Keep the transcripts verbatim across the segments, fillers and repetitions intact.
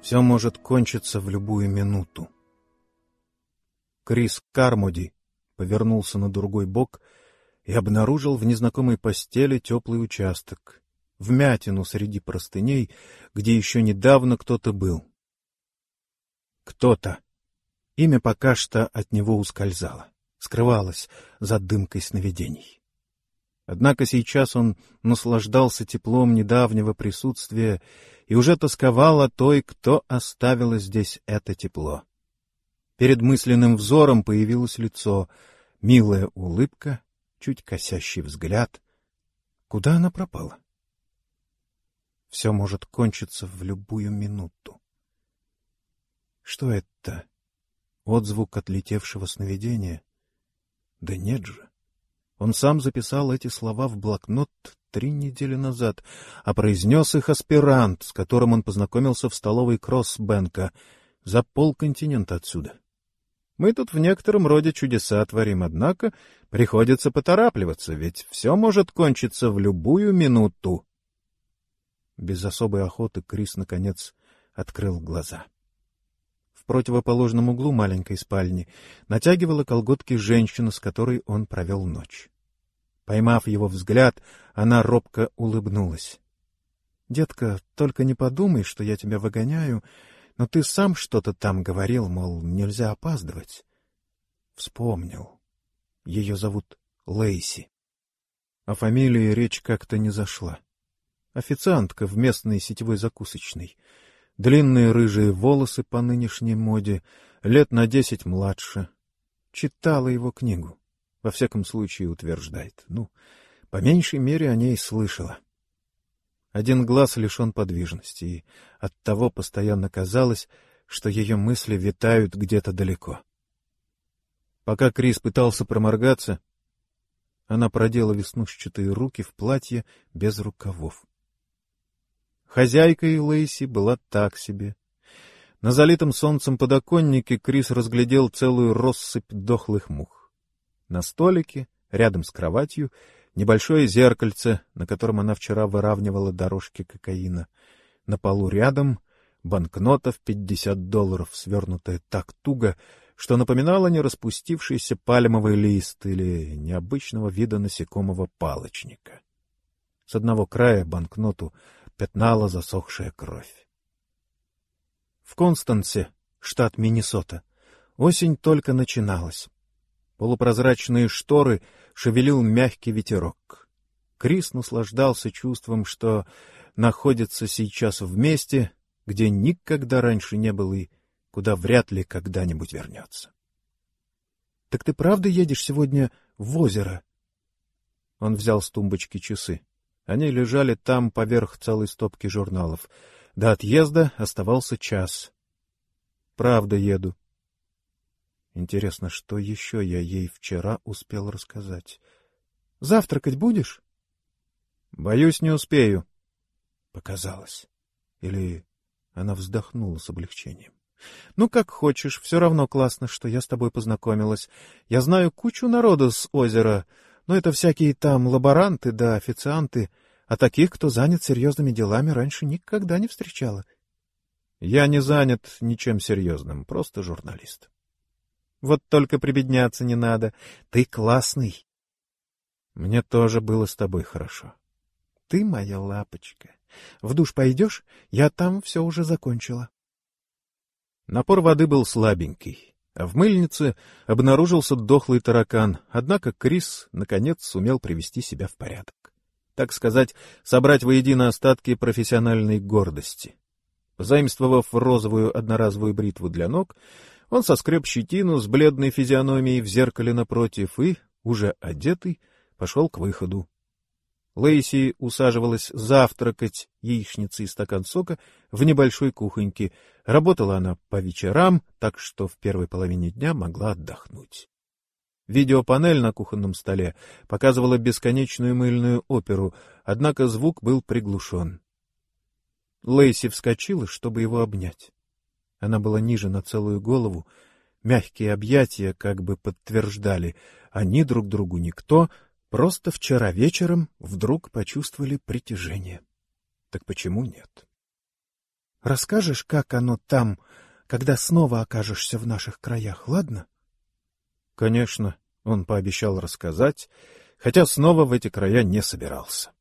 Все может кончиться в любую минуту. Крис Кармоди повернулся на другой бок и обнаружил в незнакомой постели теплый участок, вмятину среди простыней, где еще недавно кто-то был. Кто-то. Имя пока что от него ускользало, скрывалось за дымкой сновидений. Однако сейчас он наслаждался теплом недавнего присутствия и уже тосковал о той, кто оставила здесь это тепло. Перед мысленным взором появилось лицо, милая улыбка, чуть косящий взгляд. Куда она пропала? Все может кончиться в любую минуту. Что это? Отзвук отлетевшего сновидения? Да нет же. Он сам записал эти слова в блокнот три недели назад, а произнес их аспирант, с которым он познакомился в столовой Кроссбенка, за полконтинента отсюда. Мы тут в некотором роде чудеса творим, однако приходится поторапливаться, ведь все может кончиться в любую минуту. Без особой охоты Крис, наконец, открыл глаза. В противоположном углу маленькой спальни натягивала колготки женщина, с которой он провел ночь. Поймав его взгляд, она робко улыбнулась. — Детка, только не подумай, что я тебя выгоняю, но ты сам что-то там говорил, мол, нельзя опаздывать. Вспомнил. Ее зовут Лейси. О фамилии речь как-то не зашла. Официантка в местной сетевой закусочной. Длинные рыжие волосы по нынешней моде, лет на десять младше. Читала его книгу. Во всяком случае, утверждает. Ну, по меньшей мере, о ней слышала. Один глаз лишен подвижности, и оттого постоянно казалось, что ее мысли витают где-то далеко. Пока Крис пытался проморгаться, она продела веснушчатые руки в платье без рукавов. Хозяйкой Лейси была так себе. На залитом солнцем подоконнике Крис разглядел целую россыпь дохлых мух. На столике, рядом с кроватью, небольшое зеркальце, на котором она вчера выравнивала дорожки кокаина. На полу рядом банкнота в пятьдесят долларов, свернутая так туго, что напоминала не распустившийся пальмовый лист или необычного вида насекомого палочника. С одного края банкноту пятнала засохшая кровь. В Констансе, штат Миннесота, осень только начиналась. Полупрозрачные шторы шевелил мягкий ветерок. Крис наслаждался чувством, что находится сейчас в месте, где никогда раньше не был и куда вряд ли когда-нибудь вернется. — Так ты правда едешь сегодня в озеро? Он взял с тумбочки часы. Они лежали там поверх целой стопки журналов. До отъезда оставался час. — Правда еду. Интересно, что еще я ей вчера успел рассказать. — Завтракать будешь? — Боюсь, не успею. Показалось. Или она вздохнула с облегчением. — Ну, как хочешь, все равно классно, что я с тобой познакомилась. Я знаю кучу народа с озера, но это всякие там лаборанты да официанты, а таких, кто занят серьезными делами, раньше никогда не встречала. — Я не занят ничем серьезным, просто журналист. — Вот только прибедняться не надо. Ты классный. — Мне тоже было с тобой хорошо. — Ты моя лапочка. В душ пойдешь? Я там все уже закончила. Напор воды был слабенький, а в мыльнице обнаружился дохлый таракан, однако Крис, наконец, сумел привести себя в порядок. Так сказать, собрать воедино остатки профессиональной гордости. Позаимствовав розовую одноразовую бритву для ног, он соскреб щетину с бледной физиономией в зеркале напротив и, уже одетый, пошел к выходу. Лейси усаживалась завтракать яичницей и стакан сока в небольшой кухоньке. Работала она по вечерам, так что в первой половине дня могла отдохнуть. Видеопанель на кухонном столе показывала бесконечную мыльную оперу, однако звук был приглушен. Лейси вскочила, чтобы его обнять. Она была ниже на целую голову, мягкие объятия как бы подтверждали, они друг другу никто, просто вчера вечером вдруг почувствовали притяжение. Так почему нет? Расскажешь, как оно там, когда снова окажешься в наших краях, ладно? Конечно, он пообещал рассказать, хотя снова в эти края не собирался.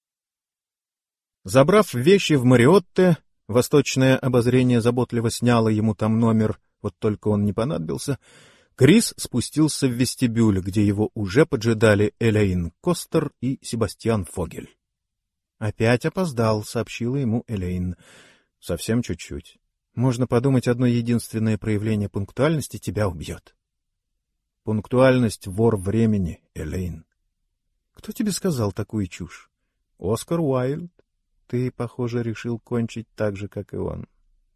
Забрав вещи в Мариотте, Восточное обозрение заботливо сняло ему там номер, вот только он не понадобился, Крис спустился в вестибюль, где его уже поджидали Элейн Костер и Себастьян Фогель. «Опять опоздал», — сообщила ему Элейн. «Совсем чуть-чуть. Можно подумать, одно единственное проявление пунктуальности тебя убьет». «Пунктуальность — вор времени, Элейн». «Кто тебе сказал такую чушь?» «Оскар Уайльд. Ты, похоже, решил кончить так же, как и он».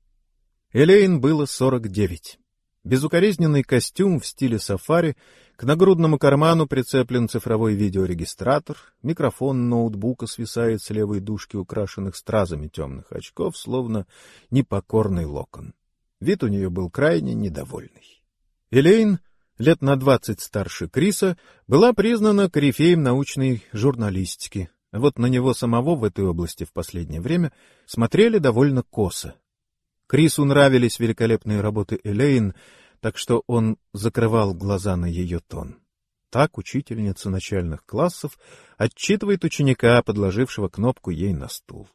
Элейн было сорок девять. Безукоризненный костюм в стиле сафари, к нагрудному карману прицеплен цифровой видеорегистратор, микрофон ноутбука свисает с левой дужки украшенных стразами темных очков, словно непокорный локон. Вид у нее был крайне недовольный. Элейн, лет на двадцать старше Криса, была признана корифеем научной журналистики, а вот на него самого в этой области в последнее время смотрели довольно косо. Крису нравились великолепные работы Элейн, так что он закрывал глаза на ее тон. Так учительница начальных классов отчитывает ученика, подложившего кнопку ей на стул.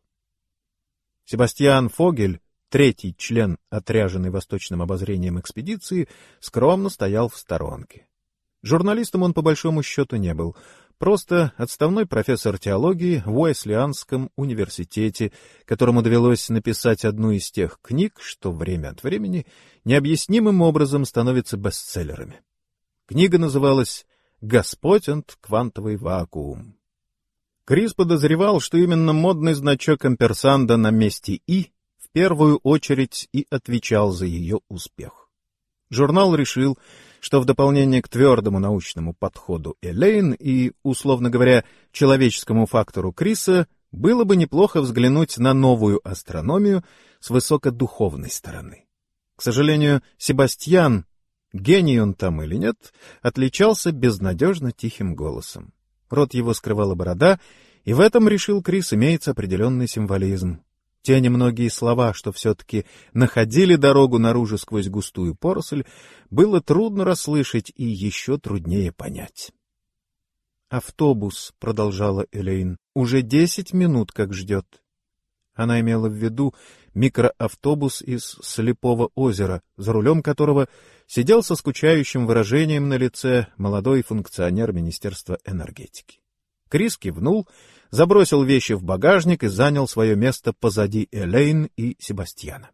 Себастьян Фогель, третий член отряженной Восточным обозрением экспедиции, скромно стоял в сторонке. Журналистом он по большому счету не был, просто отставной профессор теологии в Уэслианском университете, которому довелось написать одну из тех книг, что время от времени необъяснимым образом становятся бестселлерами. Книга называлась «Господь and квантовый вакуум». Крис подозревал, что именно модный значок амперсанда на месте «и» в первую очередь и отвечал за ее успех. Журнал решил, что в дополнение к твердому научному подходу Элейн и, условно говоря, человеческому фактору Криса, было бы неплохо взглянуть на новую астрономию с высокодуховной стороны. К сожалению, Себастьян, гений он там или нет, отличался безнадежно тихим голосом. Рот его скрывала борода, и в этом, решил Крис, имеется определенный символизм. Те немногие слова, что все-таки находили дорогу наружу сквозь густую поросль, было трудно расслышать и еще труднее понять. «Автобус», — продолжала Элейн, — «уже десять минут как ждет». Она имела в виду микроавтобус из Слепого озера, за рулем которого сидел со скучающим выражением на лице молодой функционер Министерства энергетики. Крис кивнул, забросил вещи в багажник и занял свое место позади Элейн и Себастьяна.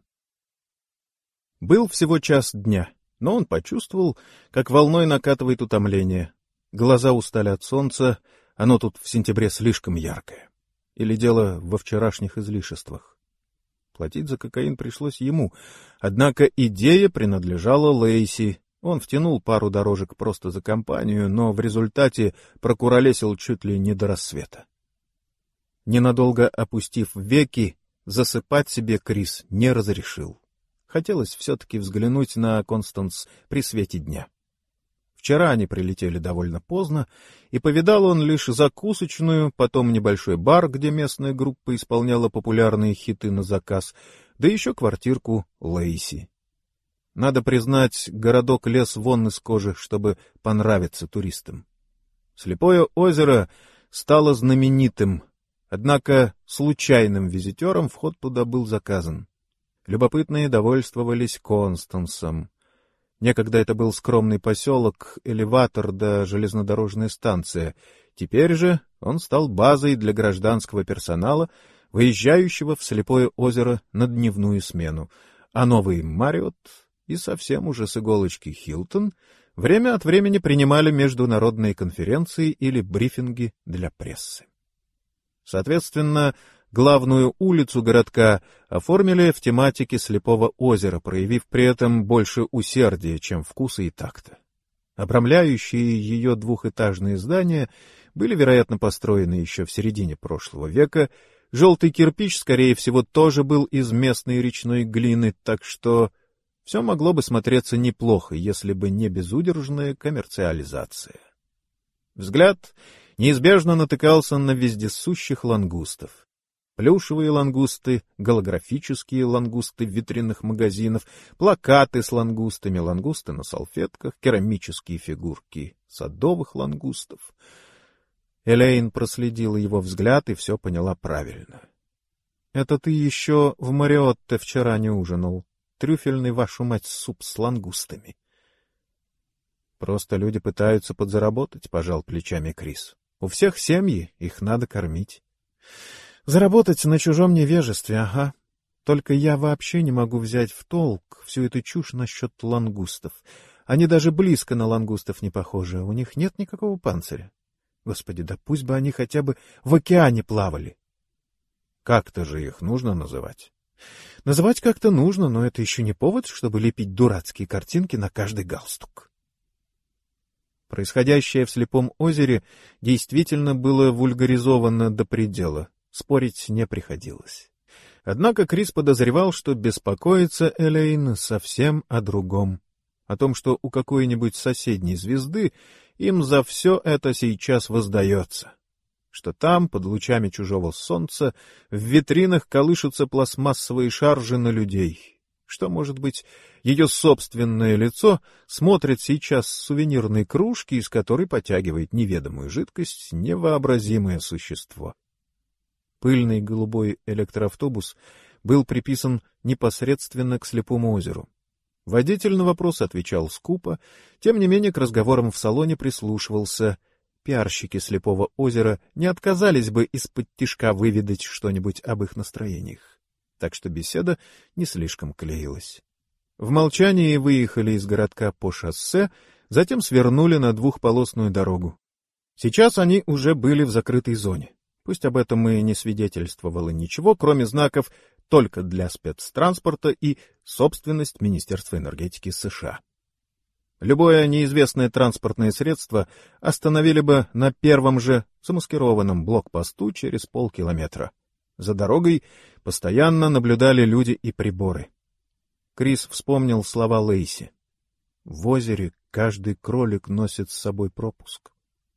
Был всего час дня, но он почувствовал, как волной накатывает утомление. Глаза устали от солнца, оно тут в сентябре слишком яркое. Или дело во вчерашних излишествах. Платить за кокаин пришлось ему, однако идея принадлежала Лейси. Он втянул пару дорожек просто за компанию, но в результате прокуролесил чуть ли не до рассвета. Ненадолго опустив веки, засыпать себе Крис не разрешил. Хотелось все-таки взглянуть на Констанс при свете дня. Вчера они прилетели довольно поздно, и повидал он лишь закусочную, потом небольшой бар, где местная группа исполняла популярные хиты на заказ, да еще квартирку Лейси. Надо признать, городок лез вон из кожи, чтобы понравиться туристам. Слепое озеро стало знаменитым, однако случайным визитерам вход туда был заказан. Любопытные довольствовались Констансом. Некогда это был скромный поселок, элеватор да железнодорожная станция. Теперь же он стал базой для гражданского персонала, выезжающего в Слепое озеро на дневную смену, а новый Мариотт и совсем уже с иголочки Хилтон время от времени принимали международные конференции или брифинги для прессы. Соответственно, главную улицу городка оформили в тематике Слепого озера, проявив при этом больше усердия, чем вкуса и такта. Обрамляющие ее двухэтажные здания были, вероятно, построены еще в середине прошлого века. Желтый кирпич, скорее всего, тоже был из местной речной глины, так что все могло бы смотреться неплохо, если бы не безудержная коммерциализация. Взгляд неизбежно натыкался на вездесущих лангустов. плюшевые лангусты, голографические лангусты витринных магазинов, плакаты с лангустами, лангусты на салфетках, керамические фигурки садовых лангустов. Элейн проследила его взгляд и все поняла правильно. — Это ты еще в Мариотте вчера не ужинал. Трюфельный, вашу мать, суп с лангустами. — Просто люди пытаются подзаработать, — пожал плечами Крис. — У всех семьи, их надо кормить. — Заработать на чужом невежестве, ага. Только я вообще не могу взять в толк всю эту чушь насчет лангустов. Они даже близко на лангустов не похожи, у них нет никакого панциря. Господи, да пусть бы они хотя бы в океане плавали. Как-то же их нужно называть. Называть как-то нужно, но это еще не повод, чтобы лепить дурацкие картинки на каждый галстук. Происходящее в Слепом озере действительно было вульгаризовано до предела, спорить не приходилось. Однако Крис подозревал, что беспокоится Элейн совсем о другом, о том, что у какой-нибудь соседней звезды им за все это сейчас воздается, что там, под лучами чужого солнца, в витринах колышутся пластмассовые шаржи на людей, что, может быть, ее собственное лицо смотрит сейчас с сувенирной кружки, из которой потягивает неведомую жидкость невообразимое существо. Пыльный голубой электроавтобус был приписан непосредственно к Слепому озеру. Водитель на вопрос отвечал скупо, тем не менее к разговорам в салоне прислушивался. Пиарщики Слепого озера не отказались бы из-под тишка выведать что-нибудь об их настроениях. Так что беседа не слишком клеилась. В молчании выехали из городка по шоссе, затем свернули на двухполосную дорогу. Сейчас они уже были в закрытой зоне. Пусть об этом и не свидетельствовало ничего, кроме знаков «Только для спецтранспорта» и «Собственность Министерства энергетики США». Любое неизвестное транспортное средство остановили бы на первом же замаскированном блокпосту через полкилометра. За дорогой постоянно наблюдали люди и приборы. Крис вспомнил слова Лейси. «В озере каждый кролик носит с собой пропуск».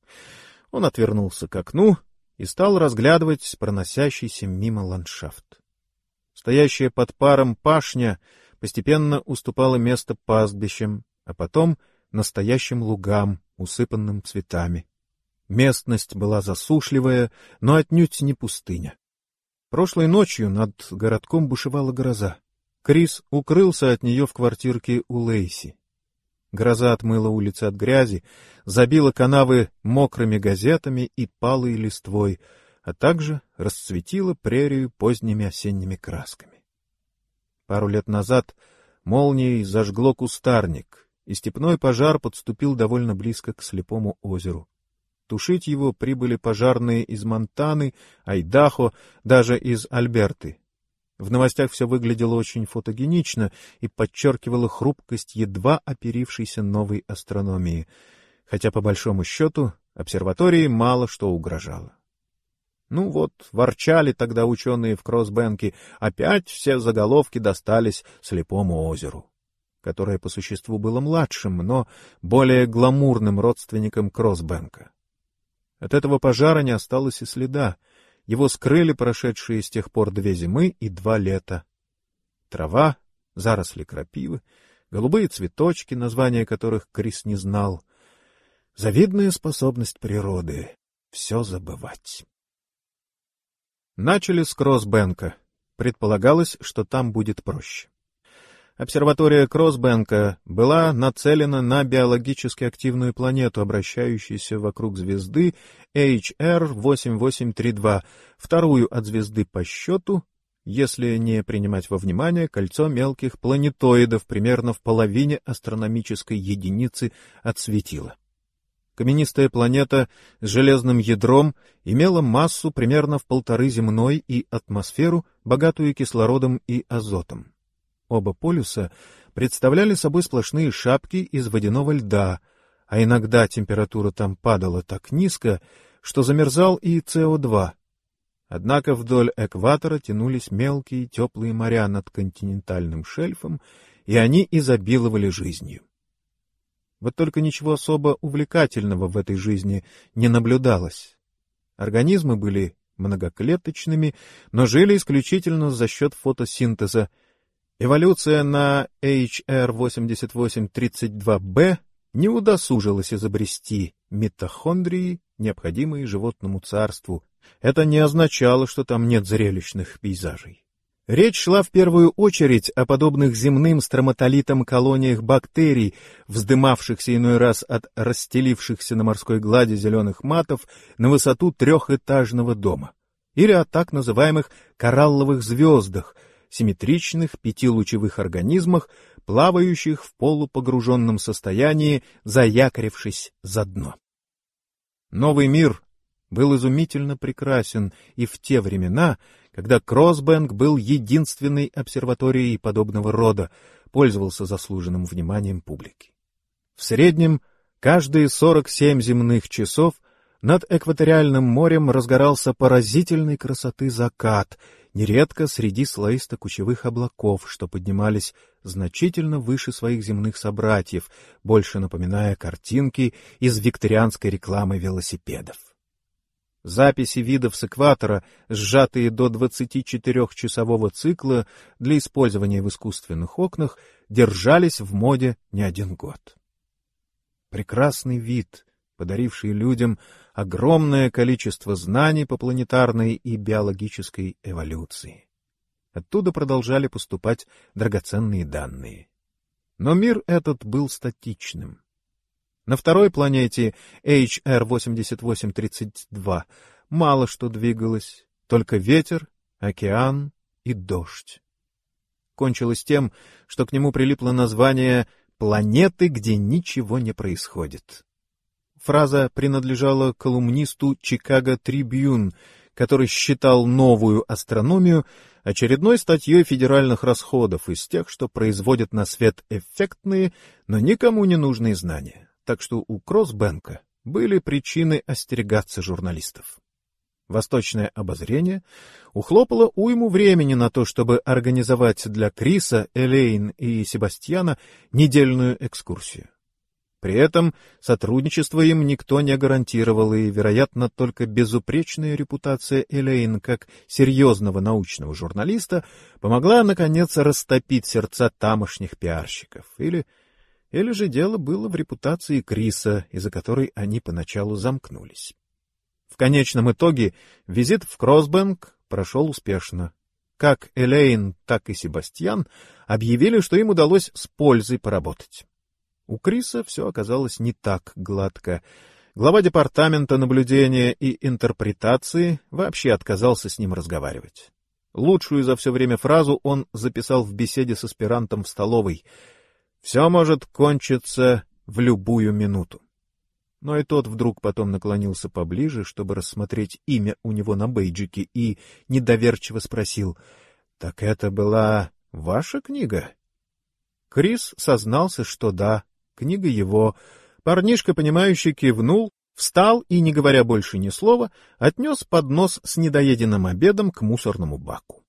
Он отвернулся к окну и стал разглядывать проносящийся мимо ландшафт. Стоящая под паром пашня постепенно уступала место пастбищам, а потом настоящим лугам, усыпанным цветами. Местность была засушливая, но отнюдь не пустыня. Прошлой ночью над городком бушевала гроза. Крис укрылся от нее в квартирке у Лейси. Гроза отмыла улицы от грязи, забила канавы мокрыми газетами и палой листвой, а также расцветила прерию поздними осенними красками. Пару лет назад молнией зажгло кустарник, и степной пожар подступил довольно близко к Слепому озеру. Тушить его прибыли пожарные из Монтаны, Айдахо, даже из Альберты. В новостях все выглядело очень фотогенично и подчеркивало хрупкость едва оперившейся новой астрономии, хотя, по большому счету, обсерватории мало что угрожало. Ну вот, ворчали тогда ученые в Кроссбенке, опять все заголовки достались Слепому озеру, которое по существу было младшим, но более гламурным родственником Кроссбенка. От этого пожара не осталось и следа. Его скрыли прошедшие с тех пор две зимы и два лета. Трава, заросли крапивы, голубые цветочки, названия которых Крис не знал. Завидная способность природы — все забывать. Начали с Кроссбенка. Предполагалось, что там будет проще. Обсерватория Кроссбенка была нацелена на биологически активную планету, обращающуюся вокруг звезды эйч эр восемь восемь три два, вторую от звезды по счету, если не принимать во внимание кольцо мелких планетоидов примерно в половине астрономической единицы от светила. Каменистая планета с железным ядром имела массу примерно в полторы земной и атмосферу, богатую кислородом и азотом. Оба полюса представляли собой сплошные шапки из водяного льда, а иногда температура там падала так низко, что замерзал и С О два. Однако вдоль экватора тянулись мелкие теплые моря над континентальным шельфом, и они изобиловали жизнью. Вот только ничего особо увлекательного в этой жизни не наблюдалось. Организмы были многоклеточными, но жили исключительно за счет фотосинтеза. Эволюция на эйч эр восемьдесят восемь тридцать два бэ не удосужилась изобрести митохондрии, необходимые животному царству. Это не означало, что там нет зрелищных пейзажей. Речь шла в первую очередь о подобных земным строматолитам колониях бактерий, вздымавшихся иной раз от расстелившихся на морской глади зеленых матов на высоту трехэтажного дома, или о так называемых коралловых звездах, симметричных пятилучевых организмах, плавающих в полупогруженном состоянии, заякорившись за дно. Новый мир был изумительно прекрасен и в те времена, когда Кроссбэнк был единственной обсерваторией подобного рода, пользовался заслуженным вниманием публики. В среднем каждые сорок семь земных часов над экваториальным морем разгорался поразительной красоты закат, нередко среди слоисто-кучевых облаков, что поднимались значительно выше своих земных собратьев, больше напоминая картинки из викторианской рекламы велосипедов. Записи видов с экватора, сжатые до двадцатичетырехчасового цикла для использования в искусственных окнах, держались в моде не один год. Прекрасный вид, подаривший людям огромное количество знаний по планетарной и биологической эволюции. Оттуда продолжали поступать драгоценные данные. Но мир этот был статичным. На второй планете эйч эр восемьдесят восемь тридцать два мало что двигалось, только ветер, океан и дождь. Кончилось тем, что к нему прилипло название «планеты, где ничего не происходит». Фраза принадлежала колумнисту Chicago Tribune, который считал новую астрономию очередной статьей федеральных расходов из тех, что производят на свет эффектные, но никому не нужные знания. Так что у Кроссбэнка были причины остерегаться журналистов. Восточное обозрение ухлопало уйму времени на то, чтобы организовать для Криса, Элейн и Себастьяна недельную экскурсию. При этом сотрудничество им никто не гарантировал, и, вероятно, только безупречная репутация Элейн как серьезного научного журналиста помогла, наконец, растопить сердца тамошних пиарщиков. Или, или же дело было в репутации Криса, из-за которой они поначалу замкнулись. В конечном итоге визит в Кроссбэнк прошел успешно. Как Элейн, так и Себастьян объявили, что им удалось с пользой поработать. У Криса все оказалось не так гладко. Глава департамента наблюдения и интерпретации вообще отказался с ним разговаривать. Лучшую за все время фразу он записал в беседе с аспирантом в столовой: «Все может кончиться в любую минуту». Но и тот вдруг потом наклонился поближе, чтобы рассмотреть имя у него на бейджике, и недоверчиво спросил: «Так это была ваша книга?» Крис сознался, что да, книга его. Парнишка, понимающий, кивнул, встал и, не говоря больше ни слова, отнес поднос с недоеденным обедом к мусорному баку.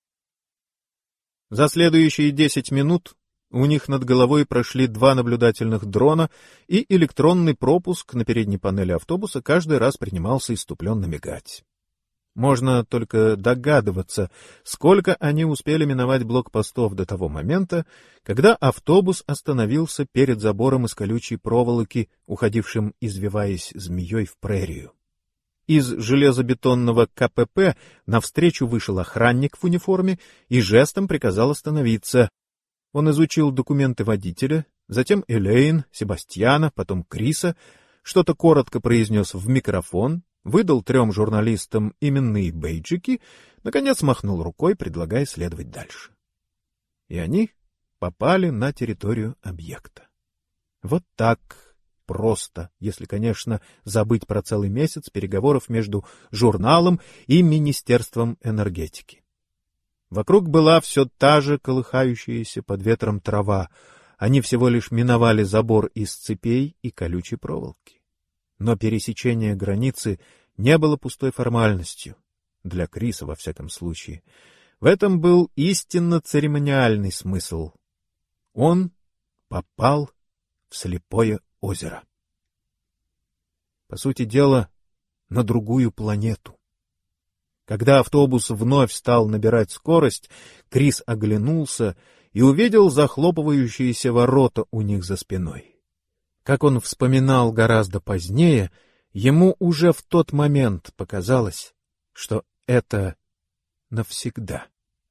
За следующие десять минут у них над головой прошли два наблюдательных дрона, и электронный пропуск на передней панели автобуса каждый раз принимался иступленно мигать. Можно только догадываться, сколько они успели миновать блокпостов до того момента, когда автобус остановился перед забором из колючей проволоки, уходившим, извиваясь змеей, в прерию. Из железобетонного ка пэ пэ навстречу вышел охранник в униформе и жестом приказал остановиться. Он изучил документы водителя, затем Элейн, Себастьяна, потом Криса, что-то коротко произнес в микрофон, выдал трем журналистам именные бейджики, наконец махнул рукой, предлагая следовать дальше. И они попали на территорию объекта. Вот так просто, если, конечно, забыть про целый месяц переговоров между журналом и Министерством энергетики. Вокруг была все та же колыхающаяся под ветром трава. Они всего лишь миновали забор из цепей и колючей проволоки. Но пересечение границы не было пустой формальностью. Для Криса, во всяком случае. В этом был истинно церемониальный смысл. Он попал в слепое озеро. По сути дела, на другую планету. Когда автобус вновь стал набирать скорость, Крис оглянулся и увидел захлопывающиеся ворота у них за спиной. Как он вспоминал гораздо позднее, ему уже в тот момент показалось, что это навсегда.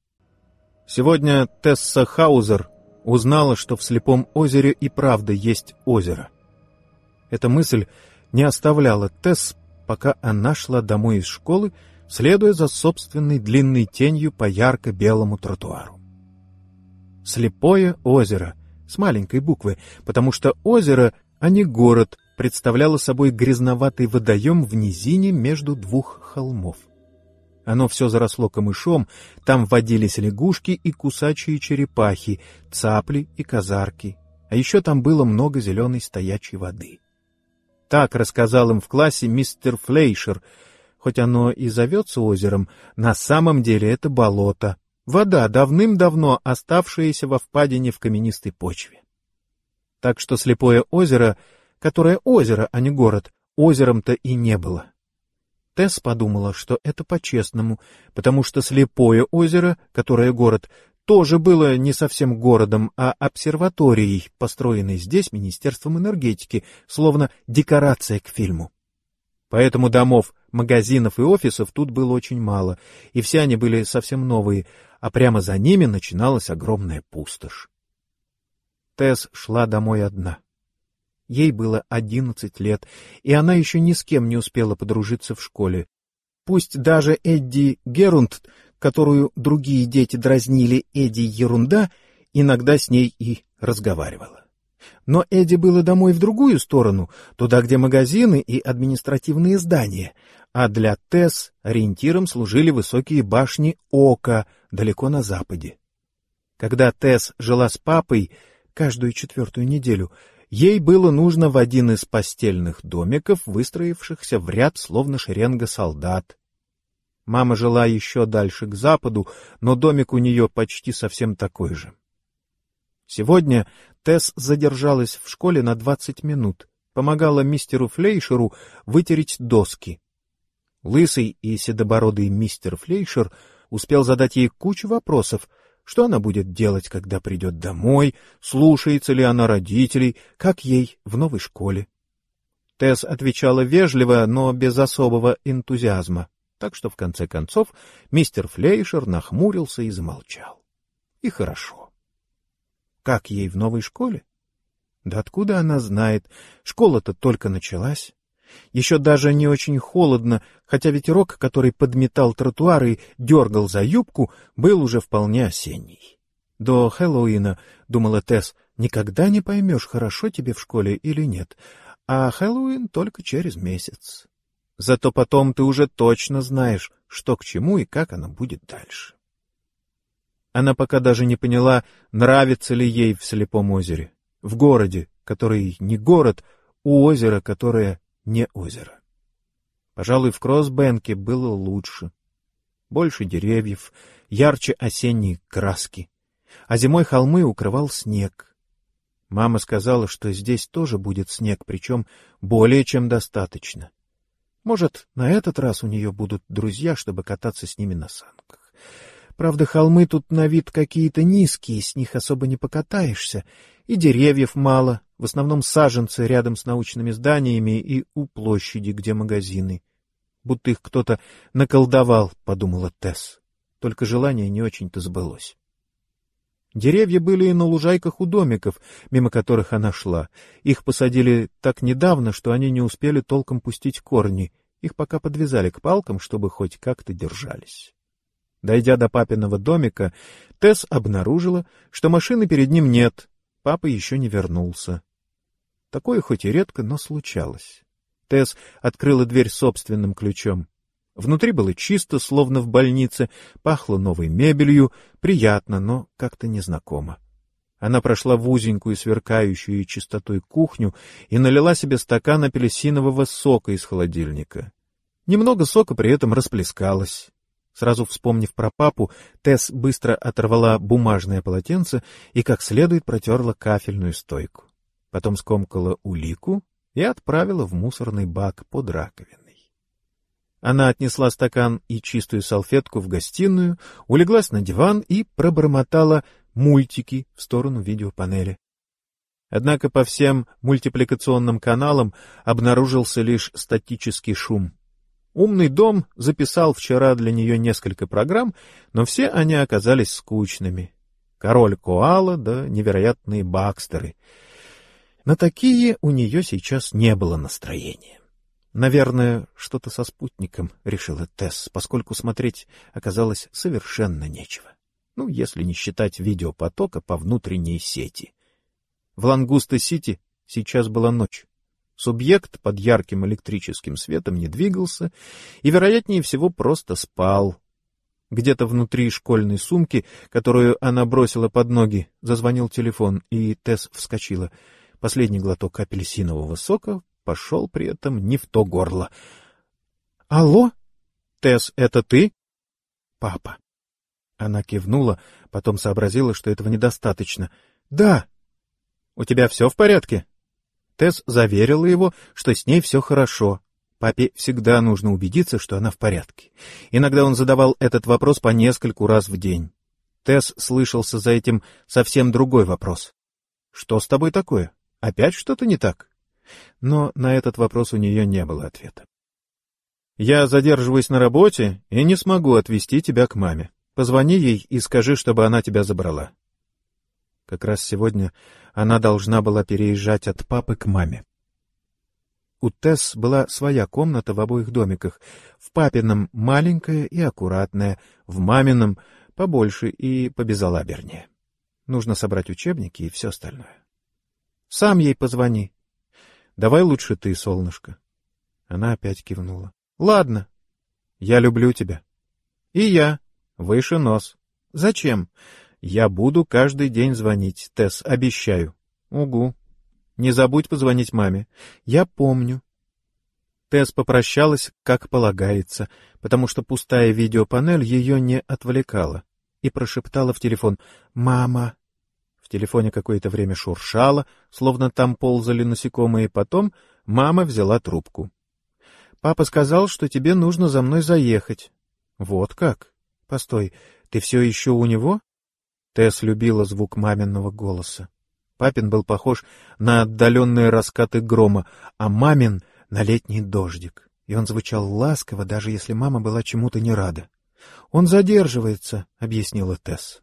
Сегодня Тесса Хаузер узнала, что в Слепом озере и правда есть озеро. Эта мысль не оставляла Тесс, пока она шла домой из школы, следуя за собственной длинной тенью по ярко-белому тротуару. Слепое озеро с маленькой буквы, потому что озеро, а не город, представляло собой грязноватый водоем в низине между двух холмов. Оно все заросло камышом, там водились лягушки и кусачие черепахи, цапли и казарки, а еще там было много зеленой стоячей воды. Так рассказал им в классе мистер Флейшер. Хоть оно и зовется озером, на самом деле это болото, вода, давным-давно оставшаяся во впадине в каменистой почве. Так что Слепое озеро, которое озеро, а не город, озером-то и не было. Тесс подумала, что это по-честному, потому что Слепое озеро, которое город, тоже было не совсем городом, а обсерваторией, построенной здесь Министерством энергетики, словно декорация к фильму. Поэтому домов, магазинов и офисов тут было очень мало, и все они были совсем новые, а прямо за ними начиналась огромная пустошь. Тесс шла домой одна. Ей было одиннадцать лет, и она еще ни с кем не успела подружиться в школе. Пусть даже Эдди Герунд, которую другие дети дразнили Эдди Ерунда, иногда с ней и разговаривала. Но Эдди было домой в другую сторону, туда, где магазины и административные здания, а для Тесс ориентиром служили высокие башни Ока далеко на западе. Когда Тесс жила с папой каждую четвертую неделю, ей было нужно в один из постельных домиков, выстроившихся в ряд, словно шеренга солдат. Мама жила еще дальше к западу, но домик у нее почти совсем такой же. Сегодня Тесс задержалась в школе на двадцать минут, помогала мистеру Флейшеру вытереть доски. Лысый и седобородый мистер Флейшер успел задать ей кучу вопросов, что она будет делать, когда придет домой, слушается ли она родителей, как ей в новой школе. Тесс отвечала вежливо, но без особого энтузиазма, так что в конце концов мистер Флейшер нахмурился и замолчал. И хорошо. Как ей в новой школе? Да откуда она знает? Школа-то только началась. Еще даже не очень холодно, хотя ветерок, который подметал тротуары и дергал за юбку, был уже вполне осенний. До Хэллоуина, думала Тесс, никогда не поймешь, хорошо тебе в школе или нет, а Хэллоуин только через месяц. Зато потом ты уже точно знаешь, что к чему и как оно будет дальше. Она пока даже не поняла, нравится ли ей в Слепом озере, в городе, который не город, у озера, которое не озеро. Пожалуй, в Кроссбенке было лучше. Больше деревьев, ярче осенние краски, а зимой холмы укрывал снег. Мама сказала, что здесь тоже будет снег, причем более чем достаточно. Может, на этот раз у нее будут друзья, чтобы кататься с ними на санках. Правда, холмы тут на вид какие-то низкие, с них особо не покатаешься, и деревьев мало, в основном саженцы рядом с научными зданиями и у площади, где магазины. Будто их кто-то наколдовал, подумала Тесс. Только желание не очень-то сбылось. Деревья были и на лужайках у домиков, мимо которых она шла. Их посадили так недавно, что они не успели толком пустить корни. Их пока подвязали к палкам, чтобы хоть как-то держались. Дойдя до папиного домика, Тесс обнаружила, что машины перед ним нет, папа еще не вернулся. Такое хоть и редко, но случалось. Тесс открыла дверь собственным ключом. Внутри было чисто, словно в больнице, пахло новой мебелью, приятно, но как-то незнакомо. Она прошла в узенькую, сверкающую чистотой кухню и налила себе стакан апельсинового сока из холодильника. Немного сока при этом расплескалось. Сразу вспомнив про папу, Тесс быстро оторвала бумажное полотенце и как следует протерла кафельную стойку. Потом скомкала улику и отправила в мусорный бак под раковиной. Она отнесла стакан и чистую салфетку в гостиную, улеглась на диван и пробормотала мультики в сторону видеопанели. Однако по всем мультипликационным каналам обнаружился лишь статический шум. Умный дом записал вчера для нее несколько программ, но все они оказались скучными. Король-коала да невероятные Бакстеры. На такие у нее сейчас не было настроения. Наверное, что-то со спутником, решила Тесс, поскольку смотреть оказалось совершенно нечего. Ну, если не считать видеопотока по внутренней сети. В Лангуста-Сити сейчас была ночь. Субъект под ярким электрическим светом не двигался и, вероятнее всего, просто спал. Где-то внутри школьной сумки, которую она бросила под ноги, зазвонил телефон, и Тесс вскочила. Последний глоток апельсинового сока пошел при этом не в то горло. — Алло? Тесс, это ты? — Папа. Она кивнула, потом сообразила, что этого недостаточно. — Да. — У тебя все в порядке? Тесс заверила его, что с ней все хорошо. Папе всегда нужно убедиться, что она в порядке. Иногда он задавал этот вопрос по нескольку раз в день. Тесс слышался за этим совсем другой вопрос. — Что с тобой такое? Опять что-то не так? Но на этот вопрос у нее не было ответа. — Я задерживаюсь на работе и не смогу отвезти тебя к маме. Позвони ей и скажи, чтобы она тебя забрала. Как раз сегодня она должна была переезжать от папы к маме. У Тесс была своя комната в обоих домиках. В папином маленькая и аккуратная, в мамином побольше и побезалабернее. Нужно собрать учебники и все остальное. — Сам ей позвони. — Давай лучше ты, солнышко. Она опять кивнула. — Ладно. — Я люблю тебя. — И я. Выше нос. — Зачем? — Я буду каждый день звонить, Тесс, обещаю. — Угу. — Не забудь позвонить маме. — Я помню. Тесс попрощалась, как полагается, потому что пустая видеопанель ее не отвлекала, и прошептала в телефон «Мама». В телефоне какое-то время шуршало, словно там ползали насекомые, потом мама взяла трубку. — Папа сказал, что тебе нужно за мной заехать. — Вот как? Постой, ты все еще у него? Тесс любила звук маминого голоса. Папин был похож на отдаленные раскаты грома, а мамин — на летний дождик, и он звучал ласково, даже если мама была чему-то не рада. — Он задерживается, — объяснила Тесс.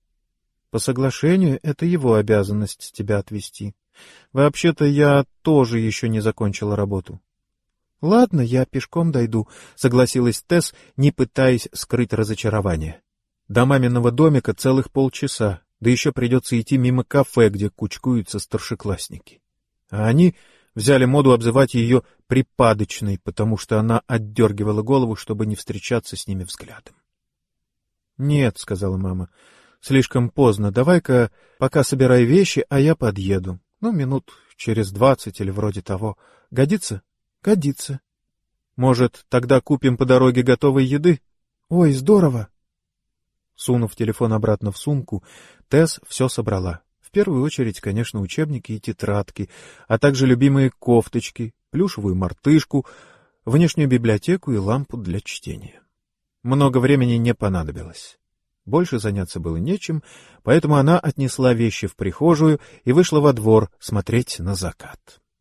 — По соглашению это его обязанность тебя отвезти. Вообще-то я тоже еще не закончила работу. — Ладно, я пешком дойду, — согласилась Тесс, не пытаясь скрыть разочарование. До маминого домика целых полчаса, да еще придется идти мимо кафе, где кучкуются старшеклассники. А они взяли моду обзывать ее припадочной, потому что она отдергивала голову, чтобы не встречаться с ними взглядом. — Нет, — сказала мама, — слишком поздно. Давай-ка пока собирай вещи, а я подъеду. Ну, минут через двадцать или вроде того. Годится? — Годится. — Может, тогда купим по дороге готовой еды? — Ой, здорово! Сунув телефон обратно в сумку, Тесс все собрала. В первую очередь, конечно, учебники и тетрадки, а также любимые кофточки, плюшевую мартышку, внешнюю библиотеку и лампу для чтения. Много времени не понадобилось. Больше заняться было нечем, поэтому она отнесла вещи в прихожую и вышла во двор смотреть на закат.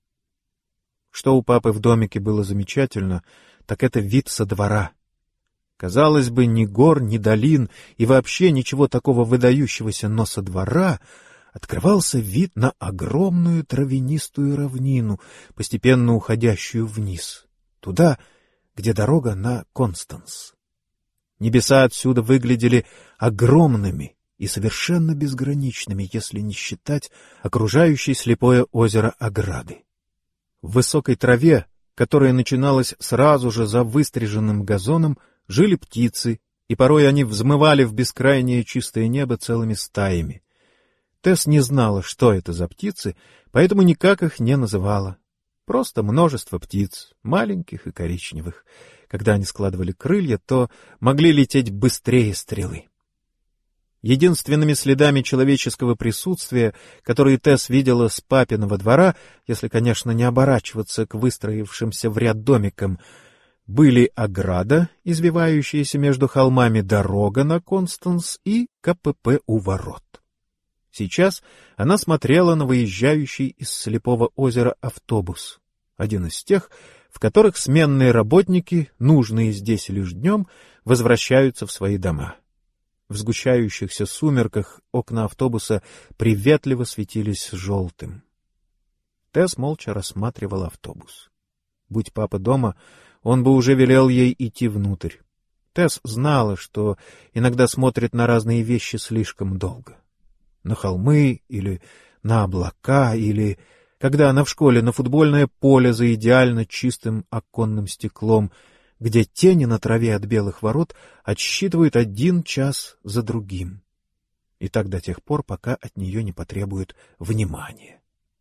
Что у папы в домике было замечательно, так это вид со двора. Казалось бы, ни гор, ни долин и вообще ничего такого выдающегося, но со двора открывался вид на огромную травянистую равнину, постепенно уходящую вниз, туда, где дорога на Констанс. Небеса отсюда выглядели огромными и совершенно безграничными, если не считать окружающее слепое озеро ограды. В высокой траве, которая начиналась сразу же за выстриженным газоном, жили птицы, и порой они взмывали в бескрайнее чистое небо целыми стаями. Тесс не знала, что это за птицы, поэтому никак их не называла. Просто множество птиц, маленьких и коричневых. Когда они складывали крылья, то могли лететь быстрее стрелы. Единственными следами человеческого присутствия, которые Тесс видела с папиного двора, если, конечно, не оборачиваться к выстроившимся в ряд домикам, Были ограда, извивающаяся между холмами, дорога на Констанс и КПП у ворот. Сейчас она смотрела на выезжающий из Слепого озера автобус, один из тех, в которых сменные работники, нужные здесь лишь днем, возвращаются в свои дома. В сгущающихся сумерках окна автобуса приветливо светились желтым. Тесс молча рассматривал автобус. Будь папа дома, он бы уже велел ей идти внутрь. Тесс знала, что иногда смотрит на разные вещи слишком долго. На холмы или на облака, или, когда она в школе, на футбольное поле за идеально чистым оконным стеклом, где тени на траве от белых ворот отсчитывают один час за другим. И так до тех пор, пока от нее не потребуют внимания.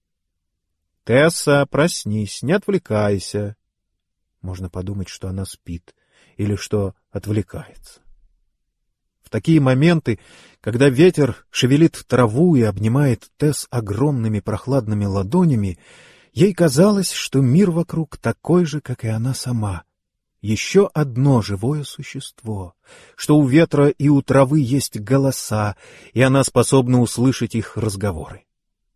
«Тесса, проснись, не отвлекайся». Можно подумать, что она спит или что отвлекается. В такие моменты, когда ветер шевелит траву и обнимает Тесс огромными прохладными ладонями, ей казалось, что мир вокруг такой же, как и она сама. Еще одно живое существо, что у ветра и у травы есть голоса, и она способна услышать их разговоры.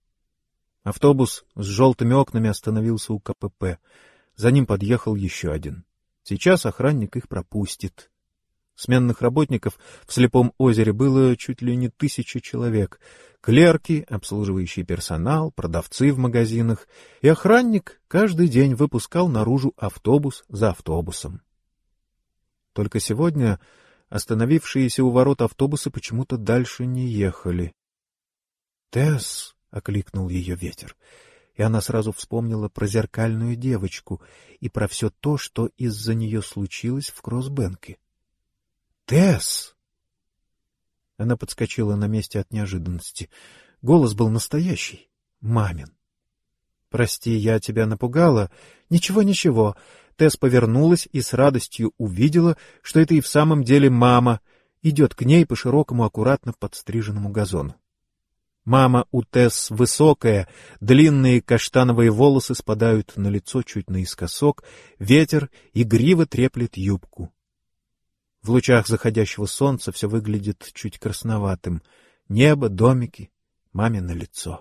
Автобус с желтыми окнами остановился у КПП. За ним подъехал еще один. Сейчас охранник их пропустит. Сменных работников в Слепом озере было чуть ли не тысяча человек. Клерки, обслуживающий персонал, продавцы в магазинах. И охранник каждый день выпускал наружу автобус за автобусом. Только сегодня остановившиеся у ворот автобусы почему-то дальше не ехали. «Тесс!» — окликнул ее ветер. И она сразу вспомнила про зеркальную девочку и про все то, что из-за нее случилось в Кроссбенке. «Тесс!» Она подскочила на месте от неожиданности. Голос был настоящий, мамин. «Прости, я тебя напугала?» «Ничего, ничего». Тесс повернулась и с радостью увидела, что это и в самом деле мама, идет к ней по широкому, аккуратно подстриженному газону. Мама у Тесс высокая, длинные каштановые волосы спадают на лицо чуть наискосок, ветер игриво треплет юбку. В лучах заходящего солнца все выглядит чуть красноватым. Небо, домики, мамино лицо.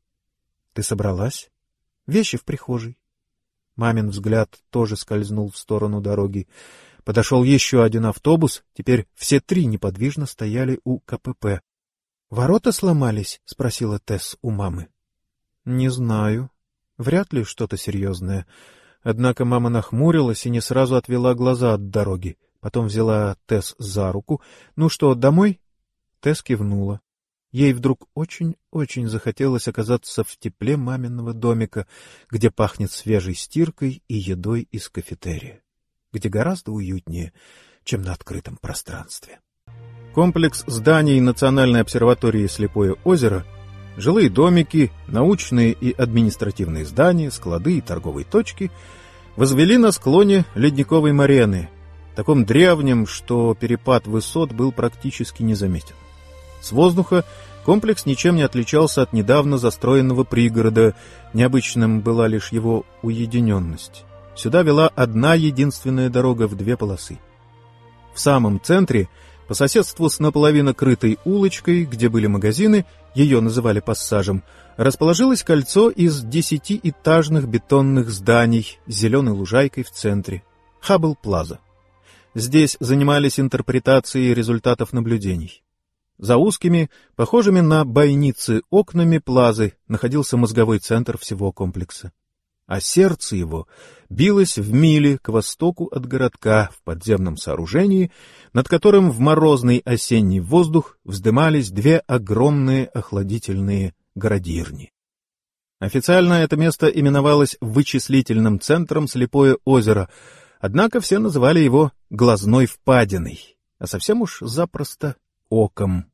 — Ты собралась? Вещи в прихожей. Мамин взгляд тоже скользнул в сторону дороги. Подошел еще один автобус, теперь все три неподвижно стояли у КПП. — Ворота сломались? — спросила Тесс у мамы. — Не знаю. Вряд ли что-то серьезное. Однако мама нахмурилась и не сразу отвела глаза от дороги. Потом взяла Тесс за руку. — Ну что, домой? Тесс кивнула. Ей вдруг очень-очень захотелось оказаться в тепле маминого домика, где пахнет свежей стиркой и едой из кафетерия, где гораздо уютнее, чем на открытом пространстве. Комплекс зданий Национальной обсерватории «Слепое озеро», жилые домики, научные и административные здания, склады и торговые точки возвели на склоне ледниковой морены, таком древнем, что перепад высот был практически незаметен. С воздуха комплекс ничем не отличался от недавно застроенного пригорода, необычным была лишь его уединенность. Сюда вела одна единственная дорога в две полосы. В самом центре, по соседству с наполовину крытой улочкой, где были магазины, ее называли пассажем, расположилось кольцо из десятиэтажных бетонных зданий с зеленой лужайкой в центре — Хаббл-Плаза. Здесь занимались интерпретацией результатов наблюдений. За узкими, похожими на бойницы окнами плазы находился мозговой центр всего комплекса. А сердце его билось в миле к востоку от городка в подземном сооружении, над которым в морозный осенний воздух вздымались две огромные охладительные градирни. Официально это место именовалось вычислительным центром «Слепое озеро», однако все называли его «глазной впадиной», а совсем уж запросто «оком».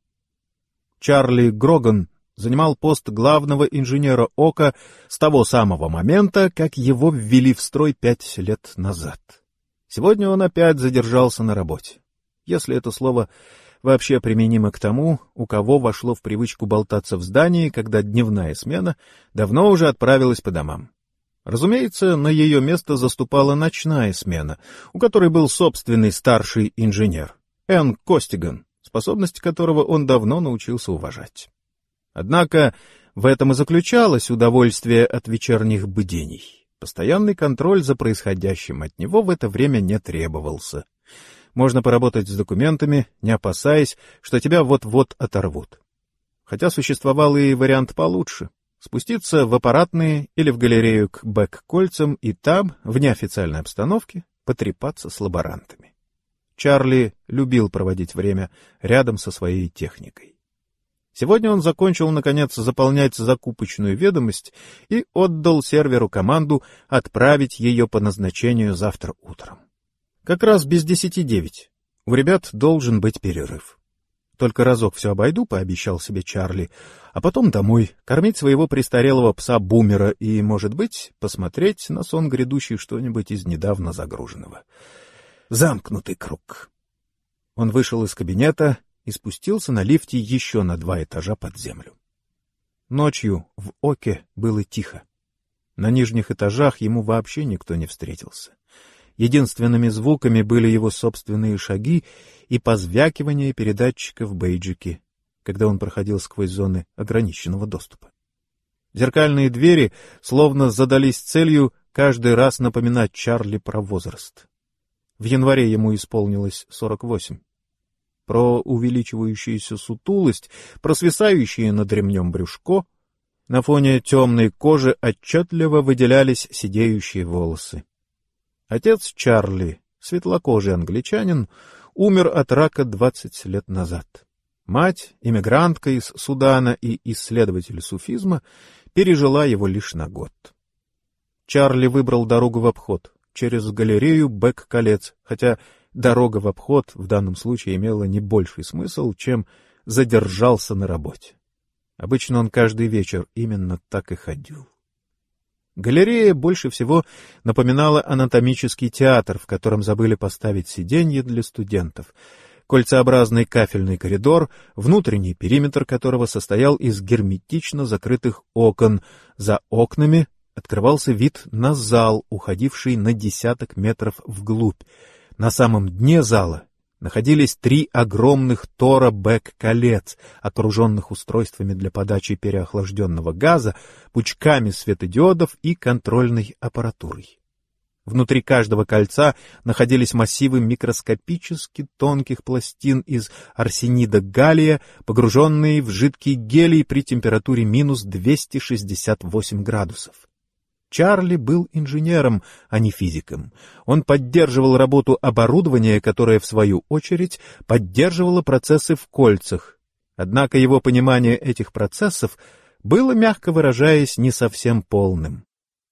Чарли Гроган занимал пост главного инженера ока с того самого момента, как его ввели в строй пять лет назад. Сегодня он опять задержался на работе. Если это слово вообще применимо к тому, у кого вошло в привычку болтаться в здании, когда дневная смена давно уже отправилась по домам. Разумеется, на ее место заступала ночная смена, у которой был собственный старший инженер, Энн Костиган, способности которого он давно научился уважать. Однако в этом и заключалось удовольствие от вечерних бдений. Постоянный контроль за происходящим от него в это время не требовался. Можно поработать с документами, не опасаясь, что тебя вот-вот оторвут. Хотя существовал и вариант получше — спуститься в аппаратные или в галерею к бэк-кольцам и там, в неофициальной обстановке, потрепаться с лаборантами. Чарли любил проводить время рядом со своей техникой. Сегодня он закончил, наконец, заполнять закупочную ведомость и отдал серверу команду отправить ее по назначению завтра утром. Как раз без десяти девять. У ребят должен быть перерыв. Только разок все обойду, — пообещал себе Чарли, — а потом домой, кормить своего престарелого пса-бумера и, может быть, посмотреть на сон грядущий что-нибудь из недавно загруженного. Замкнутый круг. Он вышел из кабинета и спустился на лифте еще на два этажа под землю. Ночью в Оке было тихо. На нижних этажах ему вообще никто не встретился. Единственными звуками были его собственные шаги и позвякивание передатчика в бейджике, когда он проходил сквозь зоны ограниченного доступа. Зеркальные двери словно задались целью каждый раз напоминать Чарли про возраст. В январе ему исполнилось сорок восемь. Про увеличивающуюся сутулость, про свисающее над ремнем брюшко, на фоне темной кожи отчетливо выделялись сидеющие волосы. Отец Чарли, светлокожий англичанин, умер от рака двадцать лет назад. Мать, иммигрантка из Судана и исследователь суфизма, пережила его лишь на год. Чарли выбрал дорогу в обход, через галерею Бэк-колец, хотя дорога в обход в данном случае имела не больший смысл, чем задержался на работе. Обычно он каждый вечер именно так и ходил. Галерея больше всего напоминала анатомический театр, в котором забыли поставить сиденье для студентов. Кольцеобразный кафельный коридор, внутренний периметр которого состоял из герметично закрытых окон. За окнами открывался вид на зал, уходивший на десяток метров вглубь. На самом дне зала находились три огромных тора Бэк-колец, окруженных устройствами для подачи переохлажденного газа, пучками светодиодов и контрольной аппаратурой. Внутри каждого кольца находились массивы микроскопически тонких пластин из арсенида галлия, погруженные в жидкий гелий при температуре минус двести шестьдесят восемь градусов. Чарли был инженером, а не физиком. Он поддерживал работу оборудования, которое, в свою очередь, поддерживало процессы в кольцах. Однако его понимание этих процессов было, мягко выражаясь, не совсем полным.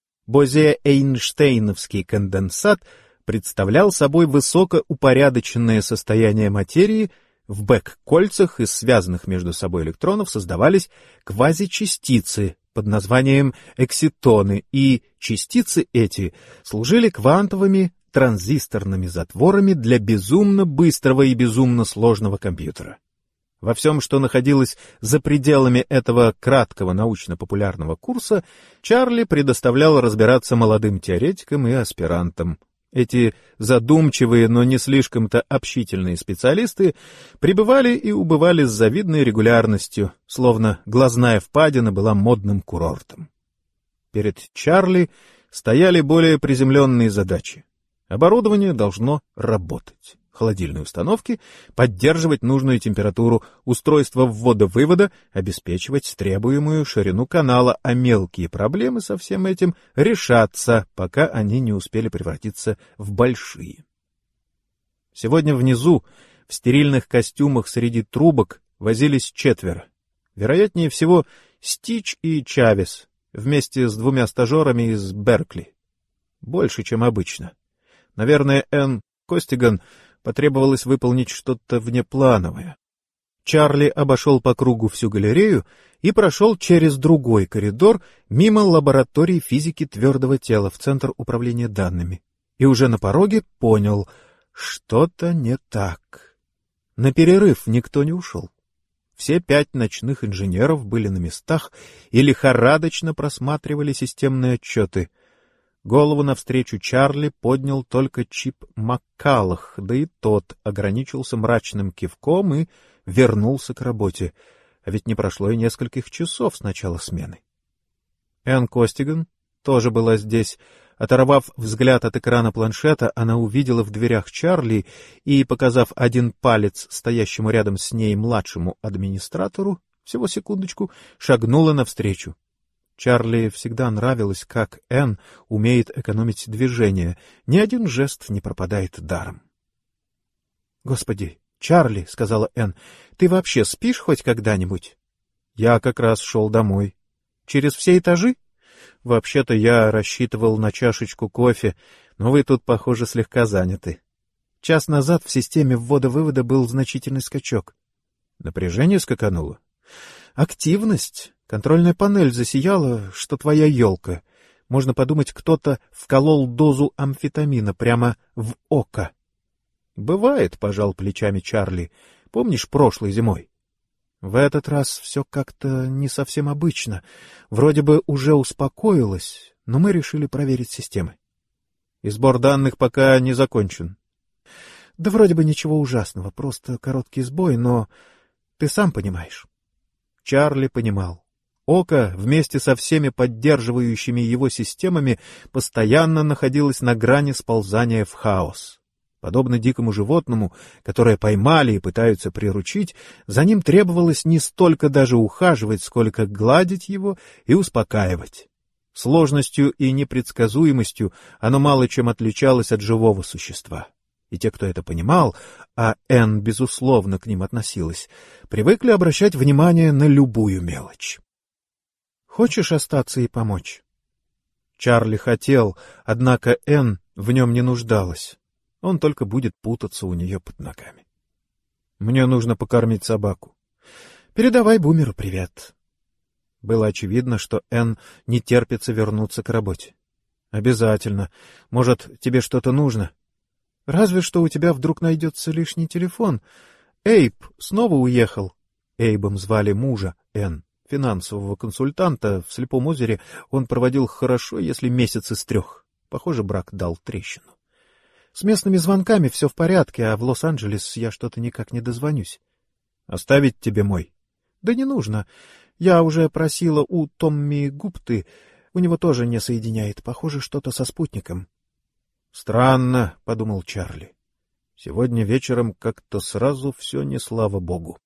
Бозе-Эйнштейновский конденсат представлял собой высокоупорядоченное состояние материи. В Бэк-кольцах из связанных между собой электронов создавались квазичастицы под названием экситоны, и частицы эти служили квантовыми транзисторными затворами для безумно быстрого и безумно сложного компьютера. Во всем, что находилось за пределами этого краткого научно-популярного курса, Чарли предоставлял разбираться молодым теоретикам и аспирантам. Эти задумчивые, но не слишком-то общительные специалисты прибывали и убывали с завидной регулярностью, словно глазная впадина была модным курортом. Перед Чарли стояли более приземленные задачи. Оборудование должно работать. Холодильные установки поддерживать нужную температуру, устройство ввода-вывода обеспечивать требуемую ширину канала, а мелкие проблемы со всем этим решаться, пока они не успели превратиться в большие. Сегодня внизу, в стерильных костюмах среди трубок, возились четверо. Вероятнее всего, Стич и Чавес, вместе с двумя стажерами из Беркли. Больше, чем обычно. Наверное, Энн Костиган потребовалось выполнить что-то внеплановое. Чарли обошел по кругу всю галерею и прошел через другой коридор мимо лаборатории физики твердого тела в Центр управления данными. И уже на пороге понял, что-то не так. На перерыв никто не ушел. Все пять ночных инженеров были на местах и лихорадочно просматривали системные отчеты. Голову навстречу Чарли поднял только Чип Маккаллах, да и тот ограничился мрачным кивком и вернулся к работе. А ведь не прошло и нескольких часов с начала смены. Энн Костиган тоже была здесь. Оторвав взгляд от экрана планшета, она увидела в дверях Чарли и, показав один палец стоящему рядом с ней младшему администратору, всего секундочку, шагнула навстречу. Чарли всегда нравилось, как Энн умеет экономить движение. Ни один жест не пропадает даром. — Господи, Чарли, — сказала Энн, — ты вообще спишь хоть когда-нибудь? — Я как раз шел домой. — Через все этажи? — Вообще-то я рассчитывал на чашечку кофе, но вы тут, похоже, слегка заняты. Час назад в системе ввода-вывода был значительный скачок. Напряжение скакануло. Активность. Контрольная панель засияла, что твоя елка. Можно подумать, кто-то вколол дозу амфетамина прямо в око. — Бывает, — пожал плечами Чарли. — Помнишь прошлой зимой? В этот раз все как-то не совсем обычно. Вроде бы уже успокоилось, но мы решили проверить системы. И сбор данных пока не закончен. Да вроде бы ничего ужасного, просто короткий сбой, но ты сам понимаешь. Чарли понимал. Око вместе со всеми поддерживающими его системами постоянно находилось на грани сползания в хаос. Подобно дикому животному, которое поймали и пытаются приручить, за ним требовалось не столько даже ухаживать, сколько гладить его и успокаивать. Сложностью и непредсказуемостью оно мало чем отличалось от живого существа. И те, кто это понимал, а Энн, безусловно, к ним относилась, привыкли обращать внимание на любую мелочь. «Хочешь остаться и помочь?» Чарли хотел, однако Энн в нем не нуждалась. Он только будет путаться у нее под ногами. «Мне нужно покормить собаку». «Передавай Бумеру привет». Было очевидно, что Энн не терпится вернуться к работе. «Обязательно. Может, тебе что-то нужно?» «Разве что у тебя вдруг найдется лишний телефон. Эйб снова уехал». Эйбом звали мужа Энн, финансового консультанта. В Слепом озере он проводил хорошо, если месяц из трех. Похоже, брак дал трещину. С местными звонками все в порядке, а в Лос-Анджелес я что-то никак не дозвонюсь. Оставить тебе мой? Да не нужно. Я уже просила у Томми Гупты. У него тоже не соединяет. Похоже, что-то со спутником. Странно, — подумал Чарли. Сегодня вечером как-то сразу все не слава богу.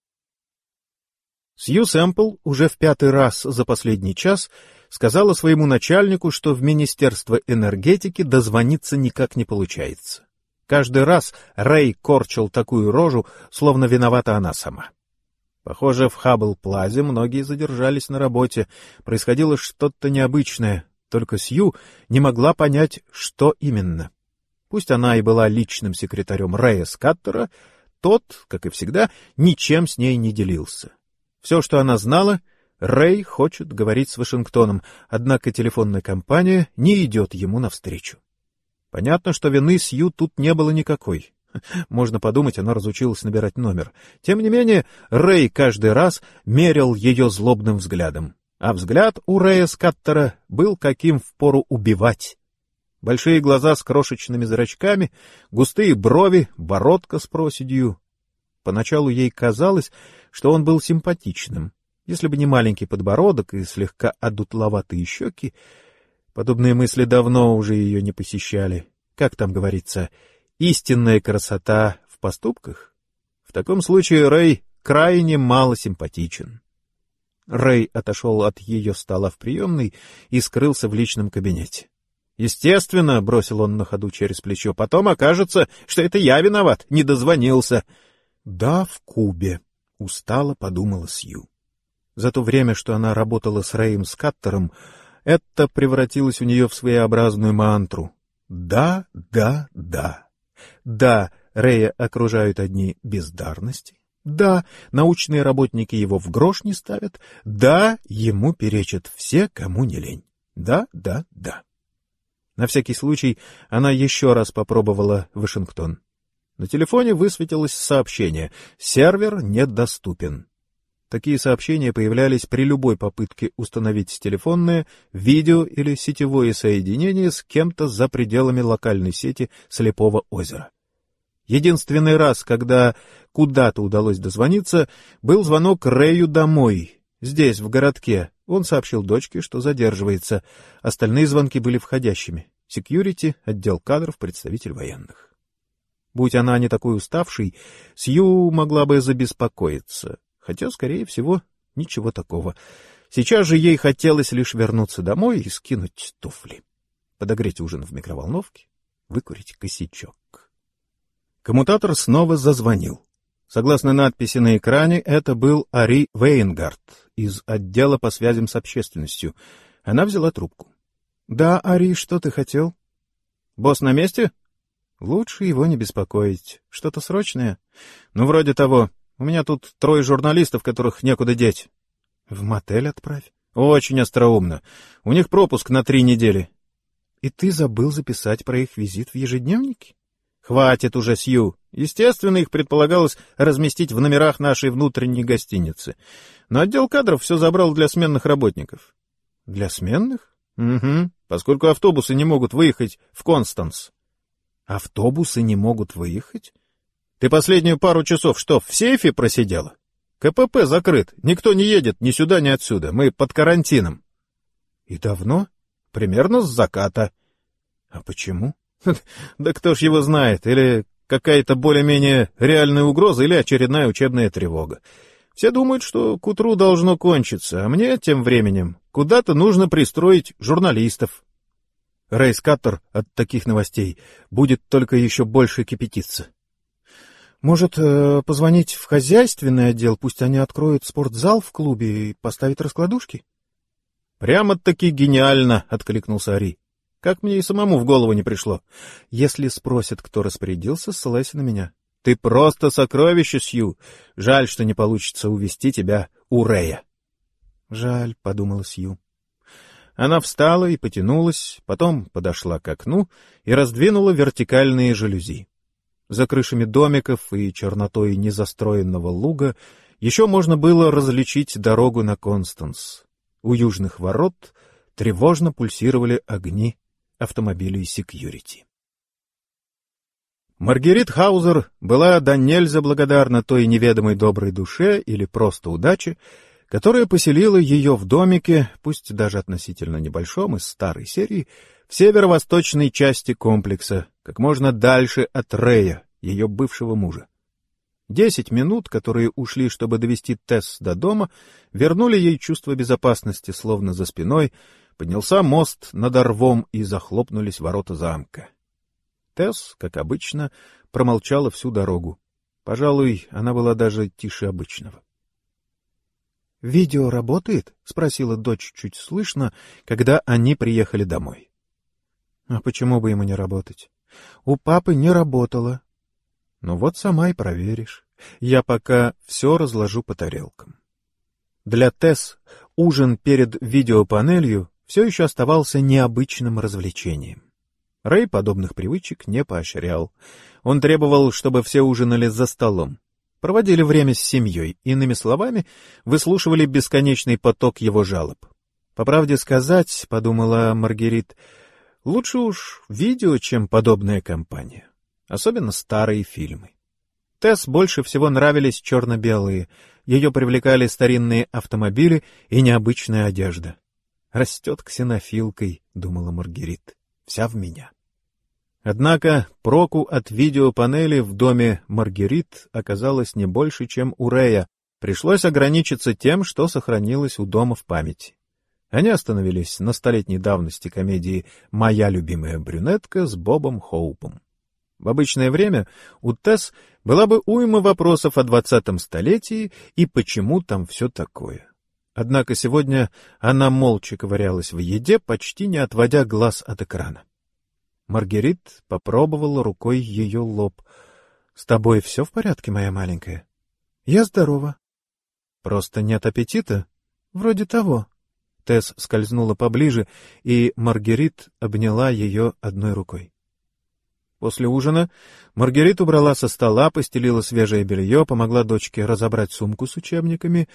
Сью Сэмпл уже в пятый раз за последний час сказала своему начальнику, что в Министерство энергетики дозвониться никак не получается. Каждый раз Рэй корчил такую рожу, словно виновата она сама. Похоже, в Хаббл-Плазе многие задержались на работе. Происходило что-то необычное, только Сью не могла понять, что именно. Пусть она и была личным секретарем Рэя Скаттера, тот, как и всегда, ничем с ней не делился. Все, что она знала, Рэй хочет говорить с Вашингтоном, однако телефонная компания не идет ему навстречу. Понятно, что вины Сью тут не было никакой. Можно подумать, она разучилась набирать номер. Тем не менее, Рэй каждый раз мерил ее злобным взглядом. А взгляд у Рэя Скаттера был каким впору убивать. Большие глаза с крошечными зрачками, густые брови, бородка с проседью. Поначалу ей казалось, что он был симпатичным. Если бы не маленький подбородок и слегка одутловатые щеки, подобные мысли давно уже ее не посещали. Как там говорится, истинная красота в поступках? В таком случае Рэй крайне мало симпатичен. Рэй отошел от ее стола в приемной и скрылся в личном кабинете. Естественно, — бросил он на ходу через плечо, — потом окажется, что это я виноват, не дозвонился. Да, в Кубе, — устало подумала Сью. За то время, что она работала с Рэем Скаттером, это превратилось у нее в своеобразную мантру. Да, да, да. Да, Рэя окружают одни бездарности. Да, научные работники его в грош не ставят. Да, ему перечат все, кому не лень. Да, да, да. На всякий случай она еще раз попробовала Вашингтон. На телефоне высветилось сообщение: сервер недоступен. Такие сообщения появлялись при любой попытке установить телефонное, видео или сетевое соединение с кем-то за пределами локальной сети Слепого озера. Единственный раз, когда куда-то удалось дозвониться, был звонок Рэю домой, здесь, в городке. Он сообщил дочке, что задерживается. Остальные звонки были входящими. Секьюрити, отдел кадров, представитель военных. Будь она не такой уставшей, Сью могла бы забеспокоиться. Хотя, скорее всего, ничего такого. Сейчас же ей хотелось лишь вернуться домой и скинуть туфли. Подогреть ужин в микроволновке, выкурить косячок. Коммутатор снова зазвонил. Согласно надписи на экране, это был Ари Вейнгард из отдела по связям с общественностью. Она взяла трубку. — Да, Ари, что ты хотел? — Босс на месте? — Лучше его не беспокоить. Что-то срочное? — Ну, вроде того. У меня тут трое журналистов, которых некуда деть. — В мотель отправь. — Очень остроумно. У них пропуск на три недели. — И ты забыл записать про их визит в ежедневнике? — Хватит уже, Сью. Естественно, их предполагалось разместить в номерах нашей внутренней гостиницы. Но отдел кадров все забрал для сменных работников. — Для сменных? — Угу, поскольку автобусы не могут выехать в Констанс. — Автобусы не могут выехать? Ты последнюю пару часов что, в сейфе просидела? КПП закрыт, никто не едет ни сюда, ни отсюда, мы под карантином. И давно? Примерно с заката. А почему? Да кто ж его знает, или какая-то более-менее реальная угроза, или очередная учебная тревога. Все думают, что к утру должно кончиться, а мне тем временем куда-то нужно пристроить журналистов. Рэй Скаттер от таких новостей будет только еще больше кипятиться. Может, э, позвонить в хозяйственный отдел, пусть они откроют спортзал в клубе и поставят раскладушки? — Прямо-таки гениально, — откликнулся Ари. — Как мне и самому в голову не пришло. Если спросят, кто распорядился, ссылайся на меня. Ты просто сокровище, Сью. Жаль, что не получится увести тебя у Рэя. — Жаль, — подумала Сью. Она встала и потянулась, потом подошла к окну и раздвинула вертикальные жалюзи. За крышами домиков и чернотой незастроенного луга еще можно было различить дорогу на Констанс. У южных ворот тревожно пульсировали огни автомобилей секьюрити. Маргерит Хаузер была до нельзя благодарна той неведомой доброй душе или просто удаче, которая поселила ее в домике, пусть даже относительно небольшом, из старой серии, в северо-восточной части комплекса, как можно дальше от Рэя, ее бывшего мужа. Десять минут, которые ушли, чтобы довести Тесс до дома, вернули ей чувство безопасности, словно за спиной поднялся мост над рвом и захлопнулись ворота замка. Тесс, как обычно, промолчала всю дорогу. Пожалуй, она была даже тише обычного. — Видео работает? — спросила дочь чуть слышно, когда они приехали домой. — А почему бы ему не работать? У папы не работало. — Ну вот сама и проверишь. Я пока все разложу по тарелкам. Для Тесс ужин перед видеопанелью все еще оставался необычным развлечением. Рэй подобных привычек не поощрял. Он требовал, чтобы все ужинали за столом. Проводили время с семьей, иными словами, выслушивали бесконечный поток его жалоб. По правде сказать, — подумала Маргерит, — лучше уж видео, чем подобная компания. Особенно старые фильмы. Тесс больше всего нравились черно-белые. Ее привлекали старинные автомобили и необычная одежда. «Растет ксенофилкой», — думала Маргерит, — «вся в меня». Однако проку от видеопанели в доме Маргерит оказалось не больше, чем у Рэя. Пришлось ограничиться тем, что сохранилось у дома в памяти. Они остановились на столетней давности комедии «Моя любимая брюнетка» с Бобом Хоупом. В обычное время у Тесс была бы уйма вопросов о двадцатом столетии и почему там все такое. Однако сегодня она молча ковырялась в еде, почти не отводя глаз от экрана. Маргерит попробовала рукой ее лоб. — С тобой все в порядке, моя маленькая? — Я здорова. — Просто нет аппетита? — Вроде того. Тесс скользнула поближе, и Маргерит обняла ее одной рукой. После ужина Маргерит убрала со стола, постелила свежее белье, помогла дочке разобрать сумку с учебниками.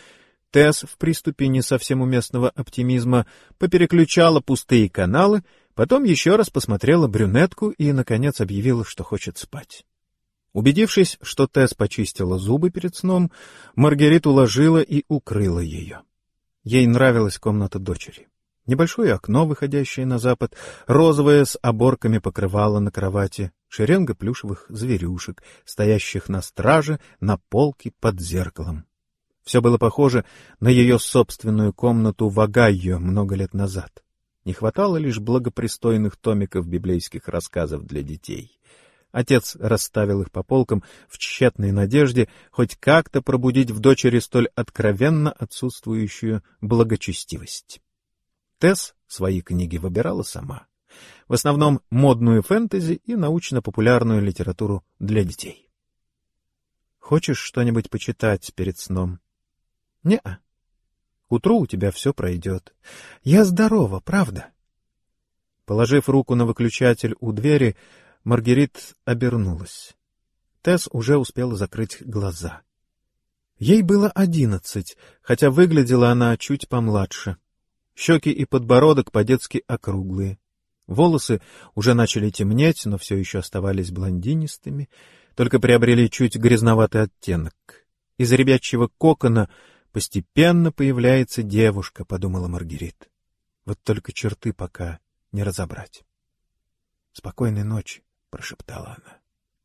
Тесс в приступе не совсем уместного оптимизма попереключала пустые каналы, потом еще раз посмотрела брюнетку и, наконец, объявила, что хочет спать. Убедившись, что Тесс почистила зубы перед сном, Маргерит уложила и укрыла ее. Ей нравилась комната дочери. Небольшое окно, выходящее на запад, розовое с оборками покрывало на кровати, шеренга плюшевых зверюшек, стоящих на страже на полке под зеркалом. Все было похоже на ее собственную комнату в Огайо много лет назад. Не хватало лишь благопристойных томиков библейских рассказов для детей. Отец расставил их по полкам в тщетной надежде хоть как-то пробудить в дочери столь откровенно отсутствующую благочестивость. Тесс свои книги выбирала сама. В основном модную фэнтези и научно-популярную литературу для детей. «Хочешь что-нибудь почитать перед сном?» «Не-а. К утру у тебя все пройдет. Я здорова, правда?» Положив руку на выключатель у двери, Маргерит обернулась. Тесс уже успела закрыть глаза. Ей было одиннадцать, хотя выглядела она чуть помладше. Щеки и подбородок по-детски округлые. Волосы уже начали темнеть, но все еще оставались блондинистыми, только приобрели чуть грязноватый оттенок. Из ребячьего кокона постепенно появляется девушка, — подумала Маргерит. Вот только черты пока не разобрать. — Спокойной ночи, — прошептала она.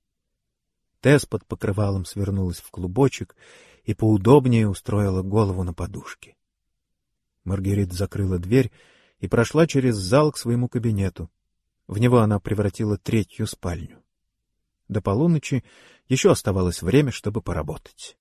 Тесс под покрывалом свернулась в клубочек и поудобнее устроила голову на подушке. Маргерит закрыла дверь и прошла через зал к своему кабинету. В него она превратила третью спальню. До полуночи еще оставалось время, чтобы поработать.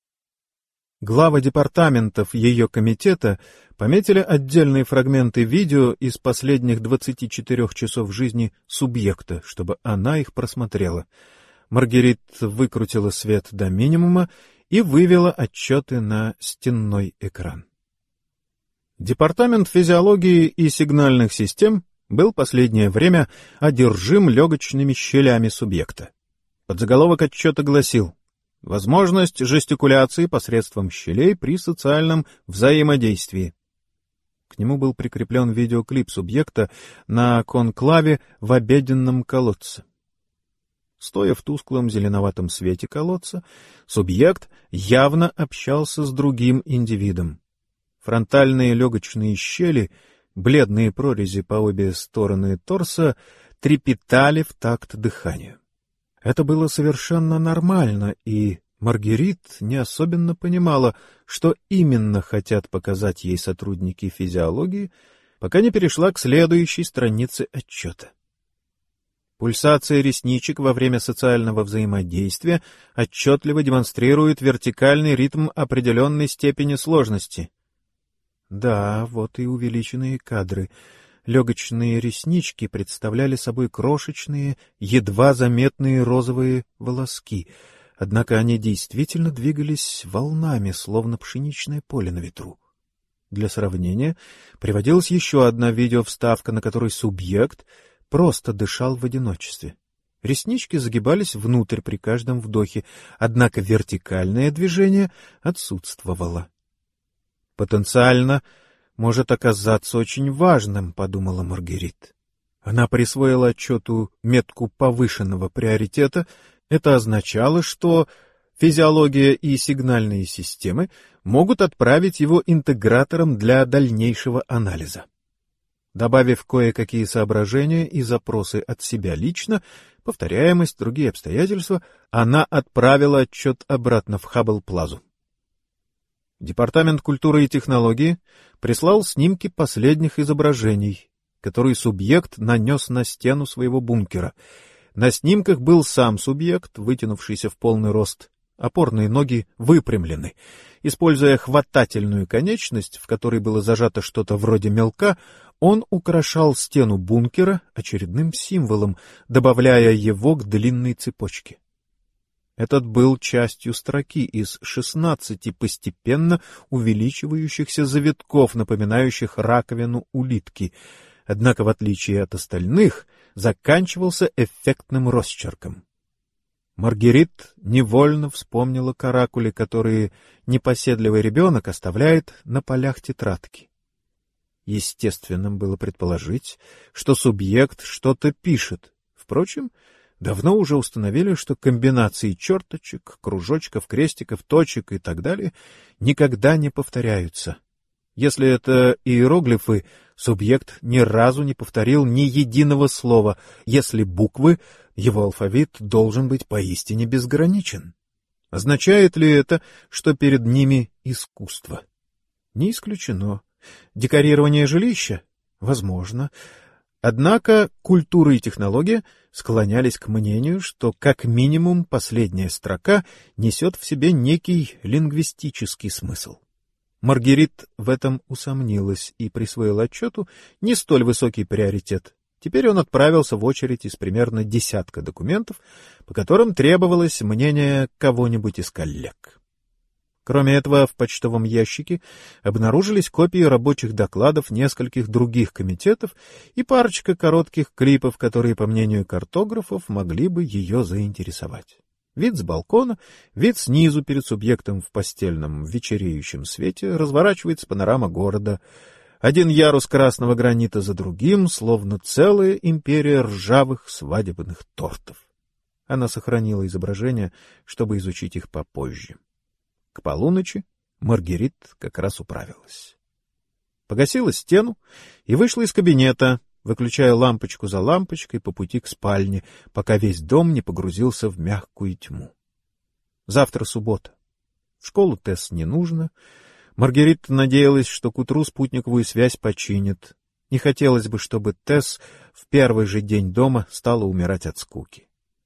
Главы департаментов ее комитета пометили отдельные фрагменты видео из последних двадцати четырёх часов жизни субъекта, чтобы она их просмотрела. Маргерит выкрутила свет до минимума и вывела отчеты на стенной экран. Департамент физиологии и сигнальных систем был последнее время одержим легочными щелями субъекта. Подзаголовок отчета гласил: «Возможность жестикуляции посредством щелей при социальном взаимодействии». К нему был прикреплен видеоклип субъекта на конклаве в обеденном колодце. Стоя в тусклом зеленоватом свете колодца, субъект явно общался с другим индивидом. Фронтальные легочные щели, бледные прорези по обе стороны торса, трепетали в такт дыханию. Это было совершенно нормально, и Маргерит не особенно понимала, что именно хотят показать ей сотрудники физиологии, пока не перешла к следующей странице отчета. Пульсация ресничек во время социального взаимодействия отчетливо демонстрирует вертикальный ритм определенной степени сложности. Да, вот и увеличенные кадры. Легочные реснички представляли собой крошечные, едва заметные розовые волоски, однако они действительно двигались волнами, словно пшеничное поле на ветру. Для сравнения приводилась еще одна видеовставка, на которой субъект просто дышал в одиночестве. Реснички загибались внутрь при каждом вдохе, однако вертикальное движение отсутствовало. «Потенциально может оказаться очень важным», — подумала Маргерит. Она присвоила отчету метку повышенного приоритета. Это означало, что физиология и сигнальные системы могут отправить его интеграторам для дальнейшего анализа. Добавив кое-какие соображения и запросы от себя лично, повторяемость, другие обстоятельства, она отправила отчет обратно в Хаббл-плазу. Департамент культуры и технологии прислал снимки последних изображений, которые субъект нанес на стену своего бункера. На снимках был сам субъект, вытянувшийся в полный рост, опорные ноги выпрямлены. Используя хватательную конечность, в которой было зажато что-то вроде мелка, он украшал стену бункера очередным символом, добавляя его к длинной цепочке. Этот был частью строки из шестнадцати постепенно увеличивающихся завитков, напоминающих раковину улитки, однако, в отличие от остальных, заканчивался эффектным росчерком. Маргерит невольно вспомнила каракули, которые непоседливый ребенок оставляет на полях тетрадки. Естественным было предположить, что субъект что-то пишет. Впрочем, давно уже установили, что комбинации черточек, кружочков, крестиков, точек и так далее никогда не повторяются. Если это иероглифы, субъект ни разу не повторил ни единого слова. Если буквы, его алфавит должен быть поистине безграничен. Означает ли это, что перед ними искусство? Не исключено. Декорирование жилища? Возможно. Однако культура и технология склонялись к мнению, что как минимум последняя строка несет в себе некий лингвистический смысл. Маргерит в этом усомнилась и присвоила отчету не столь высокий приоритет. Теперь он отправился в очередь из примерно десятка документов, по которым требовалось мнение кого-нибудь из коллег. Кроме этого, в почтовом ящике обнаружились копии рабочих докладов нескольких других комитетов и парочка коротких клипов, которые, по мнению картографов, могли бы ее заинтересовать. Вид с балкона, вид снизу перед субъектом в постельном вечереющем свете, разворачивается панорама города. Один ярус красного гранита за другим, словно целая империя ржавых свадебных тортов. Она сохранила изображения, чтобы изучить их попозже. К полуночи Маргерит как раз управилась. Погасила стену и вышла из кабинета, выключая лампочку за лампочкой по пути к спальне, пока весь дом не погрузился в мягкую тьму. Завтра суббота. В школу Тесс не нужно. Маргерит надеялась, что к утру спутниковую связь починят. Не хотелось бы, чтобы Тесс в первый же день дома стала умирать от скуки.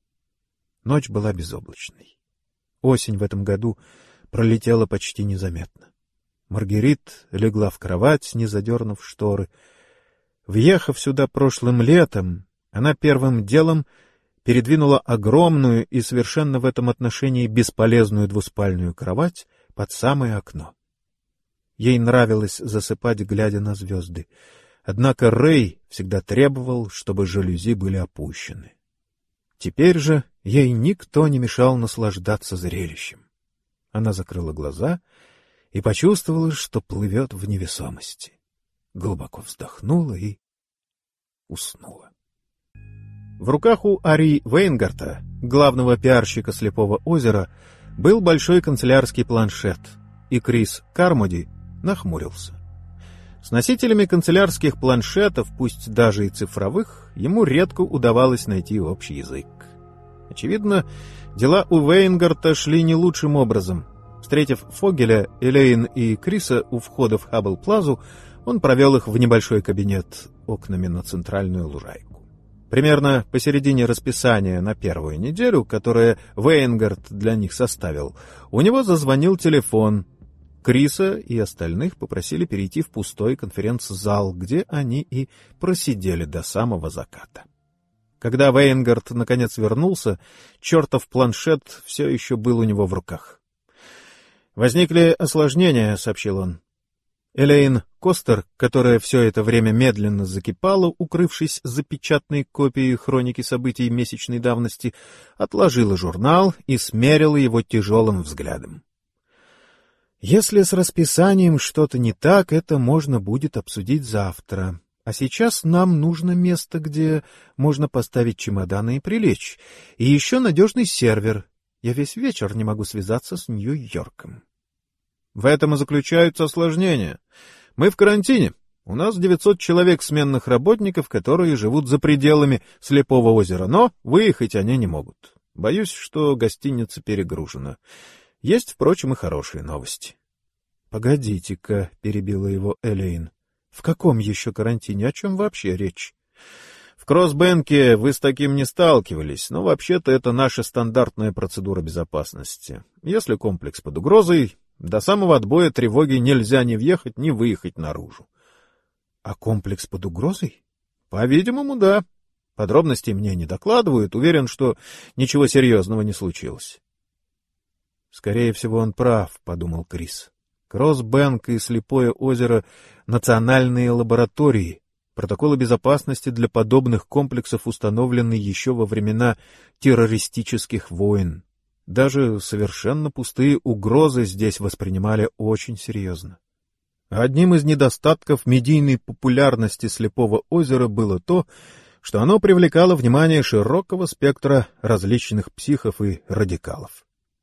Ночь была безоблачной. Осень в этом году пролетела почти незаметно. Маргерит легла в кровать, не задернув шторы. Въехав сюда прошлым летом, она первым делом передвинула огромную и совершенно в этом отношении бесполезную двуспальную кровать под самое окно. Ей нравилось засыпать, глядя на звезды. Однако Рэй всегда требовал, чтобы жалюзи были опущены. Теперь же ей никто не мешал наслаждаться зрелищем. Она закрыла глаза и почувствовала, что плывет в невесомости. Глубоко вздохнула и уснула. В руках у Ари Вейнгарта, главного пиарщика «Слепого озера», был большой канцелярский планшет, и Крис Кармоди нахмурился. С носителями канцелярских планшетов, пусть даже и цифровых, ему редко удавалось найти общий язык. Очевидно, дела у Вейнгарта шли не лучшим образом. Встретив Фогеля, Элейн и Криса у входа в Хаббл-плазу, он провел их в небольшой кабинет окнами на центральную лужайку. Примерно посередине расписания на первую неделю, которое Вейнгарт для них составил, у него зазвонил телефон. Криса и остальных попросили перейти в пустой конференц-зал, где они и просидели до самого заката. Когда Вейнгарт наконец вернулся, чертов планшет все еще был у него в руках. «Возникли осложнения», — сообщил он. Элейн Костер, которая все это время медленно закипала, укрывшись за печатной копией хроники событий месячной давности, отложила журнал и смерила его тяжелым взглядом. «Если с расписанием что-то не так, это можно будет обсудить завтра. А сейчас нам нужно место, где можно поставить чемоданы и прилечь. И еще надежный сервер. Я весь вечер не могу связаться с Нью-Йорком». «В этом и заключаются осложнения. Мы в карантине. У нас девятьсот человек сменных работников, которые живут за пределами Слепого озера, но выехать они не могут. Боюсь, что гостиница перегружена. Есть, впрочем, и хорошие новости». «Погодите-ка», — перебила его Элейн. «В каком еще карантине? О чем вообще речь?» «В Кроссбэнке вы с таким не сталкивались, но вообще-то это наша стандартная процедура безопасности. Если комплекс под угрозой, до самого отбоя тревоги нельзя ни въехать, ни выехать наружу». «А комплекс под угрозой?» «По-видимому, да. Подробностей мне не докладывают. Уверен, что ничего серьезного не случилось». «Скорее всего, он прав», — подумал Крис. «Кроссбэнк и Слепое озеро — национальные лаборатории. Протоколы безопасности для подобных комплексов установлены еще во времена террористических войн. Даже совершенно пустые угрозы здесь воспринимали очень серьезно. Одним из недостатков медийной популярности Слепого озера было то, что оно привлекало внимание широкого спектра различных психов и радикалов.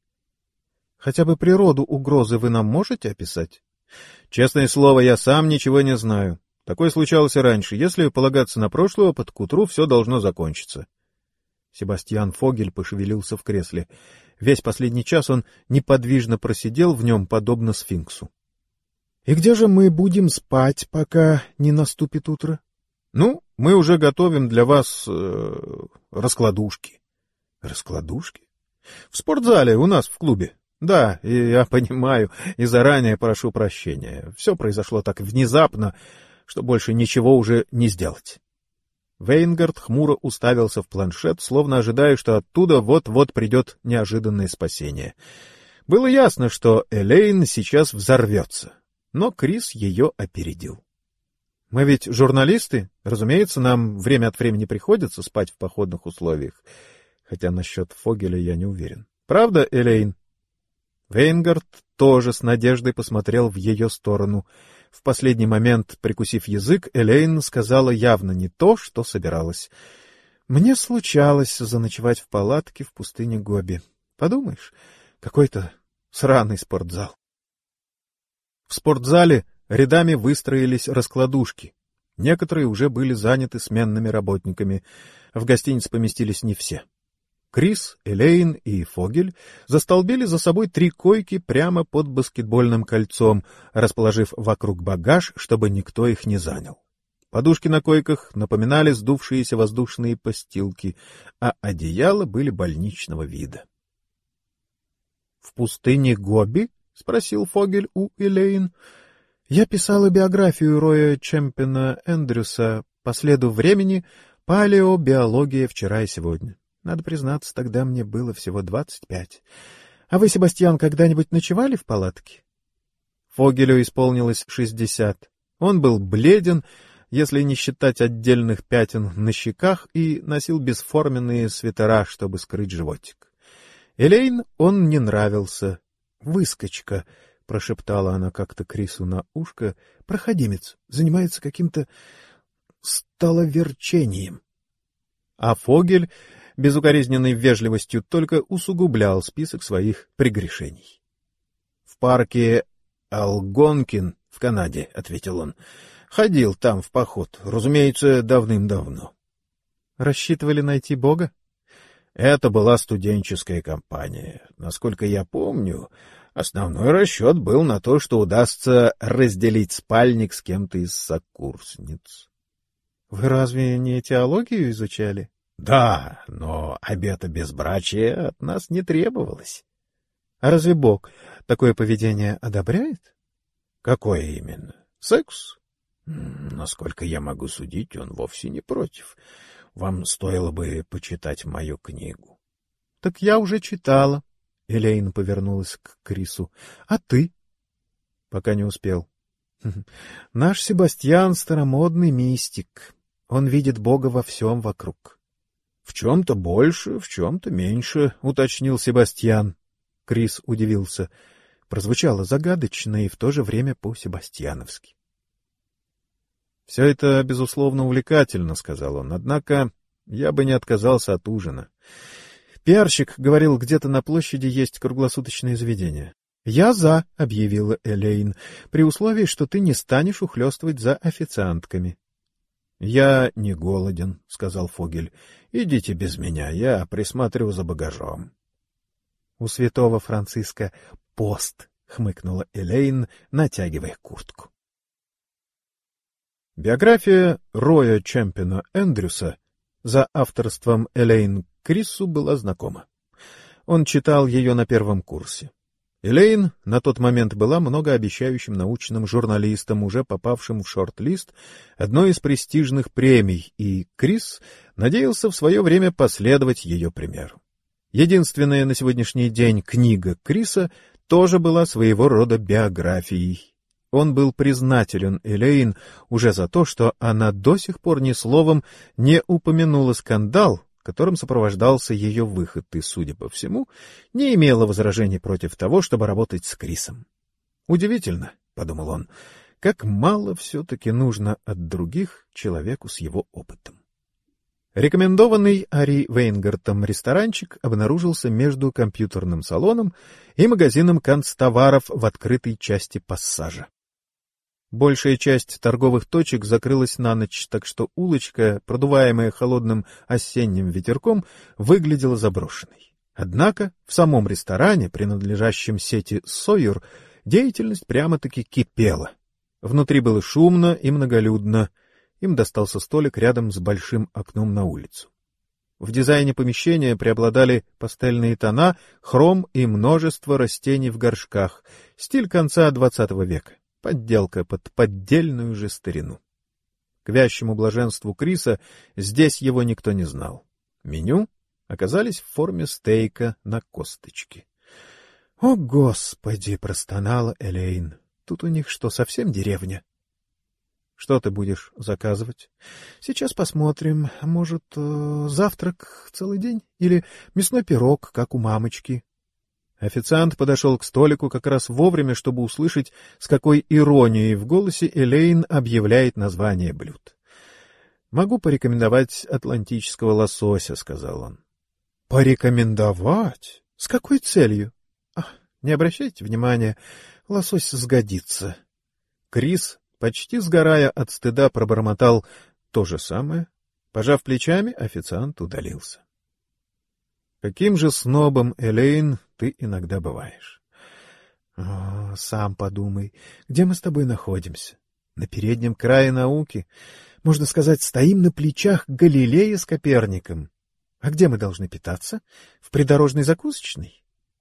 Хотя бы природу угрозы вы нам можете описать? Честное слово, я сам ничего не знаю. Такое случалось и раньше. Если полагаться на прошлый опыт, к утру все должно закончиться. Себастьян Фогель пошевелился в кресле. Весь последний час он неподвижно просидел в нем, подобно сфинксу. — И где же мы будем спать, пока не наступит утро? — Ну, мы уже готовим для вас э, раскладушки. — Раскладушки? — В спортзале у нас в клубе. Да, и я понимаю, и заранее прошу прощения. Все произошло так внезапно, что больше ничего уже не сделать. Вейнгард хмуро уставился в планшет, словно ожидая, что оттуда вот-вот придет неожиданное спасение. Было ясно, что Элейн сейчас взорвется, но Крис ее опередил. — Мы ведь журналисты, разумеется, нам время от времени приходится спать в походных условиях, хотя насчет Фогеля я не уверен. Правда, Элейн? Вейнгард тоже с надеждой посмотрел в ее сторону. В последний момент, прикусив язык, Элейн сказала явно не то, что собиралась. — Мне случалось заночевать в палатке в пустыне Гоби. Подумаешь, какой-то сраный спортзал. В спортзале рядами выстроились раскладушки. Некоторые уже были заняты сменными работниками. В гостинице поместились не все. Крис, Элейн и Фогель застолбили за собой три койки прямо под баскетбольным кольцом, расположив вокруг багаж, чтобы никто их не занял. Подушки на койках напоминали сдувшиеся воздушные постилки, а одеяла были больничного вида. — В пустыне Гоби? — спросил Фогель у Элейн. — Я писала биографию Роя Чемпиона Эндрюса по следу времени «Палеобиология вчера и сегодня». Надо признаться, тогда мне было всего двадцать пять. А вы, Себастьян, когда-нибудь ночевали в палатке? Фогелю исполнилось шестьдесят. Он был бледен, если не считать отдельных пятен на щеках, и носил бесформенные свитера, чтобы скрыть животик. Элейн он не нравился. «Выскочка», — прошептала она как-то Крису на ушко, — «проходимец, занимается каким-то столоверчением». А Фогель безукоризненной вежливостью только усугублял список своих прегрешений. — В парке Алгонкин в Канаде, — ответил он. — Ходил там в поход, разумеется, давным-давно. — Рассчитывали найти Бога? — Это была студенческая компания. Насколько я помню, основной расчет был на то, что удастся разделить спальник с кем-то из сокурсниц. — Вы разве не теологию изучали? — Да, но обета безбрачия от нас не требовалось. — А разве Бог такое поведение одобряет? — Какое именно? Секс? — Насколько я могу судить, он вовсе не против. Вам стоило бы почитать мою книгу. — Так я уже читала. Элейн повернулась к Крису. — А ты? — Пока не успел. — Наш Себастьян — старомодный мистик. Он видит Бога во всем вокруг. — В чем-то больше, в чем-то меньше, — уточнил Себастьян. Крис удивился. Прозвучало загадочно и в то же время по-себастьяновски. — Все это, безусловно, увлекательно, — сказал он, — однако я бы не отказался от ужина. Пиарщик говорил, где-то на площади есть круглосуточное заведение. — Я за, — объявила Элейн, — при условии, что ты не станешь ухлёстывать за официантками. — Я не голоден, — сказал Фогель. — Идите без меня, я присматриваю за багажом. — У святого Франциска пост, — хмыкнула Элейн, натягивая куртку. Биография Роя Чемпиона Эндрюса за авторством Элейн Крису была знакома. Он читал ее на первом курсе. Элейн на тот момент была многообещающим научным журналистом, уже попавшим в шорт-лист одной из престижных премий, и Крис надеялся в свое время последовать ее примеру. Единственная на сегодняшний день книга Криса тоже была своего рода биографией. Он был признателен Элейн уже за то, что она до сих пор ни словом не упомянула скандал, которым сопровождался ее выход, и, судя по всему, не имела возражений против того, чтобы работать с Крисом. «Удивительно», — подумал он, — «как мало все-таки нужно от других человеку с его опытом». Рекомендованный Ари Вейнгартом ресторанчик обнаружился между компьютерным салоном и магазином канцтоваров в открытой части пассажа. Большая часть торговых точек закрылась на ночь, так что улочка, продуваемая холодным осенним ветерком, выглядела заброшенной. Однако в самом ресторане, принадлежащем сети «Сойер», деятельность прямо-таки кипела. Внутри было шумно и многолюдно. Им достался столик рядом с большим окном на улицу. В дизайне помещения преобладали пастельные тона, хром и множество растений в горшках, стиль конца двадцатого века, подделка под поддельную же старину. К вящему блаженству Криса здесь его никто не знал. Меню оказались в форме стейка на косточке. — О, Господи! — простонала Элейн. — Тут у них что, совсем деревня? — Что ты будешь заказывать? — Сейчас посмотрим. Может, э, завтрак целый день? Или мясной пирог, как у мамочки? Официант подошел к столику как раз вовремя, чтобы услышать, с какой иронией в голосе Элейн объявляет название блюд. — Могу порекомендовать атлантического лосося, — сказал он. — Порекомендовать? С какой целью? Ах, не обращайте внимания, лосось сгодится. Крис, почти сгорая от стыда, пробормотал то же самое. Пожав плечами, официант удалился. Каким же снобом, Элейн, ты иногда бываешь. О, сам подумай, где мы с тобой находимся? На переднем крае науки. Можно сказать, стоим на плечах Галилея с Коперником. А где мы должны питаться? В придорожной закусочной?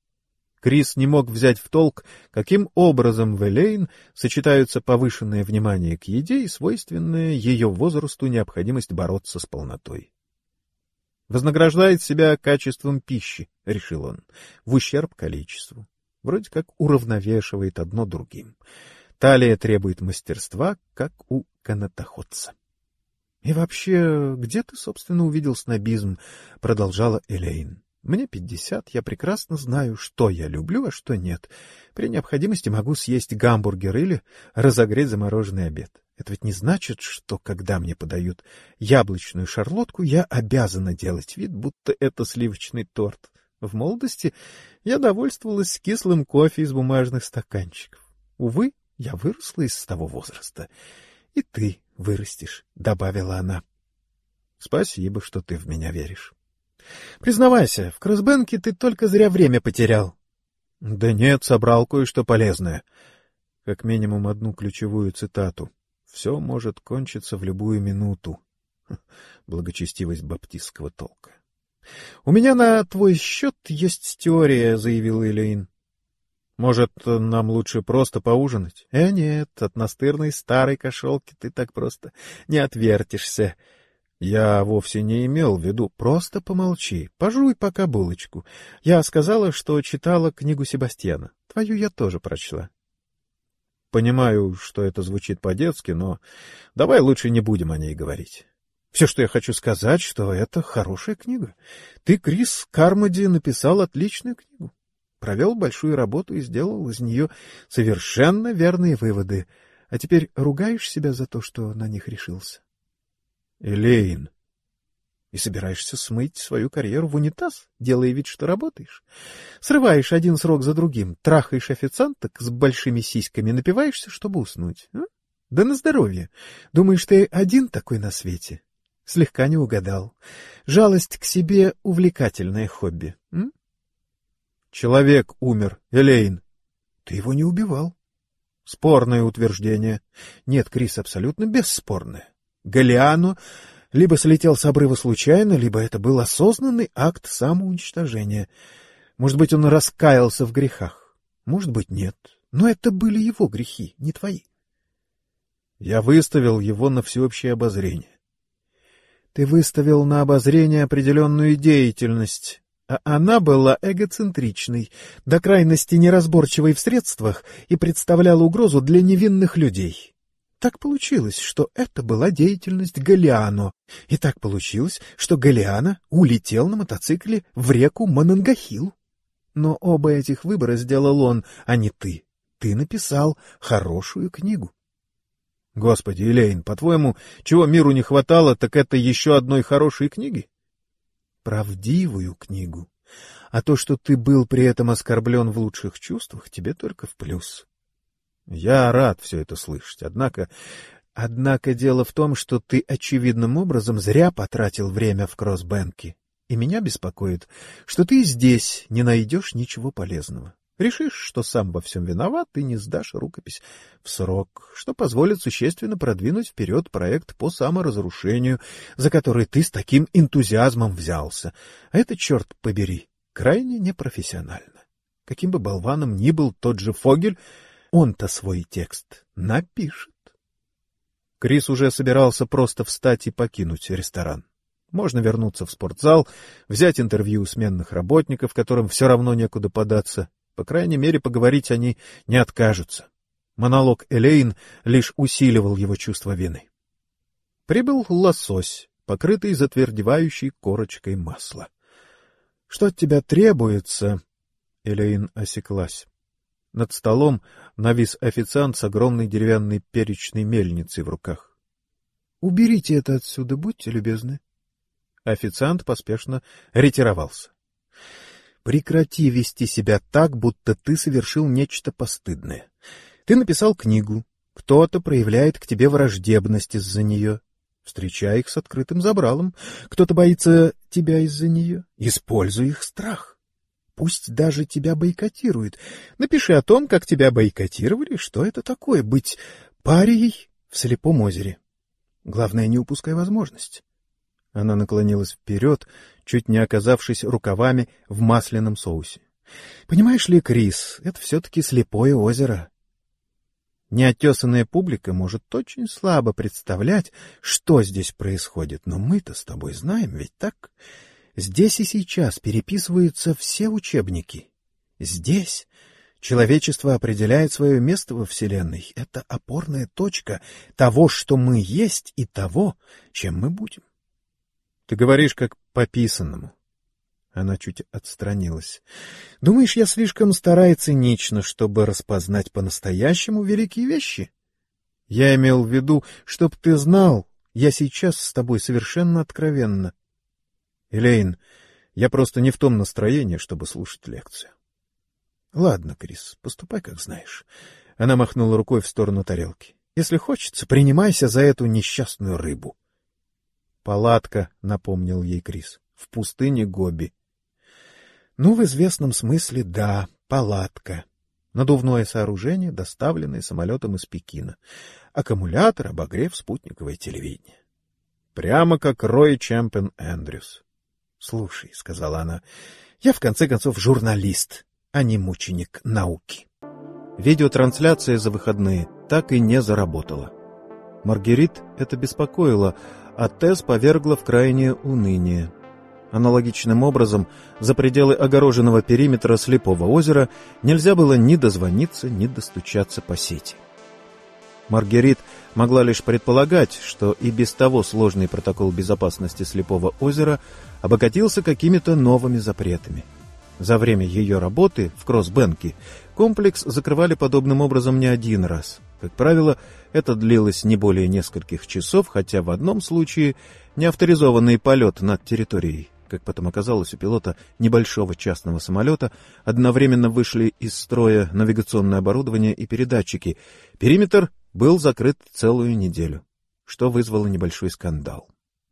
Крис не мог взять в толк, каким образом в Элейн сочетаются повышенное внимание к еде и свойственная ее возрасту необходимость бороться с полнотой. Вознаграждает себя качеством пищи, — решил он, — в ущерб количеству. Вроде как уравновешивает одно другим. Талия требует мастерства, как у канатоходца. — И вообще, где ты, собственно, увидел снобизм? — продолжала Элейн. — Мне пятьдесят, я прекрасно знаю, что я люблю, а что нет. При необходимости могу съесть гамбургер или разогреть замороженный обед. Это ведь не значит, что, когда мне подают яблочную шарлотку, я обязана делать вид, будто это сливочный торт. В молодости я довольствовалась кислым кофе из бумажных стаканчиков. Увы, я выросла из того возраста. И ты вырастешь, — добавила она. — Спасибо, что ты в меня веришь. — Признавайся, в Кроссбенке ты только зря время потерял. — Да нет, собрал кое-что полезное. Как минимум одну ключевую цитату. Все может кончиться в любую минуту. Благочестивость баптистского толка. — У меня на твой счет есть теория, — заявил Элейн. — Может, нам лучше просто поужинать? — Э, нет, от настырной старой кошелки ты так просто не отвертишься. Я вовсе не имел в виду. Просто помолчи, пожуй пока булочку. Я сказала, что читала книгу Себастьяна. Твою я тоже прочла. Понимаю, что это звучит по-детски, но давай лучше не будем о ней говорить. Все, что я хочу сказать, что это хорошая книга. Ты, Крис Кармоди, написал отличную книгу. Провел большую работу и сделал из нее совершенно верные выводы. А теперь ругаешь себя за то, что на них решился? Элейн. И собираешься смыть свою карьеру в унитаз, делая вид, что работаешь? Срываешь один срок за другим, трахаешь официанток с большими сиськами, напиваешься, чтобы уснуть. А? Да на здоровье. Думаешь, ты один такой на свете? Слегка не угадал. Жалость к себе — увлекательное хобби. М? Человек умер, Элейн. Ты его не убивал. Спорное утверждение. Нет, Крис, абсолютно бесспорное. Галиано либо слетел с обрыва случайно, либо это был осознанный акт самоуничтожения. Может быть, он раскаялся в грехах. Может быть, нет. Но это были его грехи, не твои. Я выставил его на всеобщее обозрение. Ты выставил на обозрение определенную деятельность. А она была эгоцентричной, до крайности неразборчивой в средствах и представляла угрозу для невинных людей. Так получилось, что это была деятельность Галлиано, и так получилось, что Галлиано улетел на мотоцикле в реку Монангахилл. Но оба этих выбора сделал он, а не ты. Ты написал хорошую книгу. Господи, Элейн, по-твоему, чего миру не хватало, так это еще одной хорошей книги? Правдивую книгу. А то, что ты был при этом оскорблен в лучших чувствах, тебе только в плюс. Я рад все это слышать, однако... Однако дело в том, что ты очевидным образом зря потратил время в Кроссбенке. И меня беспокоит, что ты здесь не найдешь ничего полезного. Решишь, что сам во всем виноват, и не сдашь рукопись в срок, что позволит существенно продвинуть вперед проект по саморазрушению, за который ты с таким энтузиазмом взялся. А это, черт побери, крайне непрофессионально. Каким бы болваном ни был тот же Фогель, он-то свой текст напишет. Крис уже собирался просто встать и покинуть ресторан. Можно вернуться в спортзал, взять интервью у сменных работников, которым все равно некуда податься. По крайней мере, поговорить они не откажутся. Монолог Элейн лишь усиливал его чувство вины. Прибыл лосось, покрытый затвердевающей корочкой масла. — Что от тебя требуется? Элейн осеклась. Над столом навис официант с огромной деревянной перечной мельницей в руках. — Уберите это отсюда, будьте любезны. Официант поспешно ретировался. — Прекрати вести себя так, будто ты совершил нечто постыдное. Ты написал книгу, кто-то проявляет к тебе враждебность из-за нее. Встречай их с открытым забралом. Кто-то боится тебя из-за нее. Используй их страх. Пусть даже тебя бойкотируют. Напиши о том, как тебя бойкотировали, что это такое — быть парией в слепом озере. Главное, не упускай возможность. Она наклонилась вперед, чуть не оказавшись рукавами в масляном соусе. — Понимаешь ли, Крис, это все-таки слепое озеро. Неотесанная публика может очень слабо представлять, что здесь происходит, но мы-то с тобой знаем, ведь так? Здесь и сейчас переписываются все учебники. Здесь человечество определяет свое место во Вселенной. Это опорная точка того, что мы есть, и того, чем мы будем. Ты говоришь, как по писанному. Она чуть отстранилась. Думаешь, я слишком стараюсь цинично, чтобы распознать по-настоящему великие вещи? Я имел в виду, чтоб ты знал, я сейчас с тобой совершенно откровенно. Элейн, я просто не в том настроении, чтобы слушать лекцию. Ладно, Крис, поступай, как знаешь. Она махнула рукой в сторону тарелки. Если хочется, принимайся за эту несчастную рыбу. Палатка, напомнил ей Крис, в пустыне Гоби. Ну, в известном смысле, да, палатка. Надувное сооружение, доставленное самолетом из Пекина. Аккумулятор, обогрев, спутниковое телевидение. Прямо как Рой Чемпион Эндрюс. — Слушай, — сказала она, — я в конце концов журналист, а не мученик науки. Видеотрансляция за выходные так и не заработала. Маргерит это беспокоило, а Тесс повергла в крайнее уныние. Аналогичным образом, за пределы огороженного периметра слепого озера нельзя было ни дозвониться, ни достучаться по сети. Маргерит могла лишь предполагать, что и без того сложный протокол безопасности слепого озера обогатился какими-то новыми запретами. За время ее работы в Кроссбенке комплекс закрывали подобным образом не один раз. Как правило, это длилось не более нескольких часов, хотя в одном случае неавторизованный полет над территорией, как потом оказалось у пилота небольшого частного самолета, одновременно вышли из строя навигационное оборудование и передатчики. Периметр был закрыт целую неделю, что вызвало небольшой скандал.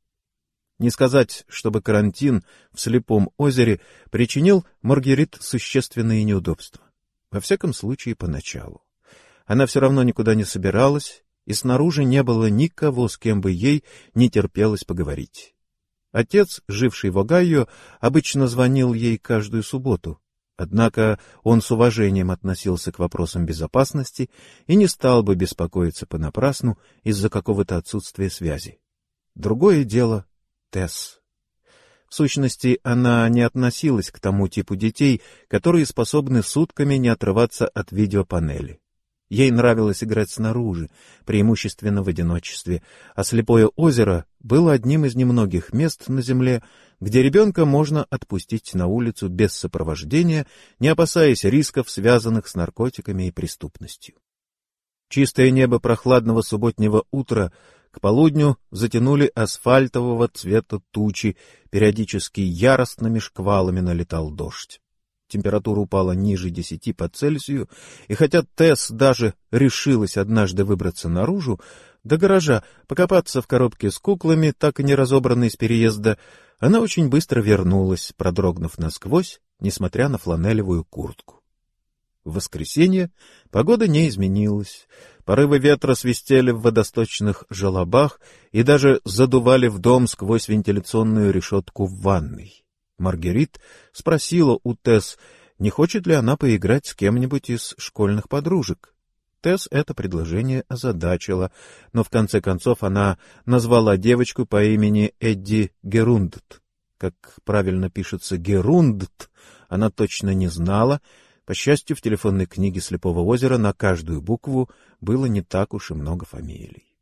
Не сказать, чтобы карантин в слепом озере причинил Маргерит существенные неудобства. Во всяком случае, поначалу. Она все равно никуда не собиралась, и снаружи не было никого, с кем бы ей не терпелось поговорить. Отец, живший в Огайо, обычно звонил ей каждую субботу, однако он с уважением относился к вопросам безопасности и не стал бы беспокоиться понапрасну из-за какого-то отсутствия связи. Другое дело — Тесс. В сущности, она не относилась к тому типу детей, которые способны сутками не отрываться от видеопанели. Ей нравилось играть снаружи, преимущественно в одиночестве, а слепое озеро было одним из немногих мест на земле, где ребенка можно отпустить на улицу без сопровождения, не опасаясь рисков, связанных с наркотиками и преступностью. Чистое небо прохладного субботнего утра к полудню затянули асфальтового цвета тучи, периодически яростными шквалами налетал дождь. Температура упала ниже десяти по Цельсию, и хотя Тесс даже решилась однажды выбраться наружу, до гаража, покопаться в коробке с куклами, так и не разобранной с переезда, она очень быстро вернулась, продрогнув насквозь, несмотря на фланелевую куртку. В воскресенье погода не изменилась. Порывы ветра свистели в водосточных желобах и даже задували в дом сквозь вентиляционную решетку в ванной. Маргерит спросила у Тесс, не хочет ли она поиграть с кем-нибудь из школьных подружек. Тесс это предложение озадачило, но в конце концов она назвала девочку по имени Эдди Герундт. Как правильно пишется Герундт, она точно не знала. По счастью, в телефонной книге «Слепого озера» на каждую букву было не так уж и много фамилий.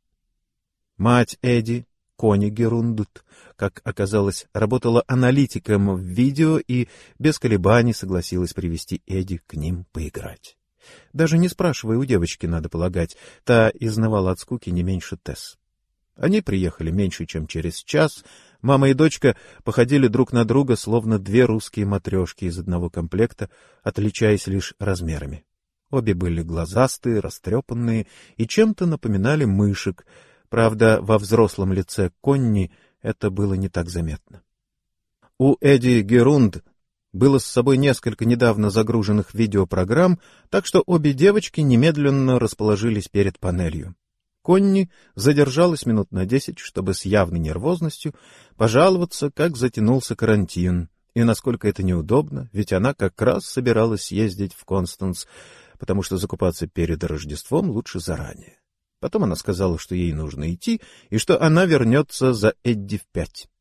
Мать Эдди, Кони Герундт, как оказалось, работала аналитиком в видео и без колебаний согласилась привести Эдди к ним поиграть. Даже не спрашивая у девочки, надо полагать, та изнывала от скуки не меньше Тесс. Они приехали меньше, чем через час. Мама и дочка походили друг на друга, словно две русские матрешки из одного комплекта, отличаясь лишь размерами. Обе были глазастые, растрепанные и чем-то напоминали мышек. Правда, во взрослом лице Конни это было не так заметно. У Эдди Герунд было с собой несколько недавно загруженных видеопрограмм, так что обе девочки немедленно расположились перед панелью. Конни задержалась минут на десять, чтобы с явной нервозностью пожаловаться, как затянулся карантин, и насколько это неудобно, ведь она как раз собиралась съездить в Констанс, потому что закупаться перед Рождеством лучше заранее. Потом она сказала, что ей нужно идти, и что она вернется за Эдди в пять.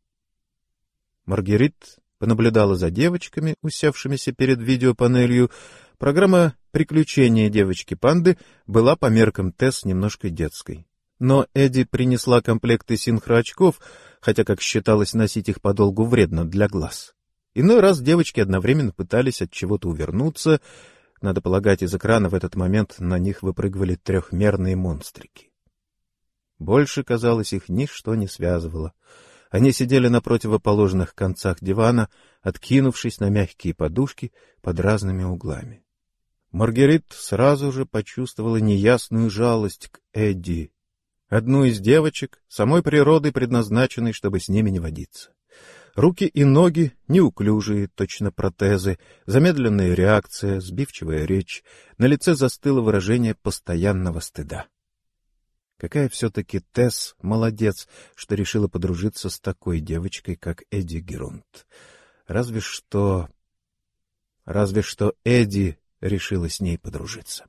Маргерит понаблюдала за девочками, усевшимися перед видеопанелью. Программа «Приключения девочки-панды» была по меркам Тесс немножко детской. Но Эдди принесла комплекты синхроочков, хотя, как считалось, носить их подолгу вредно для глаз. Иной раз девочки одновременно пытались от чего-то увернуться. Надо полагать, из экрана в этот момент на них выпрыгивали трехмерные монстрики. Больше, казалось, их ничто не связывало. Они сидели на противоположных концах дивана, откинувшись на мягкие подушки под разными углами. Маргерит сразу же почувствовала неясную жалость к Эдди, одну из девочек, самой природой предназначенной, чтобы с ними не водиться. Руки и ноги неуклюжие, точно протезы, замедленная реакция, сбивчивая речь, на лице застыло выражение постоянного стыда. Какая все-таки Тесс молодец, что решила подружиться с такой девочкой, как Эдди Герунд. Разве что... Разве что Эдди решила с ней подружиться.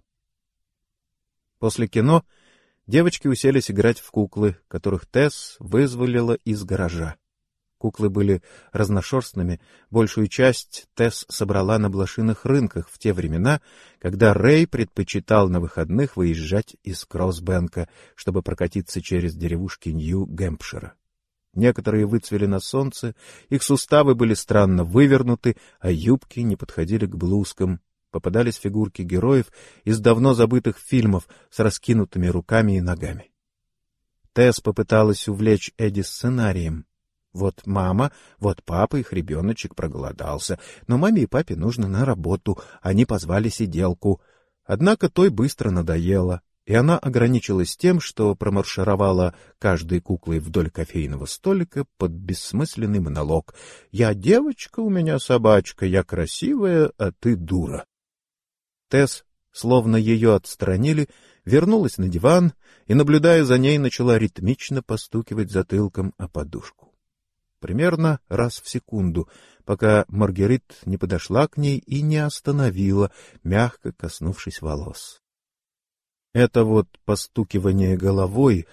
После кино девочки уселись играть в куклы, которых Тесс вызволила из гаража. Куклы были разношерстными, большую часть Тесс собрала на блошиных рынках в те времена, когда Рэй предпочитал на выходных выезжать из Кроссбенка, чтобы прокатиться через деревушки Нью-Гэмпшира. Некоторые выцвели на солнце, их суставы были странно вывернуты, а юбки не подходили к блузкам. Попадались фигурки героев из давно забытых фильмов с раскинутыми руками и ногами. Тесс попыталась увлечь Эдди сценарием. Вот мама, вот папа, их ребеночек проголодался, но маме и папе нужно на работу, они позвали сиделку. Однако той быстро надоело, и она ограничилась тем, что промаршировала каждой куклой вдоль кофейного столика под бессмысленный монолог: «Я девочка, у меня собачка, я красивая, а ты дура». Тесс, словно ее отстранили, вернулась на диван и, наблюдая за ней, начала ритмично постукивать затылком о подушку. Примерно раз в секунду, пока Маргерит не подошла к ней и не остановила, мягко коснувшись волос. Это вот постукивание головой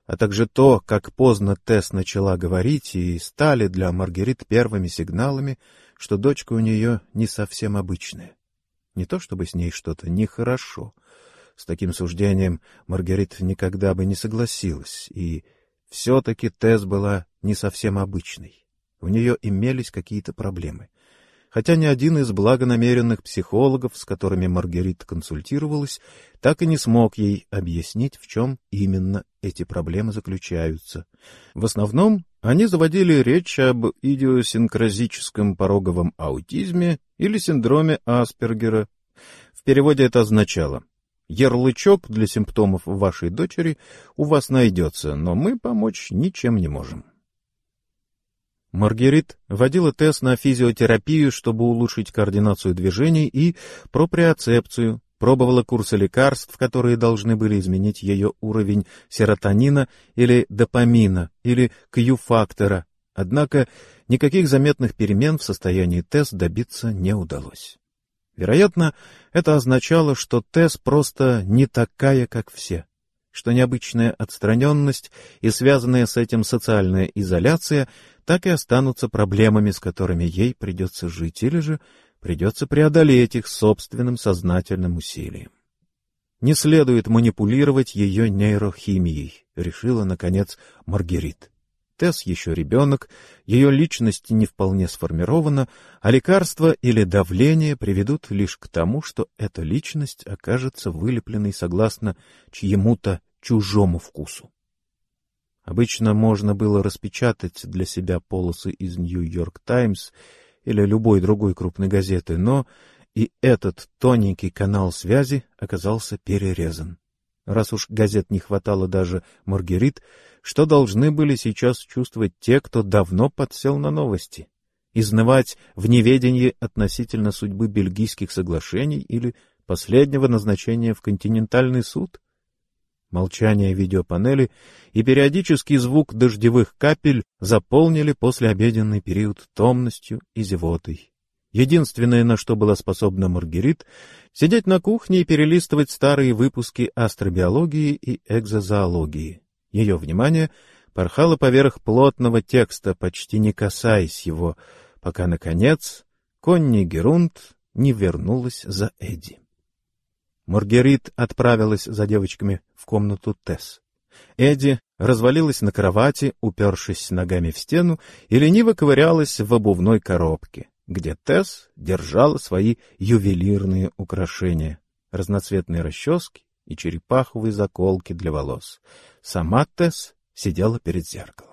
а также то, как поздно Тесс начала говорить, и стали для Маргарит первыми сигналами, что дочка у нее не совсем обычная. Не то чтобы с ней что-то нехорошо. С таким суждением Маргарит никогда бы не согласилась, и все-таки Тесс была не совсем обычной. У нее имелись какие-то проблемы. Хотя ни один из благонамеренных психологов, с которыми Маргарит консультировалась, так и не смог ей объяснить, в чем именно эти проблемы заключаются. В основном они заводили речь об идиосинкразическом пороговом аутизме или синдроме Аспергера. В переводе это означало: ярлычок для симптомов вашей дочери у вас найдется, но мы помочь ничем не можем. Маргарит водила Тесс на физиотерапию, чтобы улучшить координацию движений и проприоцепцию, пробовала курсы лекарств, которые должны были изменить ее уровень серотонина или допамина, или кью-фактора, однако никаких заметных перемен в состоянии Тесс добиться не удалось. Вероятно, это означало, что Тесс просто не такая, как все, что необычная отстраненность и связанная с этим социальная изоляция так и останутся проблемами, с которыми ей придется жить, или же придется преодолеть их собственным сознательным усилием. Не следует манипулировать ее нейрохимией, решила, наконец, Маргарит. Тесс еще ребенок, ее личность не вполне сформирована, а лекарства или давление приведут лишь к тому, что эта личность окажется вылепленной согласно чьему-то чужому вкусу. Обычно можно было распечатать для себя полосы из «Нью-Йорк Таймс» или любой другой крупной газеты, но и этот тоненький канал связи оказался перерезан. Раз уж газет не хватало даже Маргарит, что должны были сейчас чувствовать те, кто давно подсел на новости? Изнывать в неведении относительно судьбы Бельгийских соглашений или последнего назначения в континентальный суд? Молчание видеопанели и периодический звук дождевых капель заполнили послеобеденный период томностью и зевотой. Единственное, на что была способна Маргарит, сидеть на кухне и перелистывать старые выпуски астробиологии и экзозоологии. Ее внимание порхало поверх плотного текста, почти не касаясь его, пока, наконец, Конни Герунд не вернулась за Эдди. Маргарит отправилась за девочками в комнату Тесс. Эдди развалилась на кровати, упершись ногами в стену, и лениво ковырялась в обувной коробке, где Тесс держала свои ювелирные украшения, разноцветные расчески и черепаховые заколки для волос. Сама Тесс сидела перед зеркалом.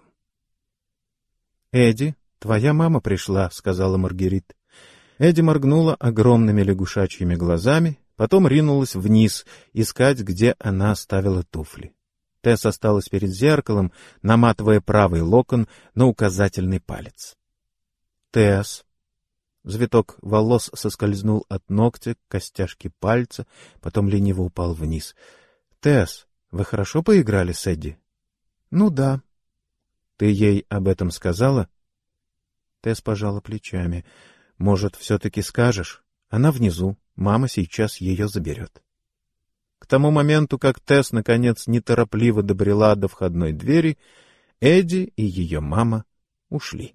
— Эдди, твоя мама пришла, — сказала Маргарит. Эдди моргнула огромными лягушачьими глазами, потом ринулась вниз, искать, где она оставила туфли. Тесс осталась перед зеркалом, наматывая правый локон на указательный палец. — Тесс. Завиток волос соскользнул от ногтя к костяшке пальца, потом лениво упал вниз. — Тесс, вы хорошо поиграли с Эдди? — Ну да. — Ты ей об этом сказала? Тесс пожала плечами. — Может, все-таки скажешь? Она внизу. Мама сейчас ее заберет. К тому моменту, как Тесс, наконец, неторопливо добрела до входной двери, Эдди и ее мама ушли.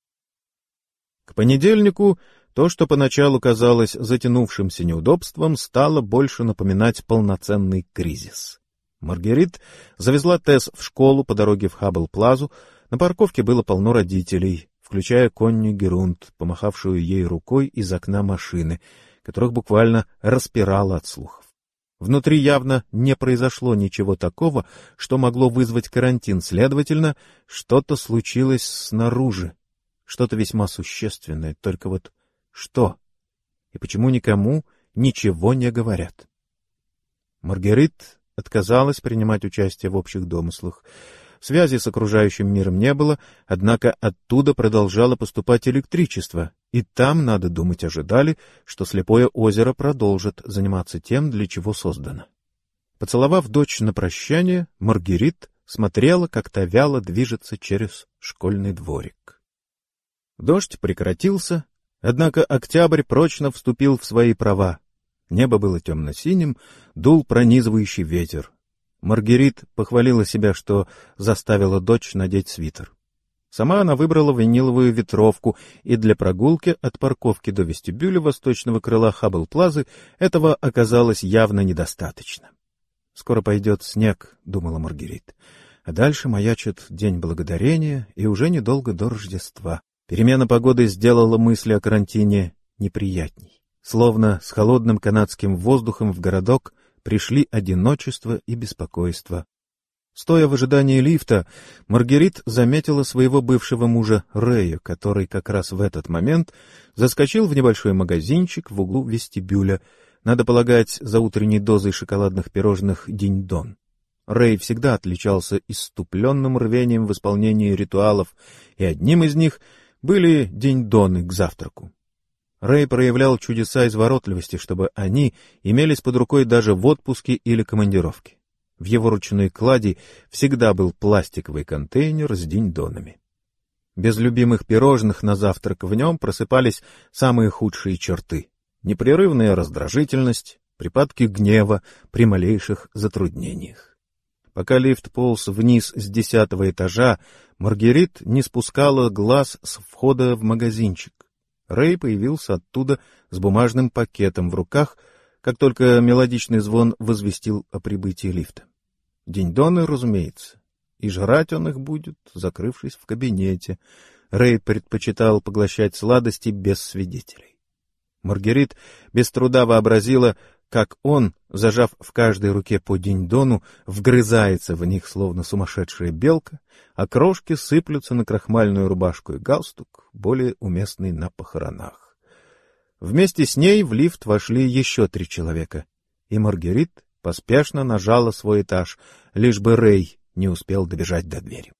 К понедельнику то, что поначалу казалось затянувшимся неудобством, стало больше напоминать полноценный кризис. Маргарит завезла Тесс в школу по дороге в Хаббл-Плазу. На парковке было полно родителей, включая Конни Герунд, помахавшую ей рукой из окна машины, которых буквально распирало от слухов. Внутри явно не произошло ничего такого, что могло вызвать карантин, следовательно, что-то случилось снаружи, что-то весьма существенное, только вот что? И почему никому ничего не говорят? Маргарит отказалась принимать участие в общих домыслах. Связи с окружающим миром не было, однако оттуда продолжало поступать электричество, и там, надо думать, ожидали, что слепое озеро продолжит заниматься тем, для чего создано. Поцеловав дочь на прощание, Маргарит смотрела, как та вяло движется через школьный дворик. Дождь прекратился, однако октябрь прочно вступил в свои права. Небо было темно-синим, дул пронизывающий ветер. Маргерит похвалила себя, что заставила дочь надеть свитер. Сама она выбрала виниловую ветровку, и для прогулки от парковки до вестибюля восточного крыла Хаббл-Плазы этого оказалось явно недостаточно. «Скоро пойдет снег», — думала Маргерит, а дальше маячит День Благодарения, и уже недолго до Рождества. Перемена погоды сделала мысли о карантине неприятней. Словно с холодным канадским воздухом в городок пришли одиночество и беспокойство. Стоя в ожидании лифта, Маргерит заметила своего бывшего мужа Рэя, который как раз в этот момент заскочил в небольшой магазинчик в углу вестибюля, надо полагать, за утренней дозой шоколадных пирожных «Динь-дон». Рэй всегда отличался исступленным рвением в исполнении ритуалов, и одним из них были динь-доны к завтраку. Рэй проявлял чудеса изворотливости, чтобы они имелись под рукой даже в отпуске или командировке. В его ручной клади всегда был пластиковый контейнер с динь-донами. Без любимых пирожных на завтрак в нем просыпались самые худшие черты: непрерывная раздражительность, припадки гнева при малейших затруднениях. Пока лифт полз вниз с десятого этажа, Маргерит не спускала глаз с входа в магазинчик. Рэй появился оттуда с бумажным пакетом в руках, как только мелодичный звон возвестил о прибытии лифта. Динь-доны, разумеется, и жрать он их будет, закрывшись в кабинете. Рэй предпочитал поглощать сладости без свидетелей. Маргерит без труда вообразила, как он, зажав в каждой руке по динь-дону, вгрызается в них, словно сумасшедшая белка, а крошки сыплются на крахмальную рубашку и галстук, более уместный на похоронах. Вместе с ней в лифт вошли еще три человека, и Маргерит поспешно нажала свой этаж, лишь бы Рэй не успел добежать до двери.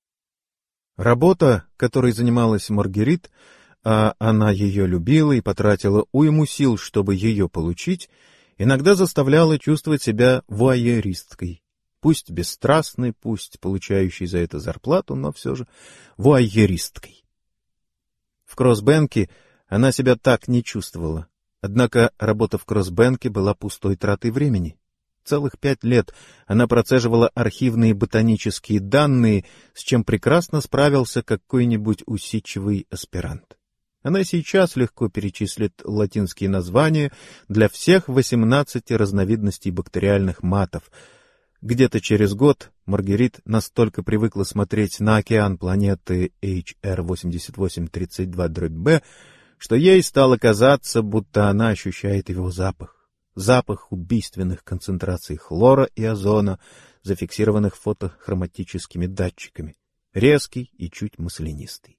Работа, которой занималась Маргерит, а она ее любила и потратила уйму сил, чтобы ее получить, иногда заставляла чувствовать себя вуайеристкой. Пусть бесстрастной, пусть получающей за это зарплату, но все же вуайеристкой. В Кроссбенке она себя так не чувствовала. Однако работа в Кроссбенке была пустой тратой времени. Целых пять лет она процеживала архивные ботанические данные, с чем прекрасно справился какой-нибудь усидчивый аспирант. Она сейчас легко перечислит латинские названия для всех восемнадцати разновидностей бактериальных матов. Где-то через год Маргерит настолько привыкла смотреть на океан планеты эйч эр восемьдесят восемь тридцать два бэ, что ей стало казаться, будто она ощущает его запах. Запах убийственных концентраций хлора и озона, зафиксированных фотохроматическими датчиками, резкий и чуть маслянистый.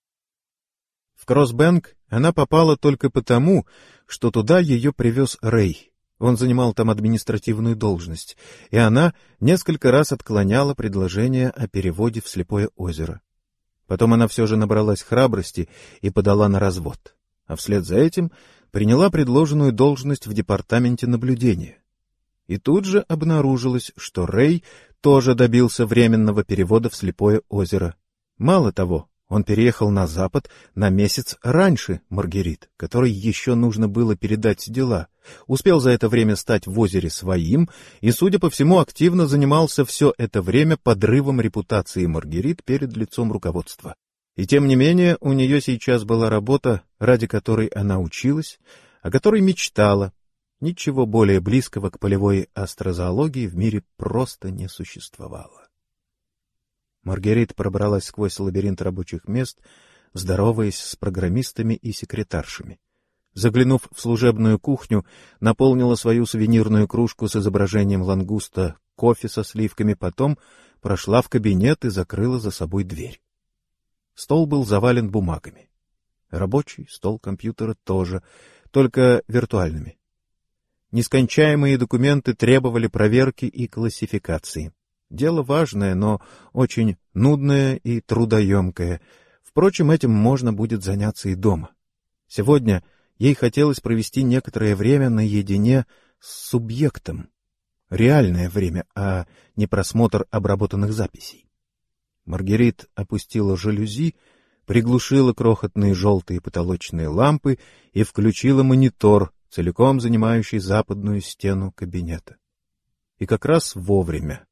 В Кроссбенк она попала только потому, что туда ее привез Рэй. Он занимал там административную должность, и она несколько раз отклоняла предложение о переводе в Слепое озеро. Потом она все же набралась храбрости и подала на развод, а вслед за этим приняла предложенную должность в департаменте наблюдения. И тут же обнаружилось, что Рэй тоже добился временного перевода в Слепое озеро. Мало того, он переехал на запад на месяц раньше Маргерит, которой еще нужно было передать дела. Успел за это время стать в озере своим и, судя по всему, активно занимался все это время подрывом репутации Маргерит перед лицом руководства. И тем не менее у нее сейчас была работа, ради которой она училась, о которой мечтала. Ничего более близкого к полевой астрозоологии в мире просто не существовало. Маргерит пробралась сквозь лабиринт рабочих мест, здороваясь с программистами и секретаршами. Заглянув в служебную кухню, наполнила свою сувенирную кружку с изображением лангуста кофе со сливками, потом прошла в кабинет и закрыла за собой дверь. Стол был завален бумагами. Рабочий стол компьютера тоже, только виртуальными. Нескончаемые документы требовали проверки и классификации. Дело важное, но очень нудное и трудоемкое. Впрочем, этим можно будет заняться и дома. Сегодня ей хотелось провести некоторое время наедине с субъектом. Реальное время, а не просмотр обработанных записей. Маргерит опустила жалюзи, приглушила крохотные желтые потолочные лампы и включила монитор, целиком занимающий западную стену кабинета. и как раз вовремя.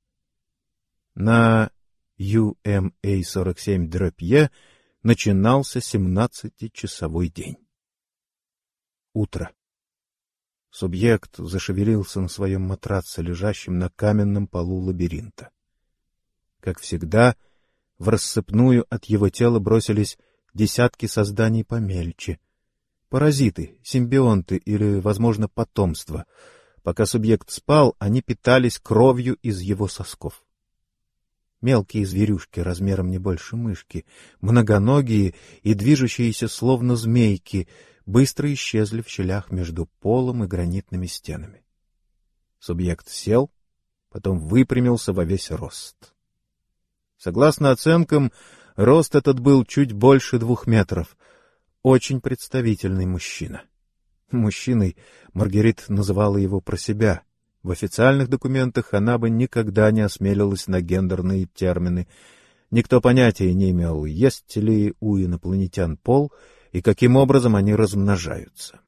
На ю эм эй сорок семь Е начинался семнадцатичасовой день. Утро. Субъект зашевелился на своем матраце, лежащем на каменном полу лабиринта. Как всегда, в рассыпную от его тела бросились десятки созданий помельче. Паразиты, симбионты или, возможно, потомство. Пока субъект спал, они питались кровью из его сосков. Мелкие зверюшки размером не больше мышки, многоногие и движущиеся словно змейки, быстро исчезли в щелях между полом и гранитными стенами. Субъект сел, потом выпрямился во весь рост. Согласно оценкам, рост этот был чуть больше двух метров. Очень представительный мужчина. Мужчиной Маргерит называла его про себя. В официальных документах она бы никогда не осмелилась на гендерные термины. Никто понятия не имел, есть ли у инопланетян пол и каким образом они размножаются.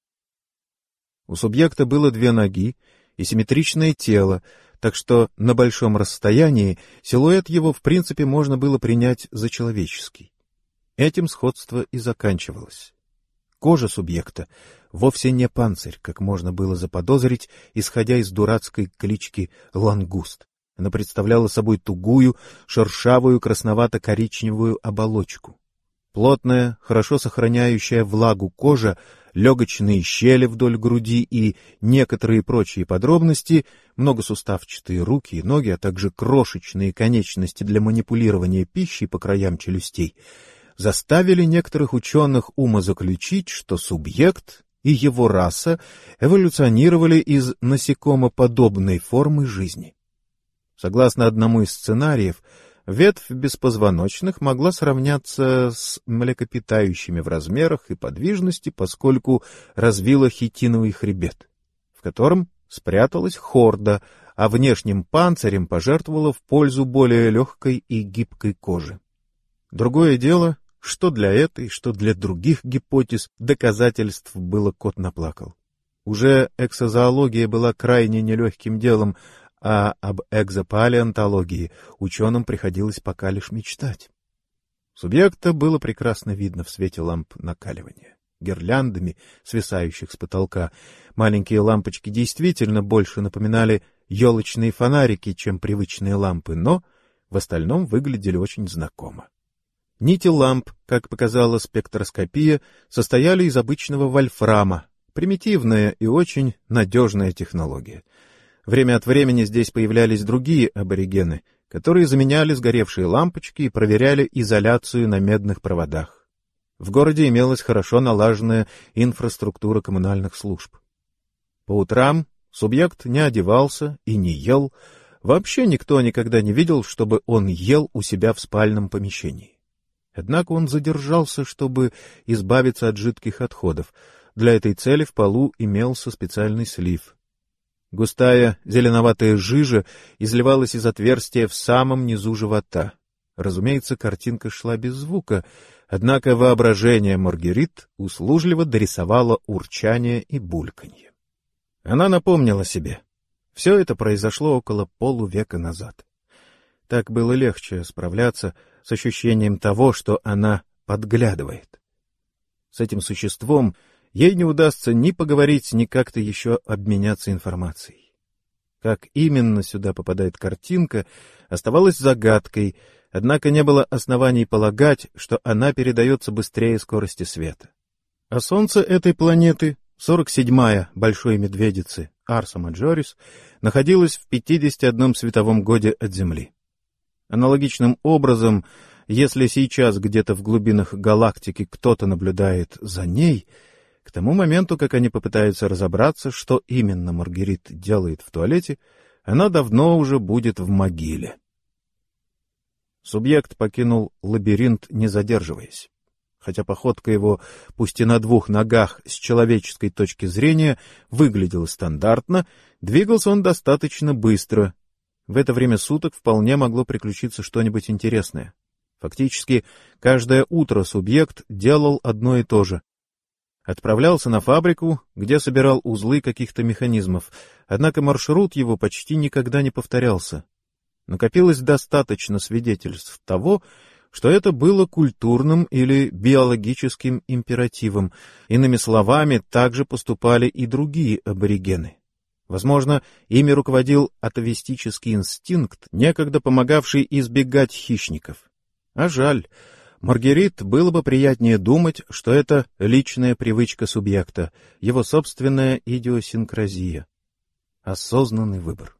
У субъекта было две ноги и симметричное тело, так что на большом расстоянии силуэт его в принципе можно было принять за человеческий. Этим сходство и заканчивалось. Кожа субъекта вовсе не панцирь, как можно было заподозрить, исходя из дурацкой клички «лангуст». Она представляла собой тугую, шершавую, красновато-коричневую оболочку. Плотная, хорошо сохраняющая влагу кожа, легочные щели вдоль груди и некоторые прочие подробности, многосуставчатые руки и ноги, а также крошечные конечности для манипулирования пищей по краям челюстей, заставили некоторых ученых умозаключить, что субъект и его раса эволюционировали из насекомоподобной формы жизни. Согласно одному из сценариев, ветвь беспозвоночных могла сравняться с млекопитающими в размерах и подвижности, поскольку развила хитиновый хребет, в котором спряталась хорда, а внешним панцирем пожертвовала в пользу более легкой и гибкой кожи. Другое дело, что для этой, что для других гипотез доказательств было кот наплакал. Уже экзозоология была крайне нелегким делом, а об экзопалеонтологии ученым приходилось пока лишь мечтать. Субъекта было прекрасно видно в свете ламп накаливания, гирляндами, свисающих с потолка. Маленькие лампочки действительно больше напоминали елочные фонарики, чем привычные лампы, но в остальном выглядели очень знакомо. Нити ламп, как показала спектроскопия, состояли из обычного вольфрама, примитивная и очень надежная технология. Время от времени здесь появлялись другие аборигены, которые заменяли сгоревшие лампочки и проверяли изоляцию на медных проводах. В городе имелась хорошо налаженная инфраструктура коммунальных служб. По утрам субъект не одевался и не ел. Вообще никто никогда не видел, чтобы он ел у себя в спальном помещении. Однако он задержался, чтобы избавиться от жидких отходов. Для этой цели в полу имелся специальный слив. Густая зеленоватая жижа изливалась из отверстия в самом низу живота. Разумеется, картинка шла без звука, однако воображение Маргерит услужливо дорисовало урчание и бульканье. Она напомнила себе. Все это произошло около полувека назад. Так было легче справляться с ощущением того, что она подглядывает. С этим существом ей не удастся ни поговорить, ни как-то еще обменяться информацией. Как именно сюда попадает картинка, оставалось загадкой, однако не было оснований полагать, что она передается быстрее скорости света. А солнце этой планеты, сорок седьмая большой медведицы, Арса Маджорис, находилось в пятидесяти одном световом годе от Земли. Аналогичным образом, если сейчас где-то в глубинах галактики кто-то наблюдает за ней, к тому моменту, как они попытаются разобраться, что именно Маргерит делает в туалете, она давно уже будет в могиле. Субъект покинул лабиринт, не задерживаясь. Хотя походка его, пусть и на двух ногах, с человеческой точки зрения, выглядела стандартно, двигался он достаточно быстро. В это время суток вполне могло приключиться что-нибудь интересное. Фактически, каждое утро субъект делал одно и то же. Отправлялся на фабрику, где собирал узлы каких-то механизмов, однако маршрут его почти никогда не повторялся. Накопилось достаточно свидетельств того, что это было культурным или биологическим императивом. Иными словами, так же поступали и другие аборигены. Возможно, ими руководил атовистический инстинкт, некогда помогавший избегать хищников. А жаль, Маргерит было бы приятнее думать, что это личная привычка субъекта, его собственная идиосинкразия. Осознанный выбор.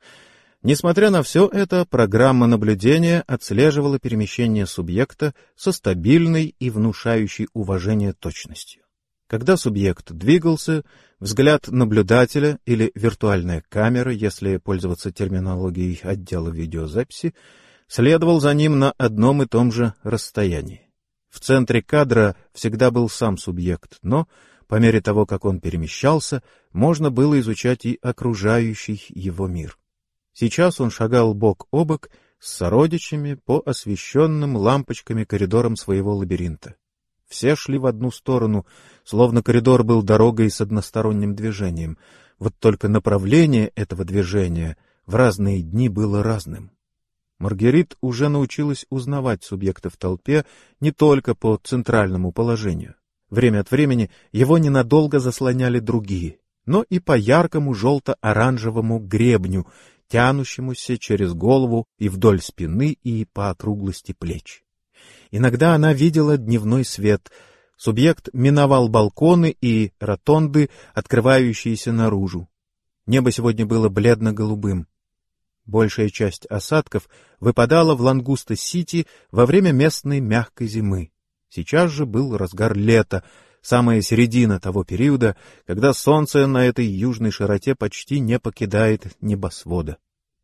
Несмотря на все это, программа наблюдения отслеживала перемещение субъекта со стабильной и внушающей уважение точностью. Когда субъект двигался, взгляд наблюдателя или виртуальная камера, если пользоваться терминологией отдела видеозаписи, следовал за ним на одном и том же расстоянии. В центре кадра всегда был сам субъект, но по мере того, как он перемещался, можно было изучать и окружающий его мир. Сейчас он шагал бок о бок с сородичами по освещенным лампочками коридорам своего лабиринта. Все шли в одну сторону, словно коридор был дорогой с односторонним движением. Вот только направление этого движения в разные дни было разным. Маргерит уже научилась узнавать субъекта в толпе не только по центральному положению. Время от времени его ненадолго заслоняли другие, но и по яркому желто-оранжевому гребню, тянущемуся через голову и вдоль спины и по округлости плеч. Иногда она видела дневной свет. Субъект миновал балконы и ротонды, открывающиеся наружу. Небо сегодня было бледно-голубым. Большая часть осадков выпадала в Лангуста-Сити во время местной мягкой зимы. Сейчас же был разгар лета, самая середина того периода, когда солнце на этой южной широте почти не покидает небосвода.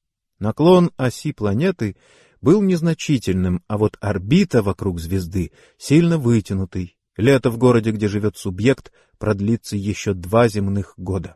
Наклон оси планеты был незначительным, а вот орбита вокруг звезды сильно вытянутой. Лето в городе, где живет субъект, продлится еще два земных года.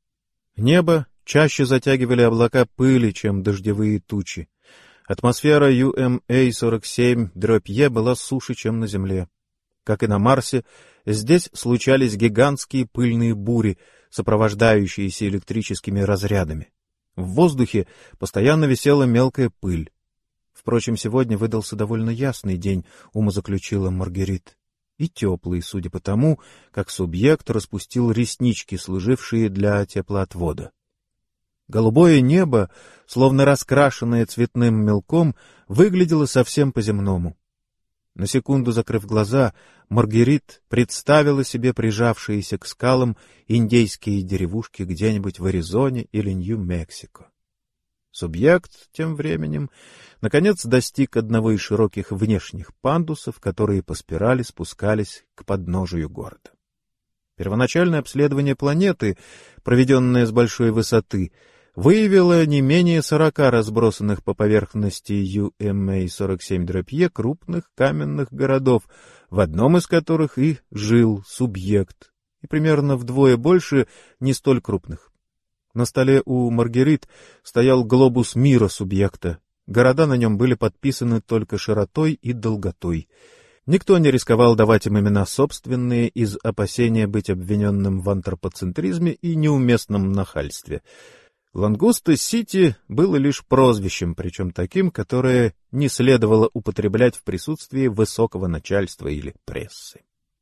Небо чаще затягивали облака пыли, чем дождевые тучи. Атмосфера ю эм эй сорок семь Е была суше, чем на Земле. Как и на Марсе, здесь случались гигантские пыльные бури, сопровождающиеся электрическими разрядами. В воздухе постоянно висела мелкая пыль. Впрочем, сегодня выдался довольно ясный день, умозаключила Маргерит, и теплый, судя по тому, как субъект распустил реснички, служившие для теплоотвода. Голубое небо, словно раскрашенное цветным мелком, выглядело совсем по-земному. На секунду закрыв глаза, Маргерит представила себе прижавшиеся к скалам индейские деревушки где-нибудь в Аризоне или Нью-Мексико. Субъект, тем временем, наконец достиг одного из широких внешних пандусов, которые по спирали спускались к подножию города. Первоначальное обследование планеты, проведенное с большой высоты, выявило не менее сорока разбросанных по поверхности ю эм эй сорок семь Е крупных каменных городов, в одном из которых и жил субъект, и примерно вдвое больше не столь крупных. На столе у Маргерит стоял глобус мира субъекта. Города на нем были подписаны только широтой и долготой. Никто не рисковал давать им имена собственные из опасения быть обвиненным в антропоцентризме и неуместном нахальстве. Лангуста-Сити было лишь прозвищем, причем таким, которое не следовало употреблять в присутствии высокого начальства или прессы.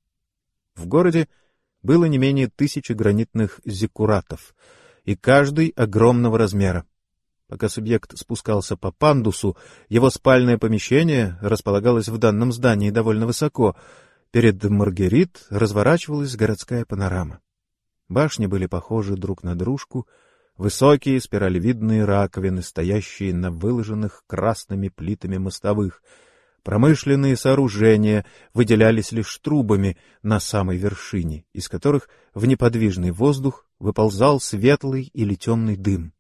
В городе было не менее тысячи гранитных зиккуратов, и каждый огромного размера. Пока субъект спускался по пандусу, его спальное помещение располагалось в данном здании довольно высоко. Перед Маргерит разворачивалась городская панорама. Башни были похожи друг на дружку, высокие спиралевидные раковины, стоящие на выложенных красными плитами мостовых. Промышленные сооружения выделялись лишь трубами на самой вершине, из которых в неподвижный воздух выползал светлый или темный дым.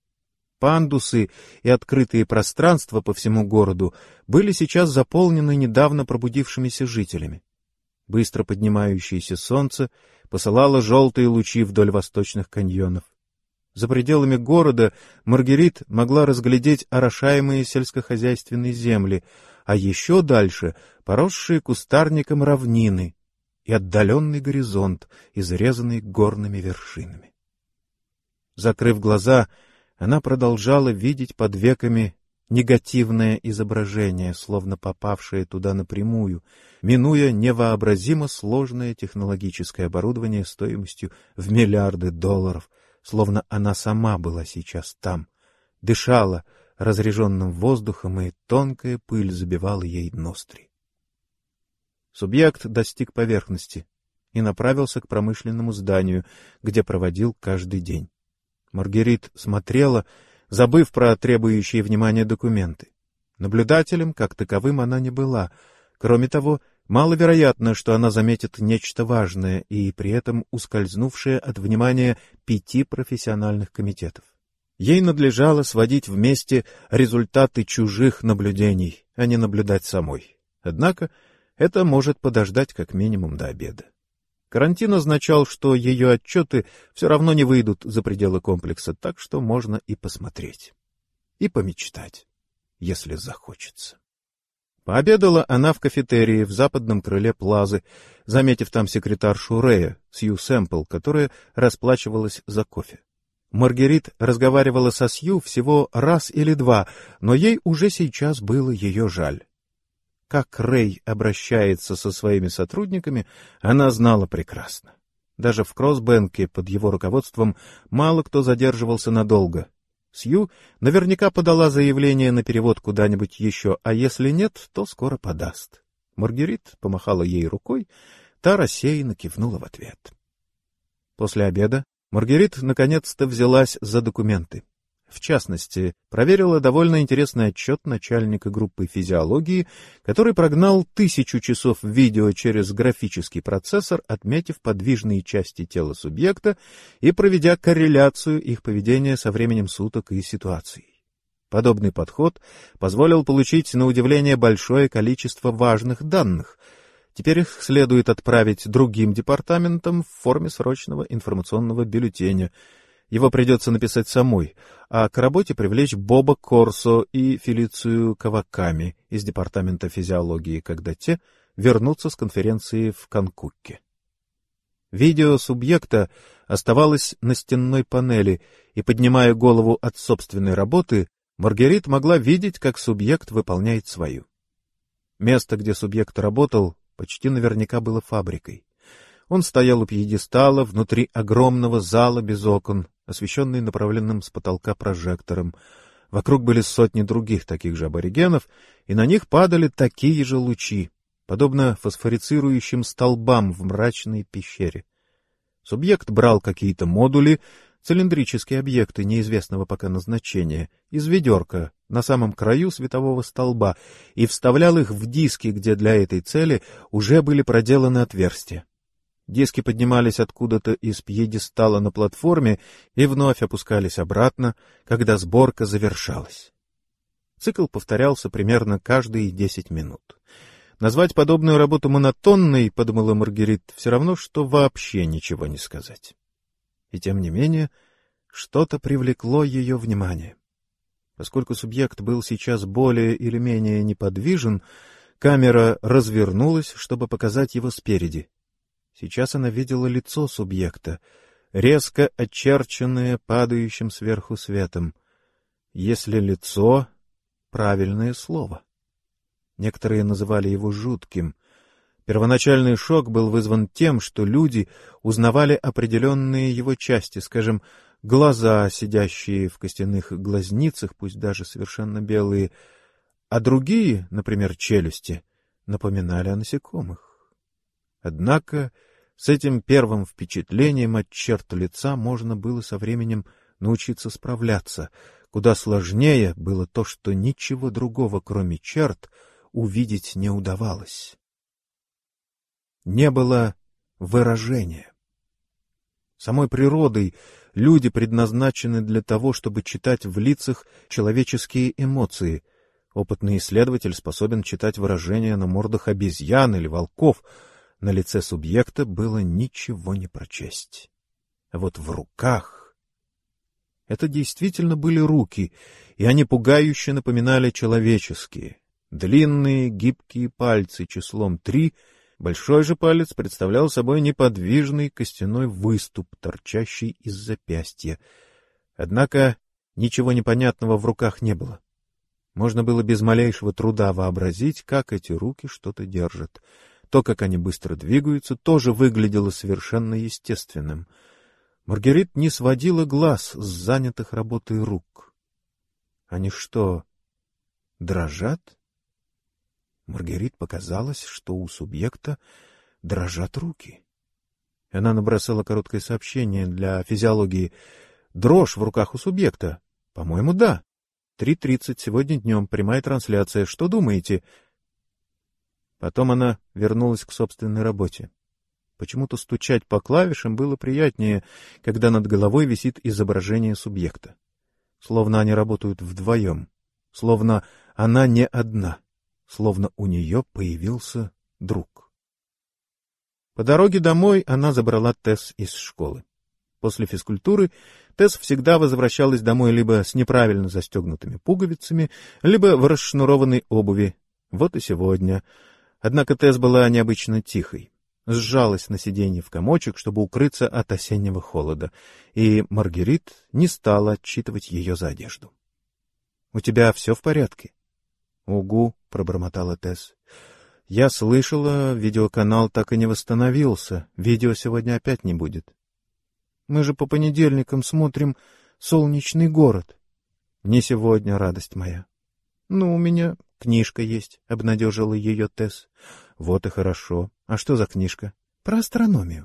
Пандусы и открытые пространства по всему городу были сейчас заполнены недавно пробудившимися жителями. Быстро поднимающееся солнце посылало желтые лучи вдоль восточных каньонов. За пределами города Маргерит могла разглядеть орошаемые сельскохозяйственные земли, а еще дальше — поросшие кустарником равнины. и отдаленный горизонт, изрезанный горными вершинами. Закрыв глаза, она продолжала видеть под веками негативное изображение, словно попавшее туда напрямую, минуя невообразимо сложное технологическое оборудование стоимостью в миллиарды долларов, словно она сама была сейчас там, дышала разреженным воздухом, и тонкая пыль забивала ей ноздри. Субъект достиг поверхности и направился к промышленному зданию, где проводил каждый день. Маргерит смотрела, забыв про требующие внимания документы. Наблюдателем, как таковым, она не была. Кроме того, маловероятно, что она заметит нечто важное и при этом ускользнувшее от внимания пяти профессиональных комитетов. Ей надлежало сводить вместе результаты чужих наблюдений, а не наблюдать самой. Однако это может подождать как минимум до обеда. Карантин означал, что ее отчеты все равно не выйдут за пределы комплекса, так что можно и посмотреть. И помечтать, если захочется. Пообедала она в кафетерии в западном крыле Плазы, заметив там секретаршу Рэя, Сью Сэмпл, которая расплачивалась за кофе. Маргерит разговаривала со Сью всего раз или два, но ей уже сейчас было ее жаль. Как Рэй обращается со своими сотрудниками, она знала прекрасно. Даже в Кросбенке под его руководством мало кто задерживался надолго. Сью наверняка подала заявление на перевод куда-нибудь еще, а если нет, то скоро подаст. Маргерит помахала ей рукой, та рассеянно кивнула в ответ. После обеда Маргерит наконец-то взялась за документы. В частности, проверила довольно интересный отчет начальника группы физиологии, который прогнал тысячу часов видео через графический процессор, отметив подвижные части тела субъекта и проведя корреляцию их поведения со временем суток и ситуацией. Подобный подход позволил получить, на удивление, большое количество важных данных. Теперь их следует отправить другим департаментам в форме срочного информационного бюллетеня. Его придется написать самой, а к работе привлечь Боба Корсо и Фелицию Каваками из Департамента физиологии, когда те вернутся с конференции в Канкукке. Видео субъекта оставалось на стенной панели, и, поднимая голову от собственной работы, Маргерит могла видеть, как субъект выполняет свою. Место, где субъект работал, почти наверняка было фабрикой. Он стоял у пьедестала внутри огромного зала без окон, освещенный направленным с потолка прожектором. Вокруг были сотни других таких же аборигенов, и на них падали такие же лучи, подобно фосфорицирующим столбам в мрачной пещере. Субъект брал какие-то модули, цилиндрические объекты неизвестного пока назначения, из ведерка на самом краю светового столба и вставлял их в диски, где для этой цели уже были проделаны отверстия. Диски поднимались откуда-то из пьедестала на платформе и вновь опускались обратно, когда сборка завершалась. Цикл повторялся примерно каждые десять минут. Назвать подобную работу монотонной, подумала Маргерит, все равно, что вообще ничего не сказать. И тем не менее, что-то привлекло ее внимание. Поскольку субъект был сейчас более или менее неподвижен, камера развернулась, чтобы показать его спереди. Сейчас она видела лицо субъекта, резко очерченное падающим сверху светом. Если лицо — правильное слово. Некоторые называли его жутким. Первоначальный шок был вызван тем, что люди узнавали определенные его части, скажем, глаза, сидящие в костяных глазницах, пусть даже совершенно белые, а другие, например, челюсти, напоминали о насекомых. Однако с этим первым впечатлением от черт лица можно было со временем научиться справляться. Куда сложнее было то, что ничего другого, кроме черт, увидеть не удавалось. Не было выражения. Самой природой люди предназначены для того, чтобы читать в лицах человеческие эмоции. Опытный исследователь способен читать выражения на мордах обезьян или волков. На лице субъекта было ничего не прочесть. А вот в руках... Это действительно были руки, и они пугающе напоминали человеческие. Длинные гибкие пальцы числом три Большой же палец представлял собой неподвижный костяной выступ, торчащий из запястья. Однако ничего непонятного в руках не было. Можно было без малейшего труда вообразить, как эти руки что-то держат. То, как они быстро двигаются, тоже выглядело совершенно естественным. Маргерит не сводила глаз с занятых работой рук. Они что, дрожат? Маргерит показалось, что у субъекта дрожат руки. Она набросала короткое сообщение для физиологии. Дрожь в руках у субъекта. По-моему, да. три тридцать сегодня днем, прямая трансляция. Что думаете? Потом она вернулась к собственной работе. Почему-то стучать по клавишам было приятнее, когда над головой висит изображение субъекта. Словно они работают вдвоем. Словно она не одна. Словно у нее появился друг. По дороге домой она забрала Тесс из школы. После физкультуры Тесс всегда возвращалась домой либо с неправильно застегнутыми пуговицами, либо в расшнурованной обуви. Вот и сегодня. Однако Тесс была необычно тихой. Сжалась на сиденье в комочек, чтобы укрыться от осеннего холода, и Маргерит не стала отчитывать ее за одежду. — У тебя все в порядке? — Угу, — пробормотала Тесс. — Я слышала, видеоканал так и не восстановился. Видео сегодня опять не будет. — Мы же по понедельникам смотрим «Солнечный город». — Не сегодня, радость моя. — Ну, у меня книжка есть, — обнадежила ее Тесс. — Вот и хорошо. А что за книжка? — Про астрономию.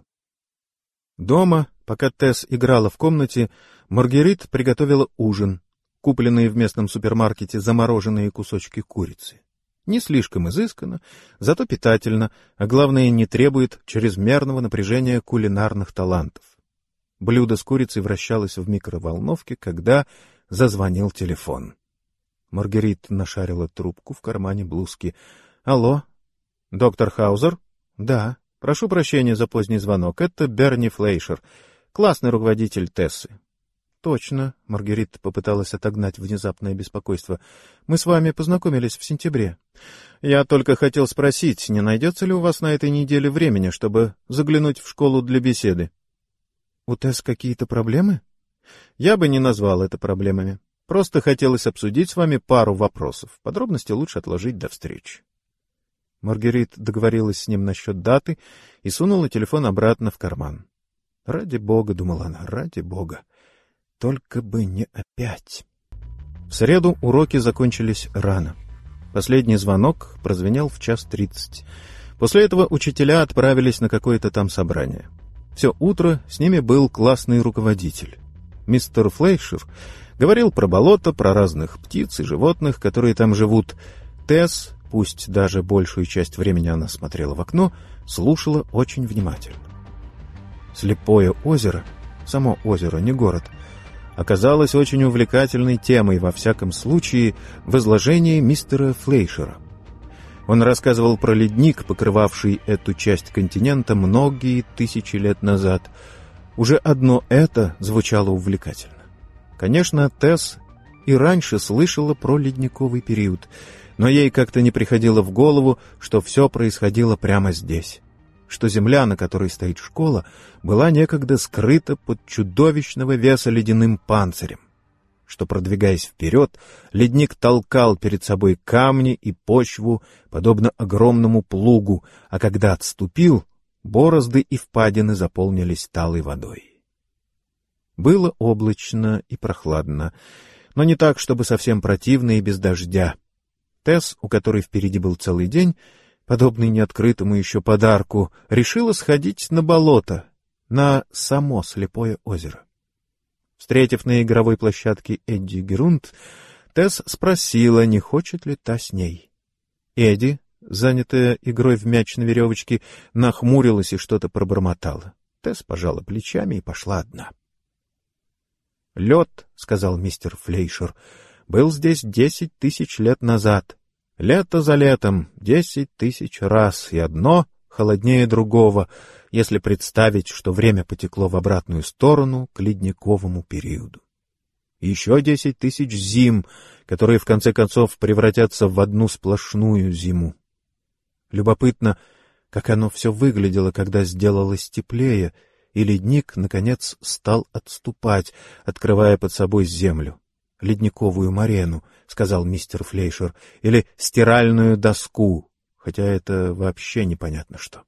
Дома, пока Тесс играла в комнате, Маргерит приготовила ужин. Купленные в местном супермаркете замороженные кусочки курицы. Не слишком изысканно, зато питательно, а главное, не требует чрезмерного напряжения кулинарных талантов. Блюдо с курицей вращалось в микроволновке, когда зазвонил телефон. Маргерит нашарила трубку в кармане блузки. — Алло? — Доктор Хаузер? — Да. — Прошу прощения за поздний звонок. Это Берни Флейшер, классный руководитель Тессы. Точно, Маргерит попыталась отогнать внезапное беспокойство. Мы с вами познакомились в сентябре. Я только хотел спросить, не найдется ли у вас на этой неделе времени, чтобы заглянуть в школу для беседы? У Тесс какие-то проблемы? Я бы не назвал это проблемами. Просто хотелось обсудить с вами пару вопросов. Подробности лучше отложить до встречи. Маргерит договорилась с ним насчет даты и сунула телефон обратно в карман. Ради бога, думала она, ради бога. Только бы не опять. В среду уроки закончились рано. Последний звонок прозвенел в час тридцать. После этого учителя отправились на какое-то там собрание. Все утро с ними был классный руководитель. Мистер Флейшер говорил про болото, про разных птиц и животных, которые там живут. Тесс, пусть даже большую часть времени она смотрела в окно, слушала очень внимательно. Слепое озеро, само озеро, не город, оказалось очень увлекательной темой, во всяком случае, в изложении мистера Флейшера. Он рассказывал про ледник, покрывавший эту часть континента многие тысячи лет назад. Уже одно это звучало увлекательно. Конечно, Тесс и раньше слышала про ледниковый период, но ей как-то не приходило в голову, что все происходило прямо здесь. Что земля, на которой стоит школа, была некогда скрыта под чудовищного веса ледяным панцирем, что, продвигаясь вперед, ледник толкал перед собой камни и почву, подобно огромному плугу, а когда отступил, борозды и впадины заполнились талой водой. Было облачно и прохладно, но не так, чтобы совсем противно и без дождя. Тесс, у которой впереди был целый день, подобный неоткрытому еще подарку, решила сходить на болото, на само слепое озеро. Встретив на игровой площадке Эдди Герунд, Тесс спросила, не хочет ли та с ней. Эдди, занятая игрой в мяч на веревочке, нахмурилась и что-то пробормотала. Тесс пожала плечами и пошла одна. «Лед, — сказал мистер Флейшер, — был здесь десять тысяч лет назад. Лето за летом, десять тысяч раз, и одно холоднее другого, если представить, что время потекло в обратную сторону к ледниковому периоду. Еще десять тысяч зим, которые в конце концов превратятся в одну сплошную зиму. Любопытно, как оно все выглядело, когда сделалось теплее, и ледник, наконец, стал отступать, открывая под собой землю. «Ледниковую морену», — сказал мистер Флейшер, — или «стиральную доску», хотя это вообще непонятно что.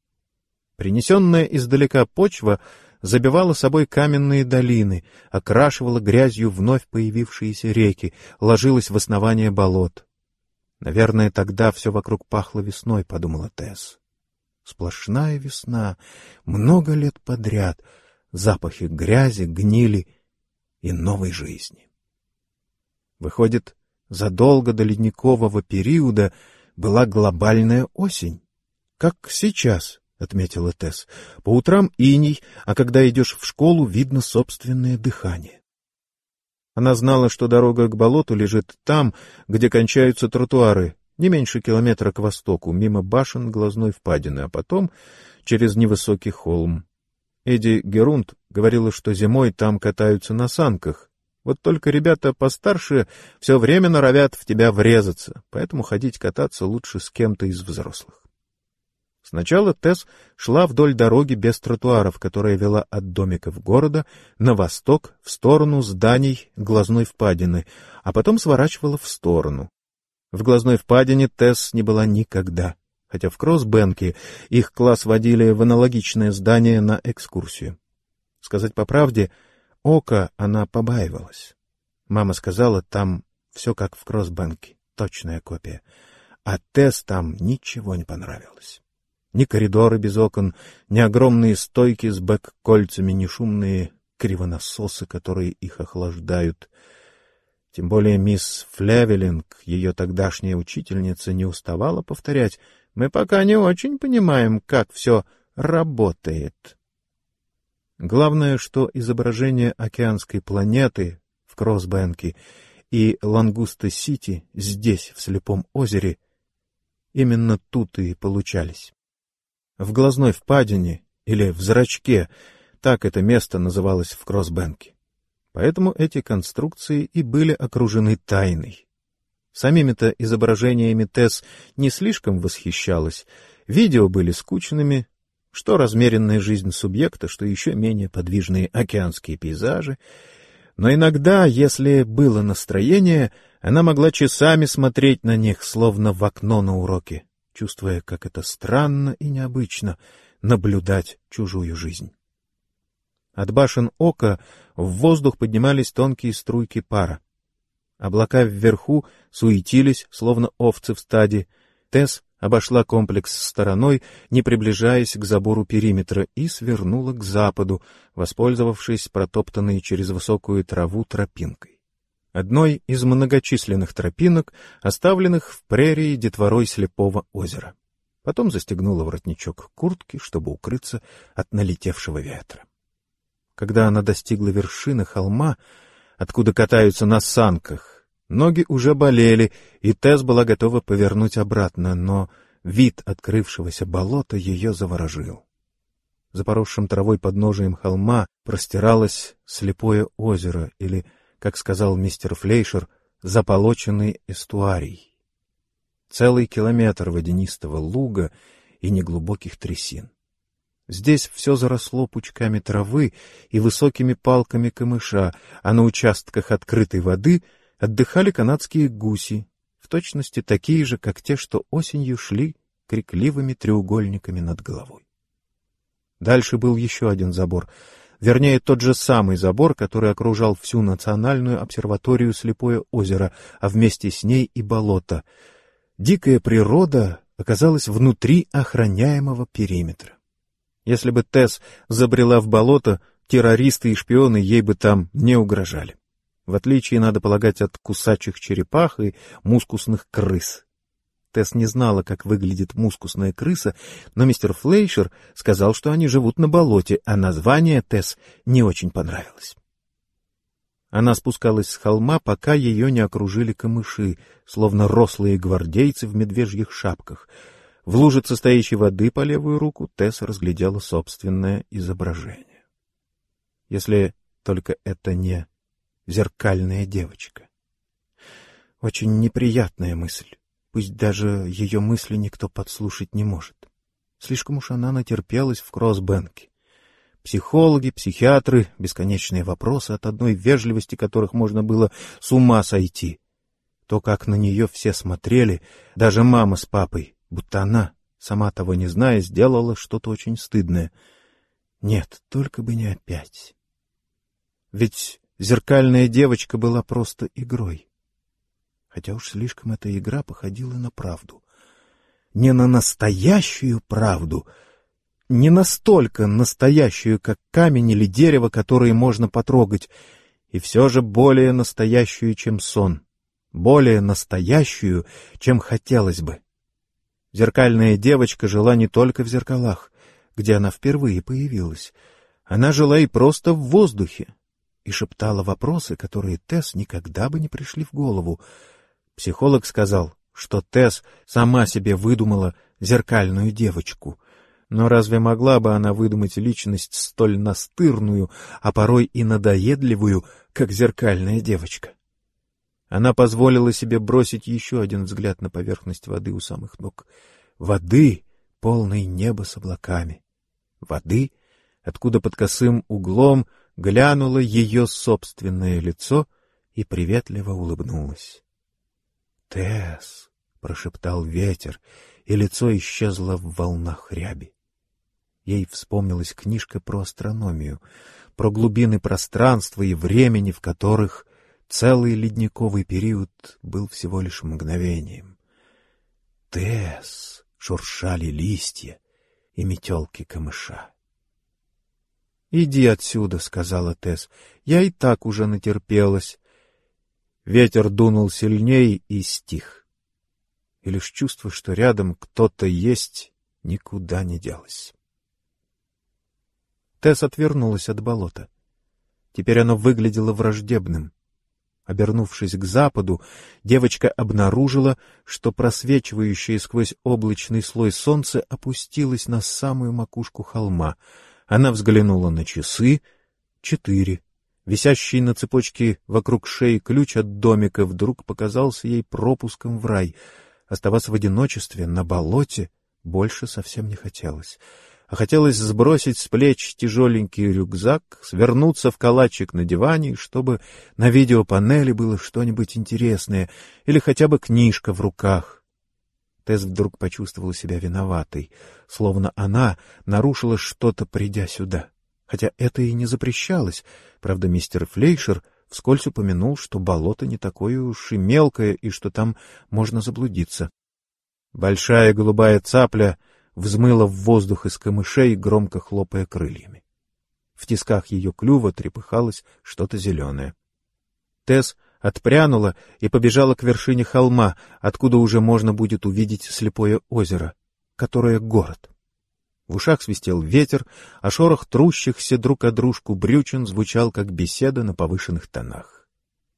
Принесенная издалека почва забивала собой каменные долины, окрашивала грязью вновь появившиеся реки, ложилась в основание болот. «Наверное, тогда все вокруг пахло весной», — подумала Тесс. Сплошная весна, много лет подряд, запахи грязи, гнили и новой жизни. Выходит, задолго до ледникового периода была глобальная осень. Как сейчас, — отметила Тесс, — по утрам иней, а когда идешь в школу, видно собственное дыхание. Она знала, что дорога к болоту лежит там, где кончаются тротуары, не меньше километра к востоку, мимо башен глазной впадины, а потом через невысокий холм. Эдди Герунд говорила, что зимой там катаются на санках. Вот только ребята постарше все время норовят в тебя врезаться, поэтому ходить кататься лучше с кем-то из взрослых. Сначала Тесс шла вдоль дороги без тротуаров, которая вела от домиков города на восток в сторону зданий глазной впадины, а потом сворачивала в сторону. В глазной впадине Тесс не была никогда, хотя в Кросс-Бенке их класс водили в аналогичное здание на экскурсию. Сказать по правде, Ока она побаивалась. Мама сказала, там все как в Кросс-Бенке, точная копия. А Тесс там ничего не понравилось. Ни коридоры без окон, ни огромные стойки с бэк-кольцами, ни шумные кривонасосы, которые их охлаждают. Тем более мисс Флевелинг, ее тогдашняя учительница, не уставала повторять: «Мы пока не очень понимаем, как все работает». Главное, что изображение океанской планеты в Кросс-Бенке и Лангуста-Сити здесь, в Слепом озере, именно тут и получались. В глазной впадине или в зрачке, так это место называлось в Кросс-Бенке. Поэтому эти конструкции и были окружены тайной. Самими-то изображениями Тесс не слишком восхищалась, видео были скучными, что размеренная жизнь субъекта, что еще менее подвижные океанские пейзажи. Но иногда, если было настроение, она могла часами смотреть на них, словно в окно на уроке, чувствуя, как это странно и необычно — наблюдать чужую жизнь. От башен Ока в воздух поднимались тонкие струйки пара. Облака вверху суетились, словно овцы в стаде. Тесс обошла комплекс стороной, не приближаясь к забору периметра, и свернула к западу, воспользовавшись протоптанной через высокую траву тропинкой. Одной из многочисленных тропинок, оставленных в прерии детворой Слепого озера. Потом застегнула воротничок куртки, чтобы укрыться от налетевшего ветра. Когда она достигла вершины холма, откуда катаются на санках, ноги уже болели, и Тесс была готова повернуть обратно, но вид открывшегося болота ее заворожил. За поросшим травой подножием холма простиралось Слепое озеро, или, как сказал мистер Флейшер, заполоченный эстуарий. Целый километр водянистого луга и неглубоких трясин. Здесь все заросло пучками травы и высокими палками камыша, а на участках открытой воды отдыхали канадские гуси, в точности такие же, как те, что осенью шли крикливыми треугольниками над головой. Дальше был еще один забор, вернее, тот же самый забор, который окружал всю национальную обсерваторию Слепое озеро, а вместе с ней и болото. Дикая природа оказалась внутри охраняемого периметра. Если бы Тесс забрела в болото, террористы и шпионы ей бы там не угрожали. В отличие, надо полагать, от кусачих черепах и мускусных крыс. Тесс не знала, как выглядит мускусная крыса, но мистер Флейшер сказал, что они живут на болоте, а название Тесс не очень понравилось. Она спускалась с холма, пока ее не окружили камыши, словно рослые гвардейцы в медвежьих шапках. В лужице стоящей воды по левую руку Тесс разглядела собственное изображение. Если только это не зеркальная девочка. Очень неприятная мысль, пусть даже ее мысли никто подслушать не может. Слишком уж она натерпелась в Кросс-Бенке. Психологи, психиатры, бесконечные вопросы, от одной вежливости которых можно было с ума сойти. То, как на нее все смотрели, даже мама с папой, будто она, сама того не зная, сделала что-то очень стыдное. Нет, только бы не опять. Ведь зеркальная девочка была просто игрой. Хотя уж слишком эта игра походила на правду. Не на настоящую правду, не настолько настоящую, как камень или дерево, которые можно потрогать, и все же более настоящую, чем сон, более настоящую, чем хотелось бы. Зеркальная девочка жила не только в зеркалах, где она впервые появилась. Она жила и просто в воздухе, и шептала вопросы, которые Тесс никогда бы не пришли в голову. Психолог сказал, что Тесс сама себе выдумала зеркальную девочку. Но разве могла бы она выдумать личность столь настырную, а порой и надоедливую, как зеркальная девочка? Она позволила себе бросить еще один взгляд на поверхность воды у самых ног. Воды, полной неба с облаками. Воды, откуда под косым углом глянуло ее собственное лицо и приветливо улыбнулась. «Тесс!» — прошептал ветер, и лицо исчезло в волнах ряби. Ей вспомнилась книжка про астрономию, про глубины пространства и времени, в которых целый ледниковый период был всего лишь мгновением. «Тесс!» — шуршали листья и метелки камыша. «Иди отсюда», — сказала Тесс, — «я и так уже натерпелась». Ветер дунул сильней и стих. И лишь чувство, что рядом кто-то есть, никуда не делось. Тесс отвернулась от болота. Теперь оно выглядело враждебным. Обернувшись к западу, девочка обнаружила, что просвечивающее сквозь облачный слой солнце опустилось на самую макушку холма. Она взглянула на часы. Четыре. Висящий на цепочке вокруг шеи ключ от домика вдруг показался ей пропуском в рай. Оставаться в одиночестве на болоте больше совсем не хотелось. А хотелось сбросить с плеч тяжеленький рюкзак, свернуться в калачик на диване, чтобы на видеопанели было что-нибудь интересное или хотя бы книжка в руках. Тесс вдруг почувствовала себя виноватой, словно она нарушила что-то, придя сюда. Хотя это и не запрещалось. Правда, мистер Флейшер вскользь упомянул, что болото не такое уж и мелкое, и что там можно заблудиться. Большая голубая цапля взмыла в воздух из камышей, громко хлопая крыльями. В тисках ее клюва трепыхалось что-то зеленое. Тесс отпрянула и побежала к вершине холма, откуда уже можно будет увидеть слепое озеро, которое — город. В ушах свистел ветер, а шорох трущихся друг о дружку брючин звучал, как беседа на повышенных тонах.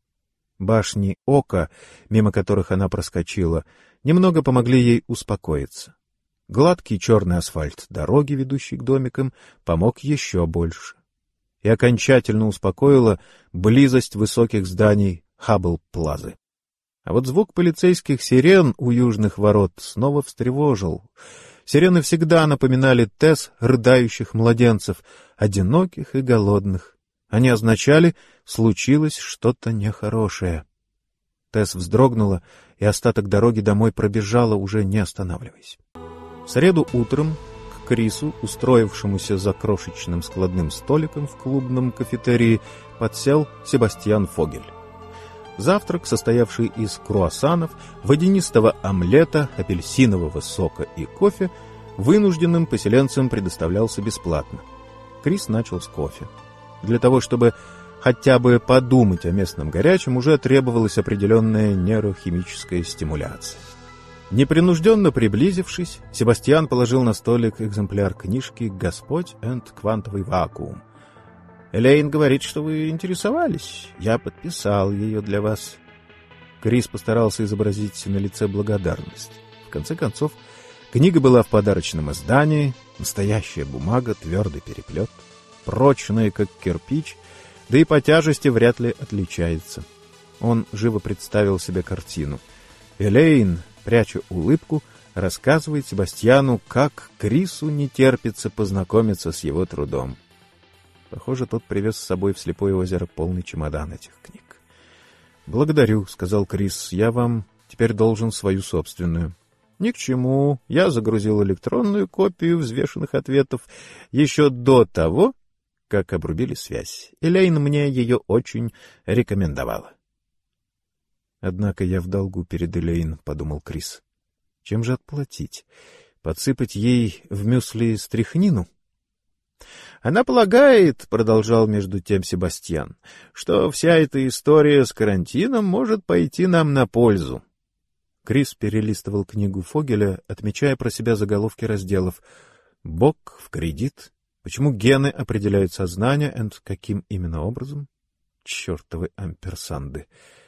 Башни ока, мимо которых она проскочила, немного помогли ей успокоиться. Гладкий черный асфальт дороги, ведущей к домикам, помог еще больше. И окончательно успокоила близость высоких зданий Хаббл-Плазы. А вот звук полицейских сирен у южных ворот снова встревожил. Сирены всегда напоминали Тесс рыдающих младенцев, одиноких и голодных. Они означали «случилось что-то нехорошее». Тесс вздрогнула и остаток дороги домой пробежала, уже не останавливаясь. В среду утром к Крису, устроившемуся за крошечным складным столиком в клубном кафетерии, подсел Себастьян Фогель. Завтрак, состоявший из круассанов, водянистого омлета, апельсинового сока и кофе, вынужденным поселенцам предоставлялся бесплатно. Крис начал с кофе. Для того, чтобы хотя бы подумать о местном горячем, уже требовалась определенная нейрохимическая стимуляция. Непринужденно приблизившись, Себастьян положил на столик экземпляр книжки «Господь энд квантовый вакуум». «Элейн говорит, что вы интересовались. Я подписал ее для вас». Крис постарался изобразить на лице благодарность. В конце концов, книга была в подарочном издании, настоящая бумага, твердый переплет, прочная, как кирпич, да и по тяжести вряд ли отличается. Он живо представил себе картину. Элейн, пряча улыбку, рассказывает Себастьяну, как Крису не терпится познакомиться с его трудом. Похоже, тот привез с собой в Слепое озеро полный чемодан этих книг. «Благодарю», — сказал Крис, — «я вам теперь должен свою собственную». «Ни к чему. Я загрузил электронную копию взвешенных ответов еще до того, как обрубили связь. Элейн мне ее очень рекомендовала». «Однако я в долгу перед Элейн», — подумал Крис. «Чем же отплатить? Подсыпать ей в мюсли стряхнину?» «Она полагает, — продолжал между тем Себастьян, — что вся эта история с карантином может пойти нам на пользу». Крис перелистывал книгу Фогеля, отмечая про себя заголовки разделов «Бог в кредит», «Почему гены определяют сознание» и «Каким именно образом?» Чертовы амперсанды.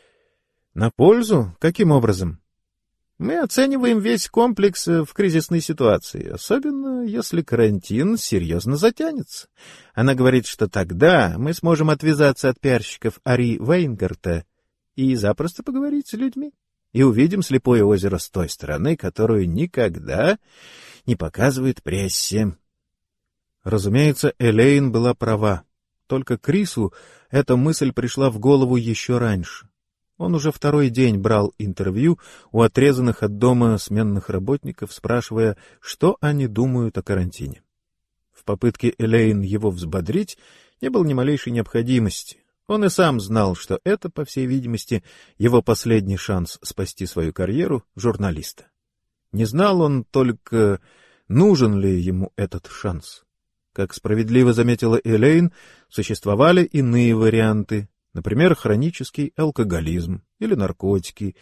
«На пользу? Каким образом?» «Мы оцениваем весь комплекс в кризисной ситуации, особенно если карантин серьезно затянется. Она говорит, что тогда мы сможем отвязаться от пиарщиков Ари Вейнгарта и запросто поговорить с людьми, и увидим Слепое озеро с той стороны, которую никогда не показывает прессе». Разумеется, Элейн была права. Только Крису эта мысль пришла в голову еще раньше. Он уже второй день брал интервью у отрезанных от дома сменных работников, спрашивая, что они думают о карантине. В попытке Элейн его взбодрить не было ни малейшей необходимости. Он и сам знал, что это, по всей видимости, его последний шанс спасти свою карьеру журналиста. Не знал он только, нужен ли ему этот шанс. Как справедливо заметила Элейн, существовали иные варианты, например, хронический алкоголизм или наркотики.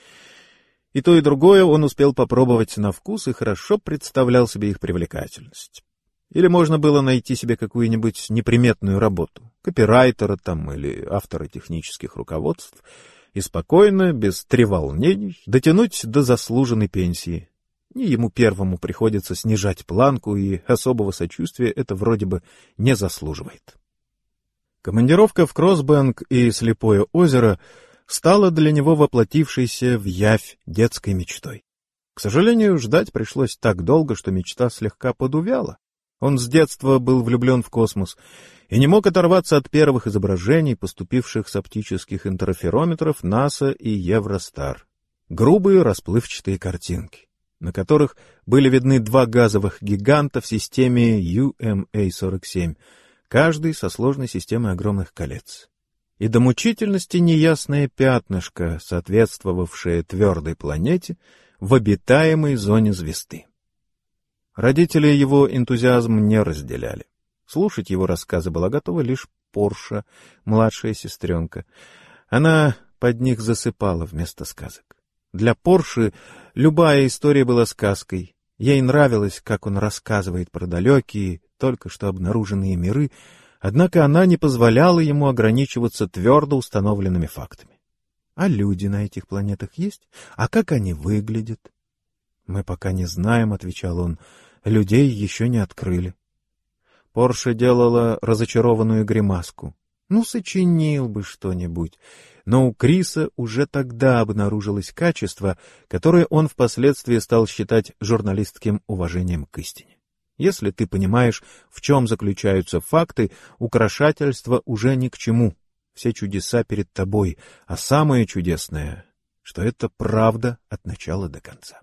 И то, и другое он успел попробовать на вкус и хорошо представлял себе их привлекательность. Или можно было найти себе какую-нибудь неприметную работу, копирайтера там или автора технических руководств, и спокойно, без треволнений, дотянуть до заслуженной пенсии. Не ему первому приходится снижать планку, и особого сочувствия это вроде бы не заслуживает. Командировка в Кроссбэнк и Слепое озеро стала для него воплотившейся в явь детской мечтой. К сожалению, ждать пришлось так долго, что мечта слегка подувяла. Он с детства был влюблен в космос и не мог оторваться от первых изображений, поступивших с оптических интерферометров НАСА и Евростар. Грубые расплывчатые картинки, на которых были видны два газовых гиганта в системе ю эм эй сорок семь, каждый со сложной системой огромных колец. И до мучительности неясное пятнышко, соответствовавшее твердой планете в обитаемой зоне звезды. Родители его энтузиазм не разделяли. Слушать его рассказы была готова лишь Порша, младшая сестренка. Она под них засыпала вместо сказок. Для Порши любая история была сказкой. Ей нравилось, как он рассказывает про далекие, только что обнаруженные миры, однако она не позволяла ему ограничиваться твердо установленными фактами. А люди на этих планетах есть? А как они выглядят? Мы пока не знаем, — отвечал он, — людей еще не открыли. Порша делала разочарованную гримаску. Ну, сочинил бы что-нибудь. Но у Криса уже тогда обнаружилось качество, которое он впоследствии стал считать журналистским уважением к истине. Если ты понимаешь, в чем заключаются факты, украшательство уже ни к чему. Все чудеса перед тобой, а самое чудесное, что это правда от начала до конца.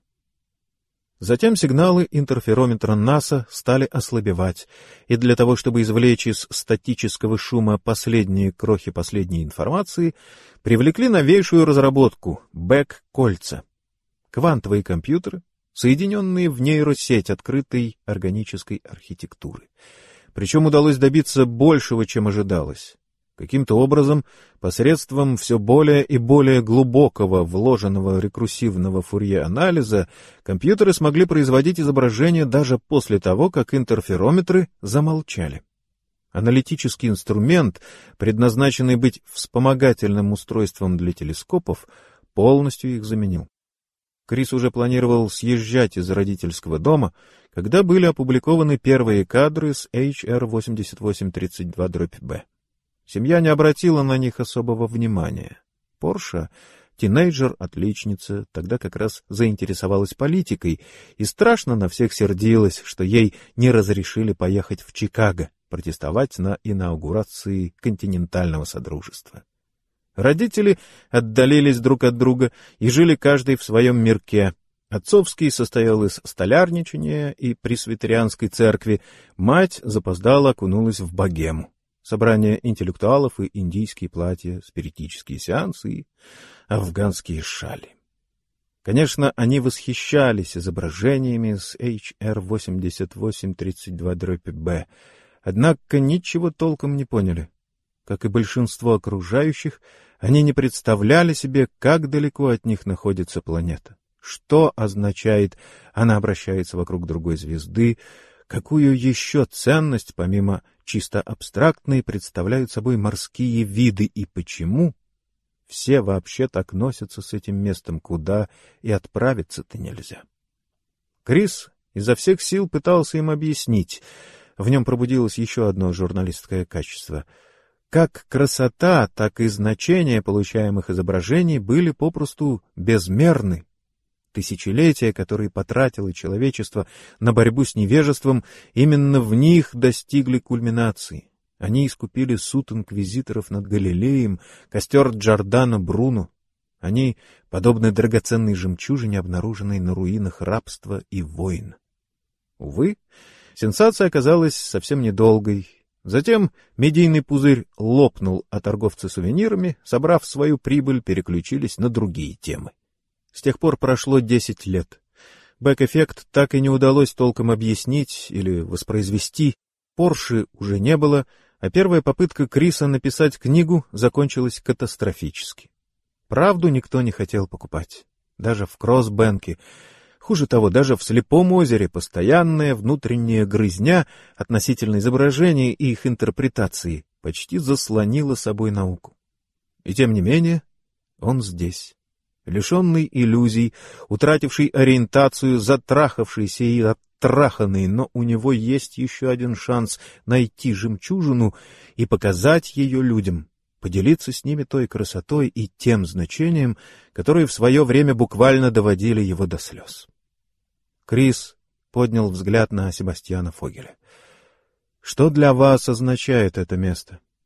Затем сигналы интерферометра НАСА стали ослабевать, и для того, чтобы извлечь из статического шума последние крохи последней информации, привлекли новейшую разработку — бэк-кольца. Квантовые компьютеры, соединенные в нейросеть открытой органической архитектуры. Причем удалось добиться большего, чем ожидалось. Каким-то образом, посредством все более и более глубокого вложенного рекурсивного Фурье-анализа, компьютеры смогли производить изображения даже после того, как интерферометры замолчали. Аналитический инструмент, предназначенный быть вспомогательным устройством для телескопов, полностью их заменил. Крис уже планировал съезжать из родительского дома, когда были опубликованы первые кадры с эйч эр восемьдесят восемь тридцать два дробь бэ. Семья не обратила на них особого внимания. Порша, Тинейджер-отличница тогда как раз заинтересовалась политикой и страшно на всех сердилась, что ей не разрешили поехать в Чикаго протестовать на инаугурации континентального содружества. Родители отдалились друг от друга и жили каждый в своем мирке. Отцовский состоял из столярничания и пресвитерианской церкви, мать запоздала окунулась в богему. Собрания интеллектуалов и индийские платья, спиритические сеансы и афганские шали. Конечно, они восхищались изображениями с эйч эр восемьдесят восемь тридцать два бэ, однако ничего толком не поняли. Как и большинство окружающих, они не представляли себе, как далеко от них находится планета. Что означает «она обращается вокруг другой звезды», какую еще ценность, помимо чисто абстрактной, представляют собой морские виды и почему все вообще так носятся с этим местом, куда и отправиться-то нельзя. Крис изо всех сил пытался им объяснить. В нем пробудилось еще одно журналистское качество. Как красота, так и значение получаемых изображений были попросту безмерны. Тысячелетия, которые потратило человечество на борьбу с невежеством, именно в них достигли кульминации. Они искупили суд инквизиторов над Галилеем, костер Джордано Бруно. Они подобны драгоценной жемчужине, обнаруженной на руинах рабства и войн. Увы, сенсация оказалась совсем недолгой. Затем медийный пузырь лопнул, а торговцы сувенирами, собрав свою прибыль, переключились на другие темы. С тех пор прошло десять лет. Бэк-эффект так и не удалось толком объяснить или воспроизвести. Порше уже не было, а первая попытка Криса написать книгу закончилась катастрофически. Правду никто не хотел покупать. Даже в Кросс-Бенке. Хуже того, даже в Слепом озере постоянная внутренняя грызня относительно изображений и их интерпретации почти заслонила собой науку. И тем не менее, он здесь. Лишенный иллюзий, утративший ориентацию, затрахавшийся и оттраханный, но у него есть еще один шанс найти жемчужину и показать ее людям, поделиться с ними той красотой и тем значением, которые в свое время буквально доводили его до слез. Крис поднял взгляд на Себастьяна Фогеля. — Что для вас означает это место? —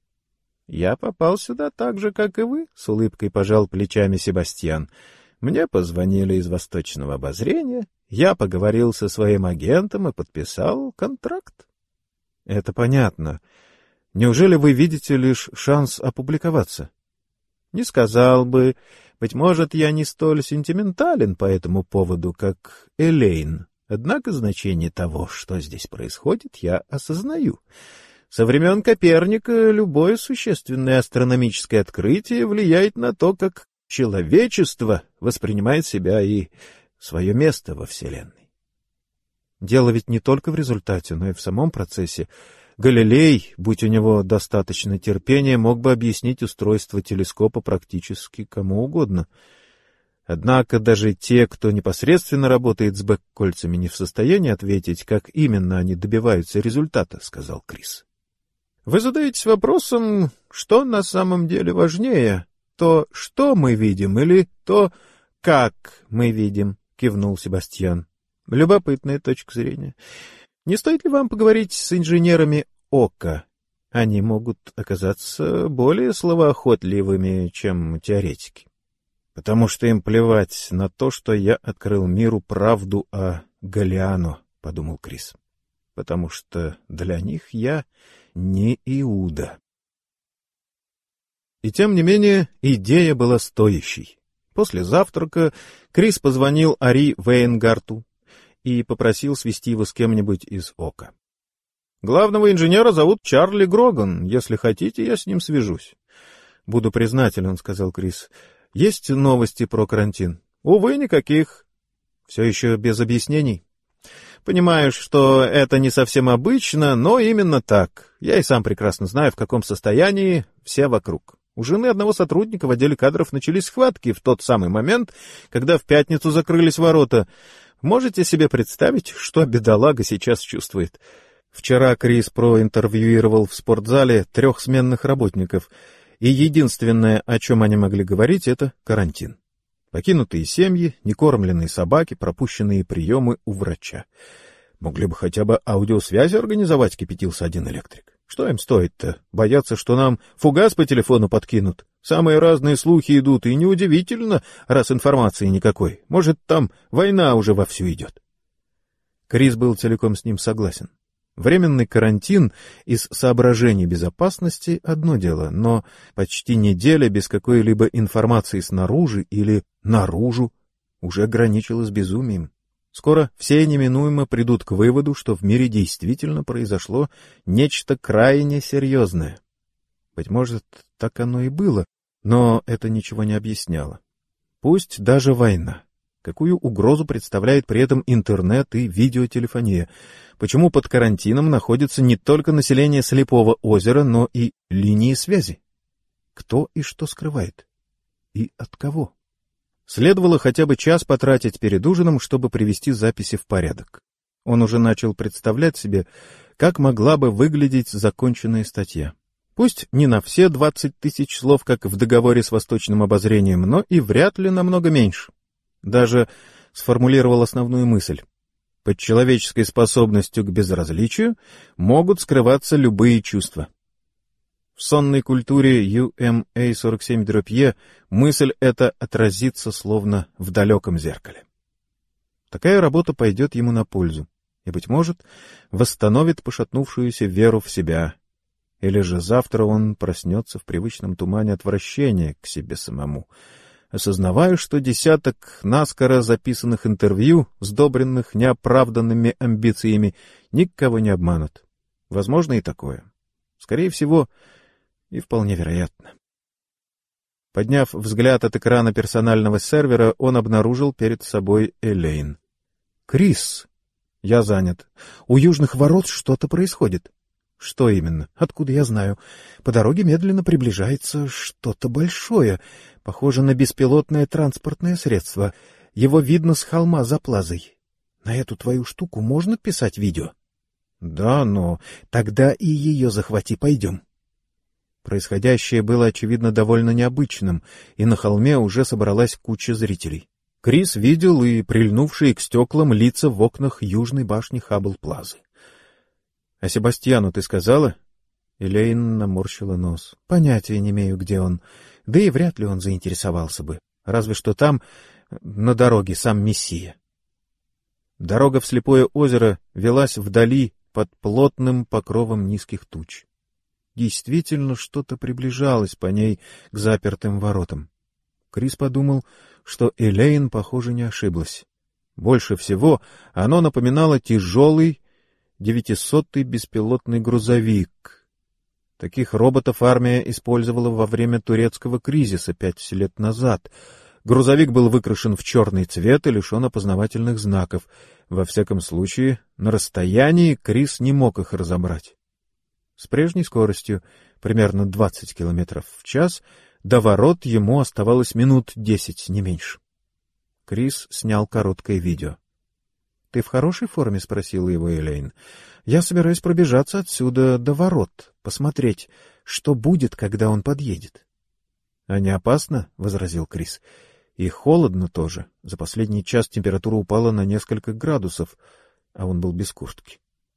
Я попал сюда так же, как и вы, — с улыбкой пожал плечами Себастьян. Мне позвонили из Восточного обозрения, я поговорил со своим агентом и подписал контракт. — Это понятно. Неужели вы видите лишь шанс опубликоваться? — Не сказал бы. Быть может, я не столь сентиментален по этому поводу, как Элейн. Однако значение того, что здесь происходит, я осознаю. Со времен Коперника любое существенное астрономическое открытие влияет на то, как человечество воспринимает себя и свое место во Вселенной. Дело ведь не только в результате, но и в самом процессе. Галилей, будь у него достаточно терпения, мог бы объяснить устройство телескопа практически кому угодно. Однако даже те, кто непосредственно работает с бэк-кольцами, не в состоянии ответить, как именно они добиваются результата, — сказал Крис. Вы задаетесь вопросом, что на самом деле важнее, то, что мы видим, или то, как мы видим, — кивнул Себастьян. Любопытная точка зрения. Не стоит ли вам поговорить с инженерами ока? Они могут оказаться более словоохотливыми, чем теоретики. Потому что им плевать на то, что я открыл миру правду о Галлиано, — подумал Крис. Потому что для них я не Иуда. И тем не менее идея была стоящей. После завтрака Крис позвонил Ари Вейнгарту и попросил свести его с кем-нибудь из ока. Главного инженера зовут Чарли Гроган. Если хотите, я с ним свяжусь. — Буду признателен, — сказал Крис. — Есть новости про карантин? — Увы, никаких. — Все еще без объяснений? — Понимаешь, что это не совсем обычно, но именно так. Я и сам прекрасно знаю, в каком состоянии все вокруг. У жены одного сотрудника в отделе кадров начались схватки в тот самый момент, когда в пятницу закрылись ворота. Можете себе представить, что бедолага сейчас чувствует? Вчера Крис проинтервьюировал в спортзале трех сменных работников, и единственное, о чем они могли говорить, это карантин. Покинутые семьи, некормленные собаки, пропущенные приемы у врача. Могли бы хотя бы аудиосвязь организовать, кипятился один электрик. Что им стоит-то? Боятся, что нам фугас по телефону подкинут. Самые разные слухи идут, и неудивительно, раз информации никакой. Может, там война уже вовсю идет. Крис был целиком с ним согласен. Временный карантин из соображений безопасности — одно дело, но почти неделя без какой-либо информации снаружи или наружу уже граничила с безумием. Скоро все неминуемо придут к выводу, что в мире действительно произошло нечто крайне серьезное. Быть может, так оно и было, но это ничего не объясняло. Пусть даже война. Какую угрозу представляет при этом интернет и видеотелефония? Почему под карантином находится не только население Слепого озера, но и линии связи? Кто и что скрывает? И от кого? Следовало хотя бы час потратить перед ужином, чтобы привести записи в порядок. Он уже начал представлять себе, как могла бы выглядеть законченная статья. Пусть не на все двадцать тысяч слов, как в договоре с Восточным обозрением, но и вряд ли намного меньше. Даже сформулировал основную мысль. Под человеческой способностью к безразличию могут скрываться любые чувства. В сонной культуре ю эм эй сорок семь е мысль эта отразится словно в далеком зеркале. Такая работа пойдет ему на пользу и, быть может, восстановит пошатнувшуюся веру в себя. Или же завтра он проснется в привычном тумане отвращения к себе самому, осознавая, что десяток наскоро записанных интервью, сдобренных неоправданными амбициями, никого не обманут. Возможно и такое. Скорее всего, и вполне вероятно. Подняв взгляд от экрана персонального сервера, он обнаружил перед собой Элейн. «Крис!» «Я занят. У южных ворот что-то происходит». «Что именно? Откуда я знаю? По дороге медленно приближается что-то большое, похоже на беспилотное транспортное средство. Его видно с холма за плазой. На эту твою штуку можно писать видео?» «Да, но...» «Тогда и ее захвати, пойдем». Происходящее было, очевидно, довольно необычным, и на холме уже собралась куча зрителей. Крис видел и прильнувшие к стеклам лица в окнах южной башни Хаббл-Плазы. — А Себастьяну ты сказала? Элейн наморщила нос. — Понятия не имею, где он. Да и вряд ли он заинтересовался бы. Разве что там, на дороге, сам Мессия. Дорога в Слепое озеро велась вдали под плотным покровом низких туч. Действительно, что-то приближалось по ней к запертым воротам. Крис подумал, что Элейн, похоже, не ошиблась. Больше всего оно напоминало тяжелый девятисотый беспилотный грузовик. Таких роботов армия использовала во время турецкого кризиса пять лет назад. Грузовик был выкрашен в черный цвет и лишен опознавательных знаков. Во всяком случае, на расстоянии Крис не мог их разобрать. С прежней скоростью, примерно двадцать километров в час, до ворот ему оставалось минут десять, не меньше. Крис снял короткое видео. — Ты в хорошей форме? — спросила его Элейн. — Я собираюсь пробежаться отсюда до ворот, посмотреть, что будет, когда он подъедет. — А не опасно? — возразил Крис. — И холодно тоже. За последний час температура упала на несколько градусов, а он был без куртки.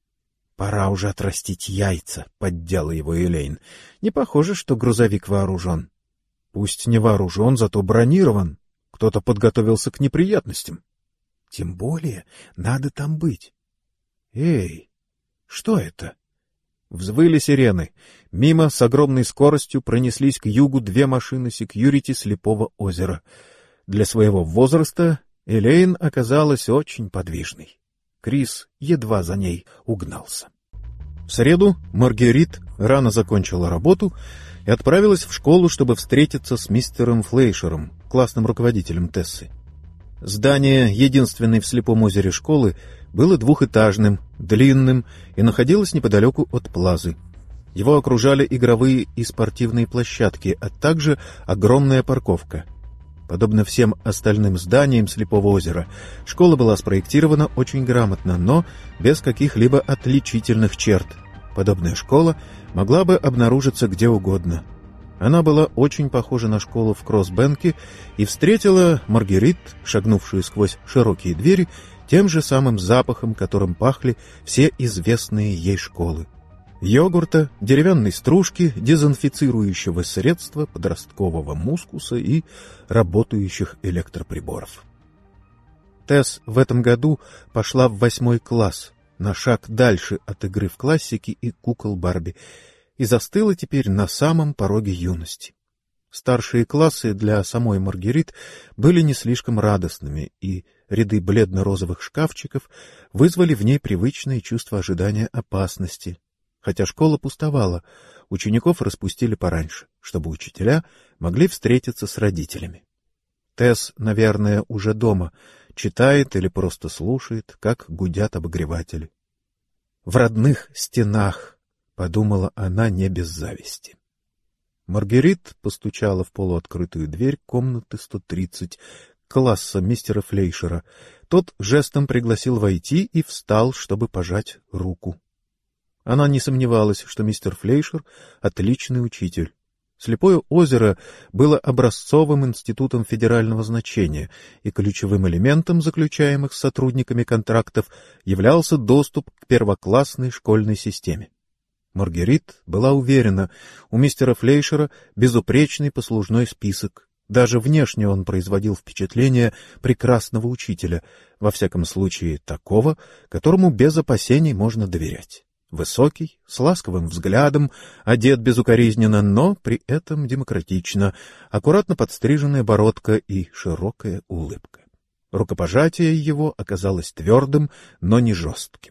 — Пора уже отрастить яйца, — поддела его Элейн. — Не похоже, что грузовик вооружен. — Пусть не вооружен, зато бронирован. Кто-то подготовился к неприятностям. — Тем более надо там быть. — Эй, что это? Взвыли сирены. Мимо с огромной скоростью пронеслись к югу две машины секьюрити Слепого озера. Для своего возраста Элейн оказалась очень подвижной. Крис едва за ней угнался. В среду Маргерит рано закончила работу и отправилась в школу, чтобы встретиться с мистером Флейшером, классным руководителем Тессы. Здание единственной в Слепом озере школы было двухэтажным, длинным и находилось неподалеку от плазы. Его окружали игровые и спортивные площадки, а также огромная парковка. Подобно всем остальным зданиям Слепого озера, школа была спроектирована очень грамотно, но без каких-либо отличительных черт. Подобная школа могла бы обнаружиться где угодно. Она была очень похожа на школу в Кросс-Бенке и встретила Маргерит, шагнувшую сквозь широкие двери, тем же самым запахом, которым пахли все известные ей школы. Йогурта, деревянной стружки, дезинфицирующего средства, подросткового мускуса и работающих электроприборов. Тесс в этом году пошла в восьмой класс, на шаг дальше от игры в классики и кукол Барби, и застыла теперь на самом пороге юности. Старшие классы для самой Маргерит были не слишком радостными, и ряды бледно-розовых шкафчиков вызвали в ней привычное чувство ожидания опасности. Хотя школа пустовала, учеников распустили пораньше, чтобы учителя могли встретиться с родителями. Тесс, наверное, уже дома, читает или просто слушает, как гудят обогреватели. «В родных стенах», — подумала она не без зависти. Маргерит постучала в полуоткрытую дверь комнаты сто тридцать, класса мистера Флейшера. Тот жестом пригласил войти и встал, чтобы пожать руку. Она не сомневалась, что мистер Флейшер — отличный учитель. Слепое озеро было образцовым институтом федерального значения, и ключевым элементом заключаемых с сотрудниками контрактов являлся доступ к первоклассной школьной системе. Маргерит была уверена, у мистера Флейшера безупречный послужной список. Даже внешне он производил впечатление прекрасного учителя, во всяком случае такого, которому без опасений можно доверять. Высокий, с ласковым взглядом, одет безукоризненно, но при этом демократично, аккуратно подстриженная бородка и широкая улыбка. Рукопожатие его оказалось твердым, но не жестким.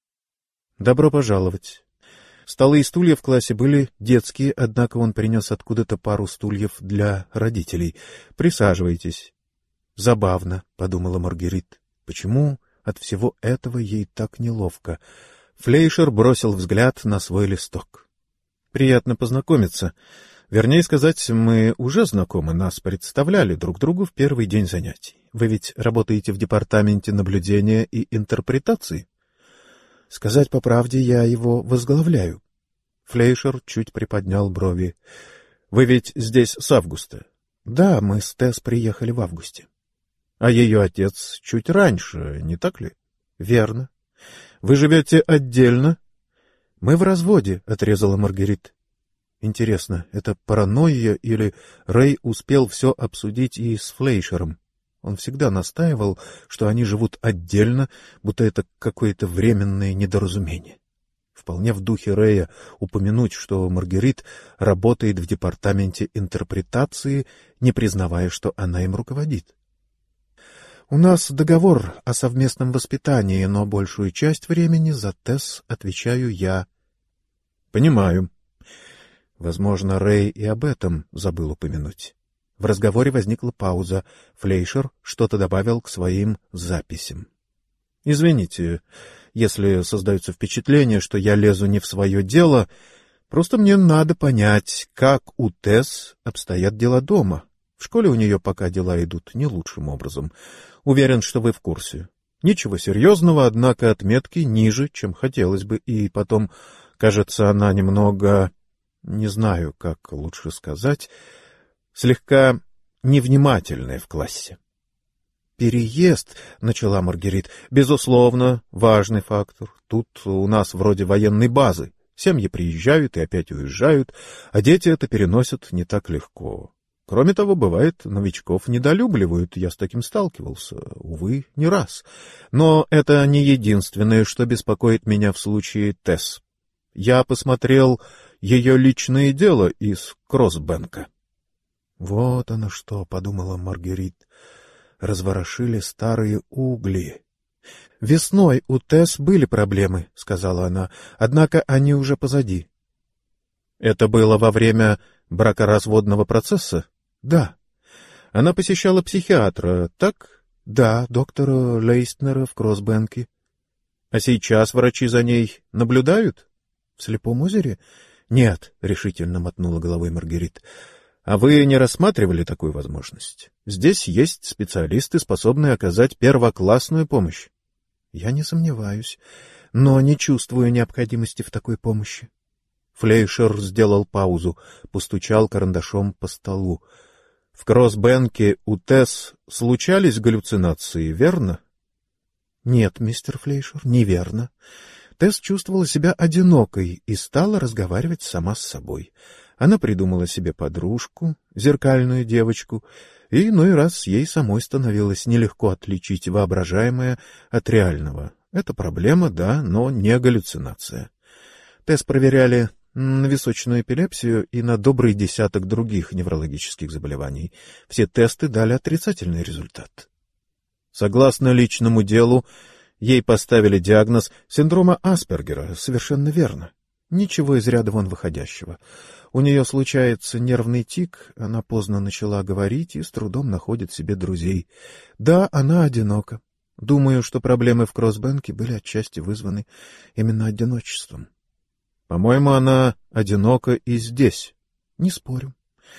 «Добро пожаловать». Столы и стулья в классе были детские, однако он принес откуда-то пару стульев для родителей. «Присаживайтесь». «Забавно», — подумала Маргерит. «Почему от всего этого ей так неловко?» Флейшер бросил взгляд на свой листок. «Приятно познакомиться. Вернее сказать, мы уже знакомы, нас представляли друг другу в первый день занятий. Вы ведь работаете в департаменте наблюдения и интерпретации?» «Сказать по правде, я его возглавляю». Флейшер чуть приподнял брови. «Вы ведь здесь с августа?» «Да, мы с Тесс приехали в августе». «А ее отец чуть раньше, не так ли?» «Верно». «Вы живете отдельно?» «Мы в разводе», — отрезала Маргерит. «Интересно, это паранойя или Рэй успел все обсудить и с Флейшером? Он всегда настаивал, что они живут отдельно, будто это какое-то временное недоразумение. Вполне в духе Рэя упомянуть, что Маргерит работает в департаменте интерпретации, не признавая, что она им руководит. «У нас договор о совместном воспитании, но большую часть времени за Тесс отвечаю я». «Понимаю». Возможно, Рэй и об этом забыл упомянуть. В разговоре возникла пауза. Флейшер что-то добавил к своим записям. «Извините, если создается впечатление, что я лезу не в свое дело, просто мне надо понять, как у Тесс обстоят дела дома. В школе у нее пока дела идут не лучшим образом. Уверен, что вы в курсе. Ничего серьезного, однако отметки ниже, чем хотелось бы, и потом, кажется, она немного, не знаю, как лучше сказать, слегка невнимательная в классе». «Переезд», — начала Маргерит, — «безусловно, важный фактор. Тут у нас вроде военной базы. Семьи приезжают и опять уезжают, а дети это переносят не так легко. Кроме того, бывает, новичков недолюбливают, я с таким сталкивался, увы, не раз. Но это не единственное, что беспокоит меня в случае Тесс. Я посмотрел ее личное дело из Кросс-Бенка». «Вот оно что», — подумала Маргерит, — «разворошили старые угли». «Весной у Тесс были проблемы», — сказала она, — «однако они уже позади». «Это было во время бракоразводного процесса?» «Да». «Она посещала психиатра, так?» «Да, доктора Лейстнера в Кросс-Бенке». «А сейчас врачи за ней наблюдают?» «В Слепом озере?» «Нет», — решительно мотнула головой Маргерит. «А вы не рассматривали такую возможность? Здесь есть специалисты, способные оказать первоклассную помощь». «Я не сомневаюсь, но не чувствую необходимости в такой помощи». Флейшер сделал паузу, постучал карандашом по столу. — В Кросбенке у Тесс случались галлюцинации, верно? — Нет, мистер Флейшер, неверно. Тесс чувствовала себя одинокой и стала разговаривать сама с собой. Она придумала себе подружку, зеркальную девочку, и иной раз ей самой становилось нелегко отличить воображаемое от реального. Это проблема, да, но не галлюцинация. Тесс проверяли на височную эпилепсию и на добрый десяток других неврологических заболеваний. Все тесты дали отрицательный результат. Согласно личному делу, ей поставили диагноз синдрома Аспергера, совершенно верно. Ничего из ряда вон выходящего. У нее случается нервный тик, она поздно начала говорить и с трудом находит себе друзей. Да, она одинока. Думаю, что проблемы в Кросбенке были отчасти вызваны именно одиночеством. По-моему, она одинока и здесь. Не спорю.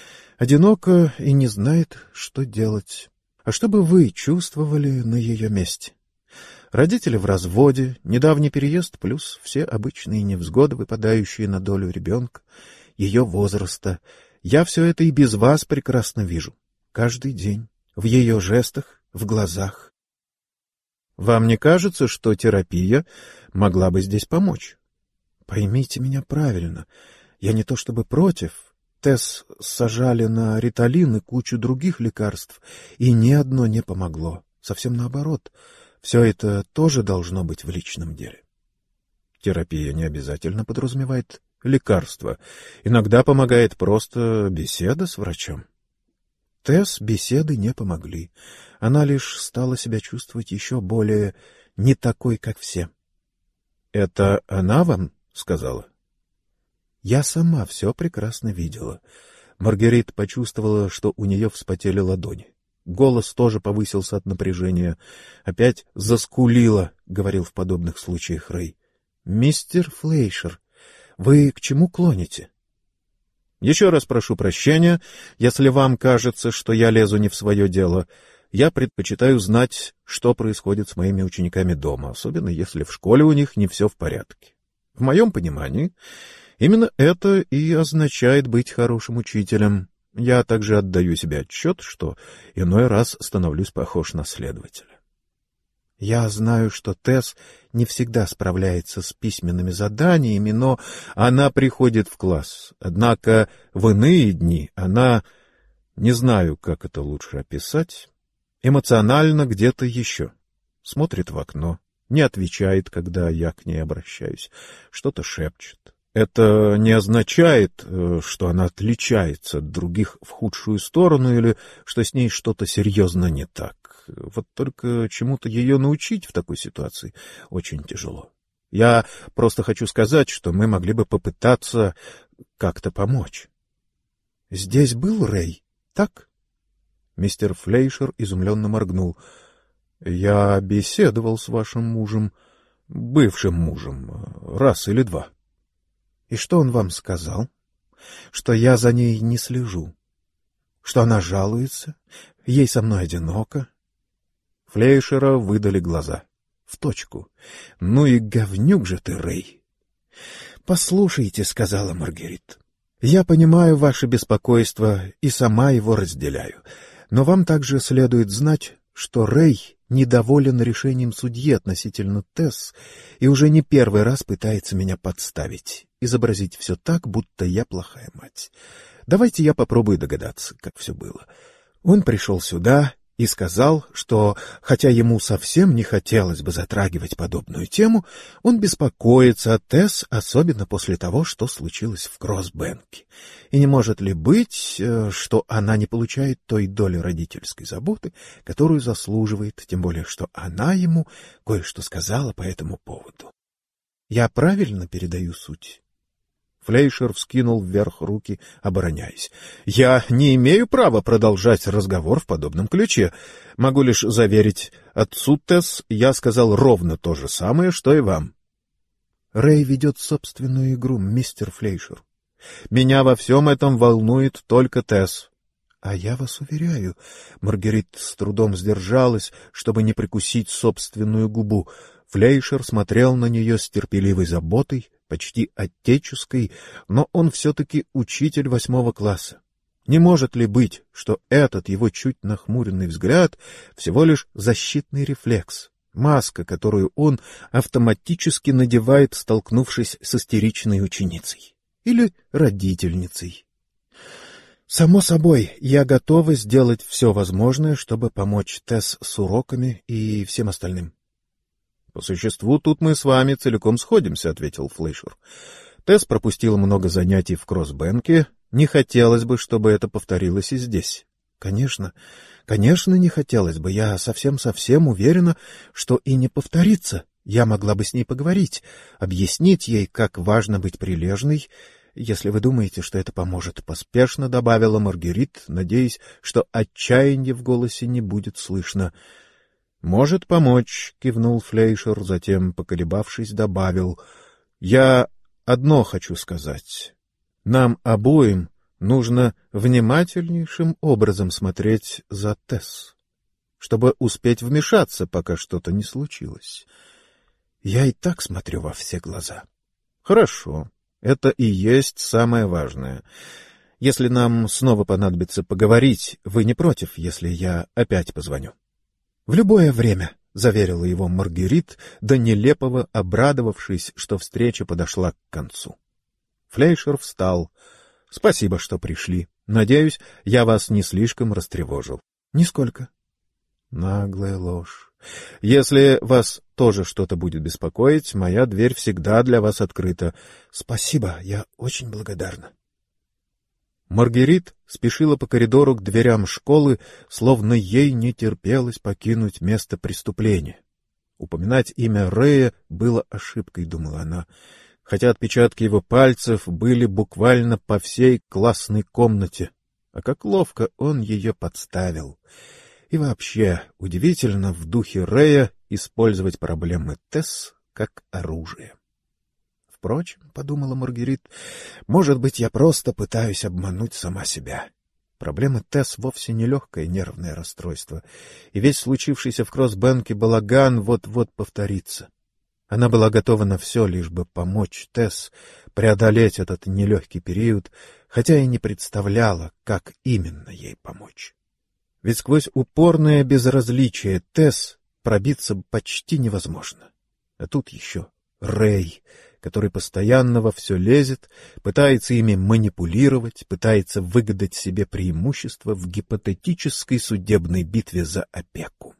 Одинока и не знает, что делать. А что бы вы чувствовали на ее месте? Родители в разводе, недавний переезд плюс все обычные невзгоды, выпадающие на долю ребенка, ее возраста. Я все это и без вас прекрасно вижу. Каждый день. В ее жестах, в глазах. Вам не кажется, что терапия могла бы здесь помочь? Поймите меня правильно. Я не то чтобы против. Тесс сажали на риталин и кучу других лекарств, и ни одно не помогло. Совсем наоборот. Все это тоже должно быть в личном деле. Терапия не обязательно подразумевает лекарства. Иногда помогает просто беседа с врачом. Тесс беседы не помогли. Она лишь стала себя чувствовать еще более не такой, как все. — Это она вам сказала? — Я сама все прекрасно видела. Маргарит почувствовала, что у нее вспотели ладони. Голос тоже повысился от напряжения. Опять заскулила, — говорил в подобных случаях Рэй. — Мистер Флейшер, вы к чему клоните? — Еще раз прошу прощения, если вам кажется, что я лезу не в свое дело. Я предпочитаю знать, что происходит с моими учениками дома, особенно если в школе у них не все в порядке. В моем понимании, именно это и означает быть хорошим учителем. Я также отдаю себе отчет, что иной раз становлюсь похож на следователя. Я знаю, что Тесс не всегда справляется с письменными заданиями, но она приходит в класс. Однако в иные дни она, не знаю, как это лучше описать, эмоционально где-то еще. Смотрит в окно, не отвечает, когда я к ней обращаюсь, что-то шепчет. Это не означает, что она отличается от других в худшую сторону или что с ней что-то серьезно не так. Вот только чему-то ее научить в такой ситуации очень тяжело. Я просто хочу сказать, что мы могли бы попытаться как-то помочь. — Здесь был Рэй, так? Мистер Флейшер изумленно моргнул. — Я беседовал с вашим мужем, бывшим мужем, раз или два. — И что он вам сказал? — Что я за ней не слежу. Что она жалуется, ей со мной одиноко. Флейшера выдали глаза. В точку. — Ну и говнюк же ты, Рэй! — Послушайте, — сказала Маргарит, — я понимаю ваше беспокойство и сама его разделяю, но вам также следует знать, что Рэй недоволен решением судьи относительно Тесс и уже не первый раз пытается меня подставить, изобразить все так, будто я плохая мать. Давайте я попробую догадаться, как все было. Он пришел сюда и сказал, что, хотя ему совсем не хотелось бы затрагивать подобную тему, он беспокоится о Тесс, особенно после того, что случилось в Кросбенке. И не может ли быть, что она не получает той доли родительской заботы, которую заслуживает, тем более, что она ему кое-что сказала по этому поводу. Я правильно передаю суть? Флейшер вскинул вверх руки, обороняясь. — Я не имею права продолжать разговор в подобном ключе. Могу лишь заверить, отцу Тесс я сказал ровно то же самое, что и вам. — Рэй ведет собственную игру, мистер Флейшер. Меня во всем этом волнует только Тесс. — А я вас уверяю, Маргарит с трудом сдержалась, чтобы не прикусить собственную губу. Флейшер смотрел на нее с терпеливой заботой, почти отеческой, но он все-таки учитель восьмого класса. Не может ли быть, что этот его чуть нахмуренный взгляд всего лишь защитный рефлекс, маска, которую он автоматически надевает, столкнувшись с истеричной ученицей или родительницей? Само собой, я готова сделать все возможное, чтобы помочь Тесс с уроками и всем остальным. — По существу, тут мы с вами целиком сходимся, — ответил Флейшер. Тесс пропустила много занятий в Кроссбенке. Не хотелось бы, чтобы это повторилось и здесь. Конечно, конечно, не хотелось бы. Я совсем-совсем уверена, что и не повторится. Я могла бы с ней поговорить, объяснить ей, как важно быть прилежной. Если вы думаете, что это поможет, — поспешно добавила Маргерит, надеясь, что отчаяния в голосе не будет слышно. — Может помочь, — кивнул Флейшер, затем, поколебавшись, добавил. — Я одно хочу сказать. Нам обоим нужно внимательнейшим образом смотреть за Тесс, чтобы успеть вмешаться, пока что-то не случилось. Я и так смотрю во все глаза. — Хорошо. Это и есть самое важное. Если нам снова понадобится поговорить, вы не против, если я опять позвоню? — В любое время, — заверила его Маргерит, до нелепого обрадовавшись, что встреча подошла к концу. Флейшер встал. — Спасибо, что пришли. Надеюсь, я вас не слишком растревожил. — Нисколько. — Наглая ложь. Если вас тоже что-то будет беспокоить, моя дверь всегда для вас открыта. Спасибо, я очень благодарна. Маргерит спешила по коридору к дверям школы, словно ей не терпелось покинуть место преступления. Упоминать имя Рэя было ошибкой, думала она, хотя отпечатки его пальцев были буквально по всей классной комнате. А как ловко он ее подставил. И вообще, удивительно в духе Рэя использовать проблемы Тесс как оружие. Впрочем, — подумала Маргерит, — может быть, я просто пытаюсь обмануть сама себя. Проблемы Тесс вовсе не легкое нервное расстройство, и весь случившийся в Кроссбенке балаган вот-вот повторится. Она была готова на все, лишь бы помочь Тесс преодолеть этот нелегкий период, хотя и не представляла, как именно ей помочь. Ведь сквозь упорное безразличие Тесс пробиться почти невозможно. А тут еще Рэй, который постоянно во все лезет, пытается ими манипулировать, пытается выгадать себе преимущество в гипотетической судебной битве за опеку.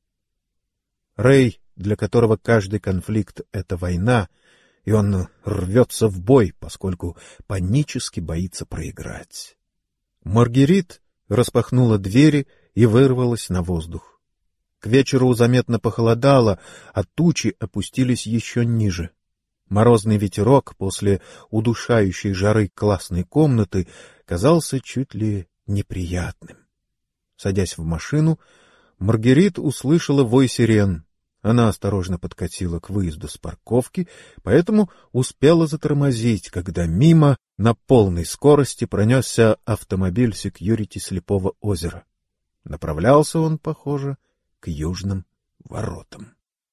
Рэй, для которого каждый конфликт — это война, и он рвется в бой, поскольку панически боится проиграть. Маргерит распахнула двери и вырвалась на воздух. К вечеру заметно похолодало, а тучи опустились еще ниже. Морозный ветерок после удушающей жары классной комнаты казался чуть ли неприятным. Садясь в машину, Маргерит услышала вой сирен. Она осторожно подкатила к выезду с парковки, поэтому успела затормозить, когда мимо на полной скорости пронесся автомобиль секьюрити Слепого озера. Направлялся он, похоже, к южным воротам.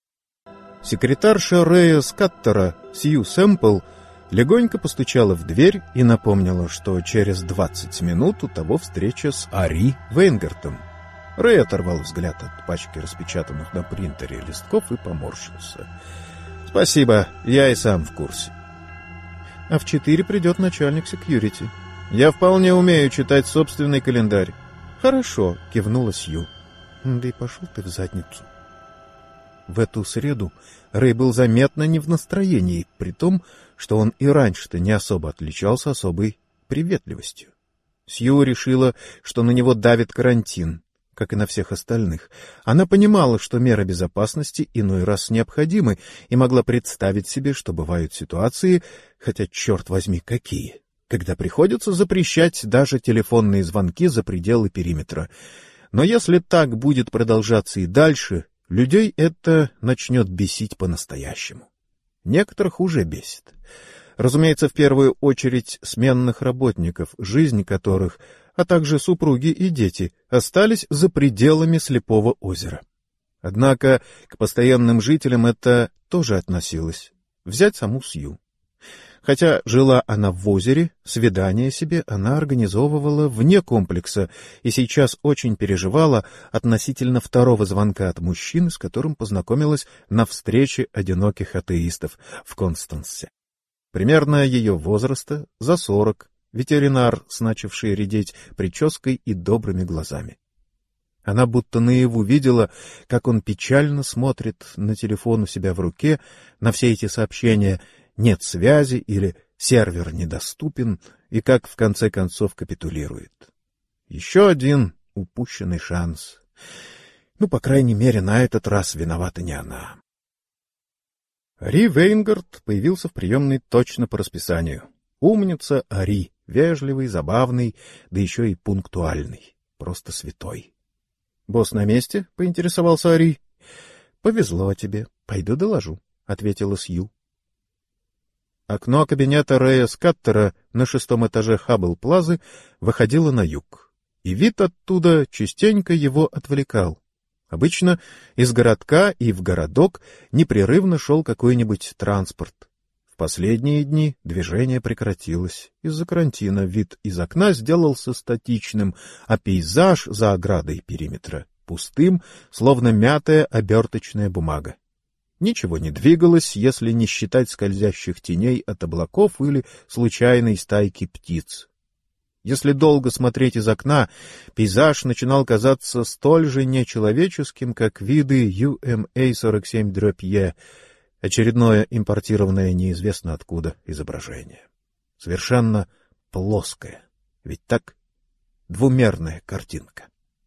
Секретарша Рэя Скаттера, Сью Сэмпл, легонько постучала в дверь и напомнила, что через двадцать минут у того встреча с Ари Вейнгартом. Рэй оторвал взгляд от пачки распечатанных на принтере листков и поморщился. — Спасибо, я и сам в курсе. — А в четыре придет начальник секьюрити. Я вполне умею читать собственный календарь. — Хорошо, — кивнула Сью. — Да и пошел ты в задницу. В эту среду Рэй был заметно не в настроении, при том, что он и раньше-то не особо отличался особой приветливостью. Сью решила, что на него давит карантин, как и на всех остальных. Она понимала, что меры безопасности иной раз необходимы, и могла представить себе, что бывают ситуации, хотя, черт возьми, какие, когда приходится запрещать даже телефонные звонки за пределы периметра. Но если так будет продолжаться и дальше, людей это начнет бесить по-настоящему. Некоторых уже бесит. Разумеется, в первую очередь сменных работников, жизнь которых, а также супруги и дети, остались за пределами Слепого озера. Однако к постоянным жителям это тоже относилось. Взять саму Сью. Хотя жила она в озере, свидание себе она организовывала вне комплекса и сейчас очень переживала относительно второго звонка от мужчины, с которым познакомилась на встрече одиноких атеистов в Констансе. Примерно ее возраста, за сорок, ветеринар, с начавшей редеть прической и добрыми глазами. Она будто наяву видела, как он печально смотрит на телефон у себя в руке, на все эти сообщения «нет связи» или «сервер недоступен», и как в конце концов капитулирует. Еще один упущенный шанс. Ну, по крайней мере, на этот раз виновата не она. Ари Вейнгард появился в приемной точно по расписанию. Умница Ари, вежливый, забавный, да еще и пунктуальный. Просто святой. — Босс на месте? — поинтересовался Ари. — Повезло тебе. Пойду доложу, — ответила Сью. Окно кабинета Рэя Скаттера на шестом этаже Хаббл-плазы выходило на юг, и вид оттуда частенько его отвлекал. Обычно из городка и в городок непрерывно шел какой-нибудь транспорт. В последние дни движение прекратилось. Из-за карантина вид из окна сделался статичным, а пейзаж за оградой периметра — пустым, словно мятая оберточная бумага. Ничего не двигалось, если не считать скользящих теней от облаков или случайной стайки птиц. Если долго смотреть из окна, пейзаж начинал казаться столь же нечеловеческим, как виды ю эм эй сорок семь е, очередное импортированное неизвестно откуда изображение. Совершенно плоское. Ведь так? Двумерная картинка.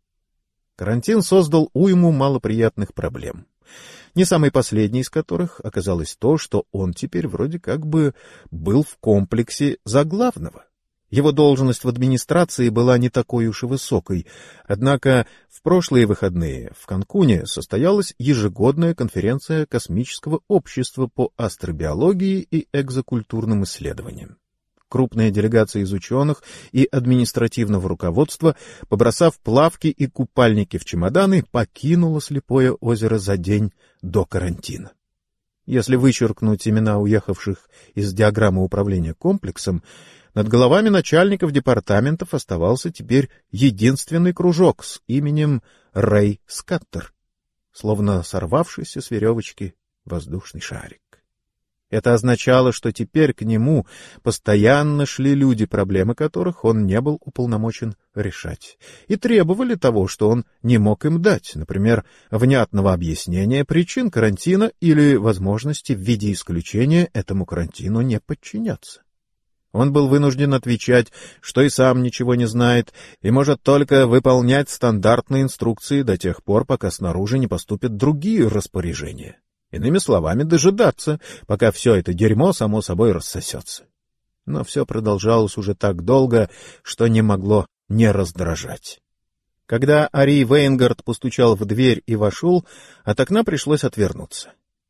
Карантин создал уйму малоприятных проблем. Не самой последней из которых оказалось то, что он теперь вроде как бы был в комплексе за главного. Его должность в администрации была не такой уж и высокой, однако в прошлые выходные в Канкуне состоялась ежегодная конференция Космического общества по астробиологии и экзокультурным исследованиям. Крупная делегация из ученых и административного руководства, побросав плавки и купальники в чемоданы, покинула Слепое озеро за день до карантина. Если вычеркнуть имена уехавших из диаграммы управления комплексом, над головами начальников департаментов оставался теперь единственный кружок с именем Рэй Скаттер, словно сорвавшийся с веревочки воздушный шарик. Это означало, что теперь к нему постоянно шли люди, проблемы которых он не был уполномочен решать, и требовали того, что он не мог им дать, например, внятного объяснения причин карантина или возможности в виде исключения этому карантину не подчиняться. Он был вынужден отвечать, что и сам ничего не знает, и может только выполнять стандартные инструкции до тех пор, пока снаружи не поступят другие распоряжения. Иными словами, дожидаться, пока все это дерьмо само собой рассосется. Но все продолжалось уже так долго, что не могло не раздражать. Когда Ари Вейнгард постучал в дверь и вошел, от окна пришлось отвернуться.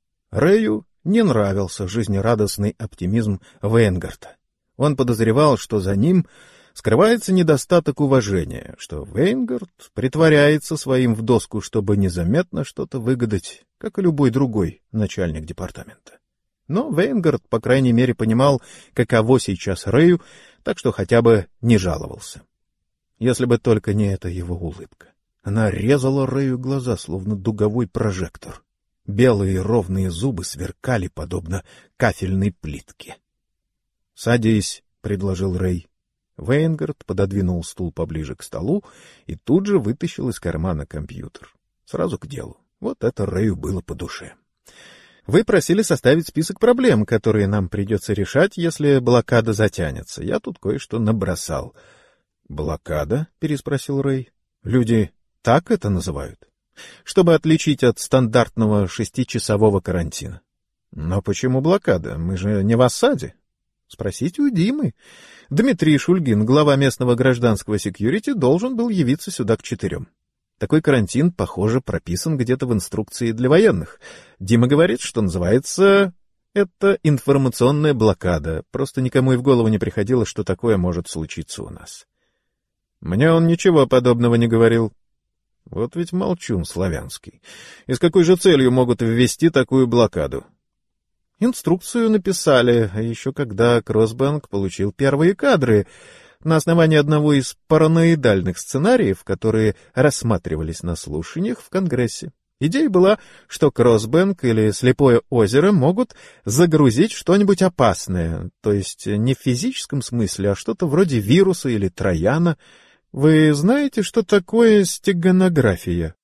Рэю не нравился жизнерадостный оптимизм Вейнгарда. Он подозревал, что за ним скрывается недостаток уважения, что Вейнгард притворяется своим в доску, чтобы незаметно что-то выгадать, как и любой другой начальник департамента. Но Вейнгард, по крайней мере, понимал, каково сейчас Рэю, так что хотя бы не жаловался. Если бы только не эта его улыбка. Она резала Рэю глаза, словно дуговой прожектор. Белые ровные зубы сверкали, подобно кафельной плитке. — Садись, — предложил Рэй. Вейнгард пододвинул стул поближе к столу и тут же вытащил из кармана компьютер. Сразу к делу. Вот это Рэю было по душе. — Вы просили составить список проблем, которые нам придется решать, если блокада затянется. Я тут кое-что набросал. — Блокада? — переспросил Рэй. — Люди так это называют? Чтобы отличить от стандартного шестичасового карантина. — Но почему блокада? Мы же не в осаде. Спросите у Димы. Дмитрий Шульгин, глава местного гражданского секьюрити, должен был явиться сюда к четырем. Такой карантин, похоже, прописан где-то в инструкции для военных. Дима говорит, что называется это информационная блокада. Просто никому и в голову не приходило, что такое может случиться у нас. Мне он ничего подобного не говорил. Вот ведь молчун славянский. И с какой же целью могут ввести такую блокаду? Инструкцию написали, а еще когда Кроссбэнк получил первые кадры на основании одного из параноидальных сценариев, которые рассматривались на слушаниях в Конгрессе. Идея была, что Кроссбэнк или Слепое озеро могут загрузить что-нибудь опасное, то есть не в физическом смысле, а что-то вроде вируса или трояна. Вы знаете, что такое стеганография?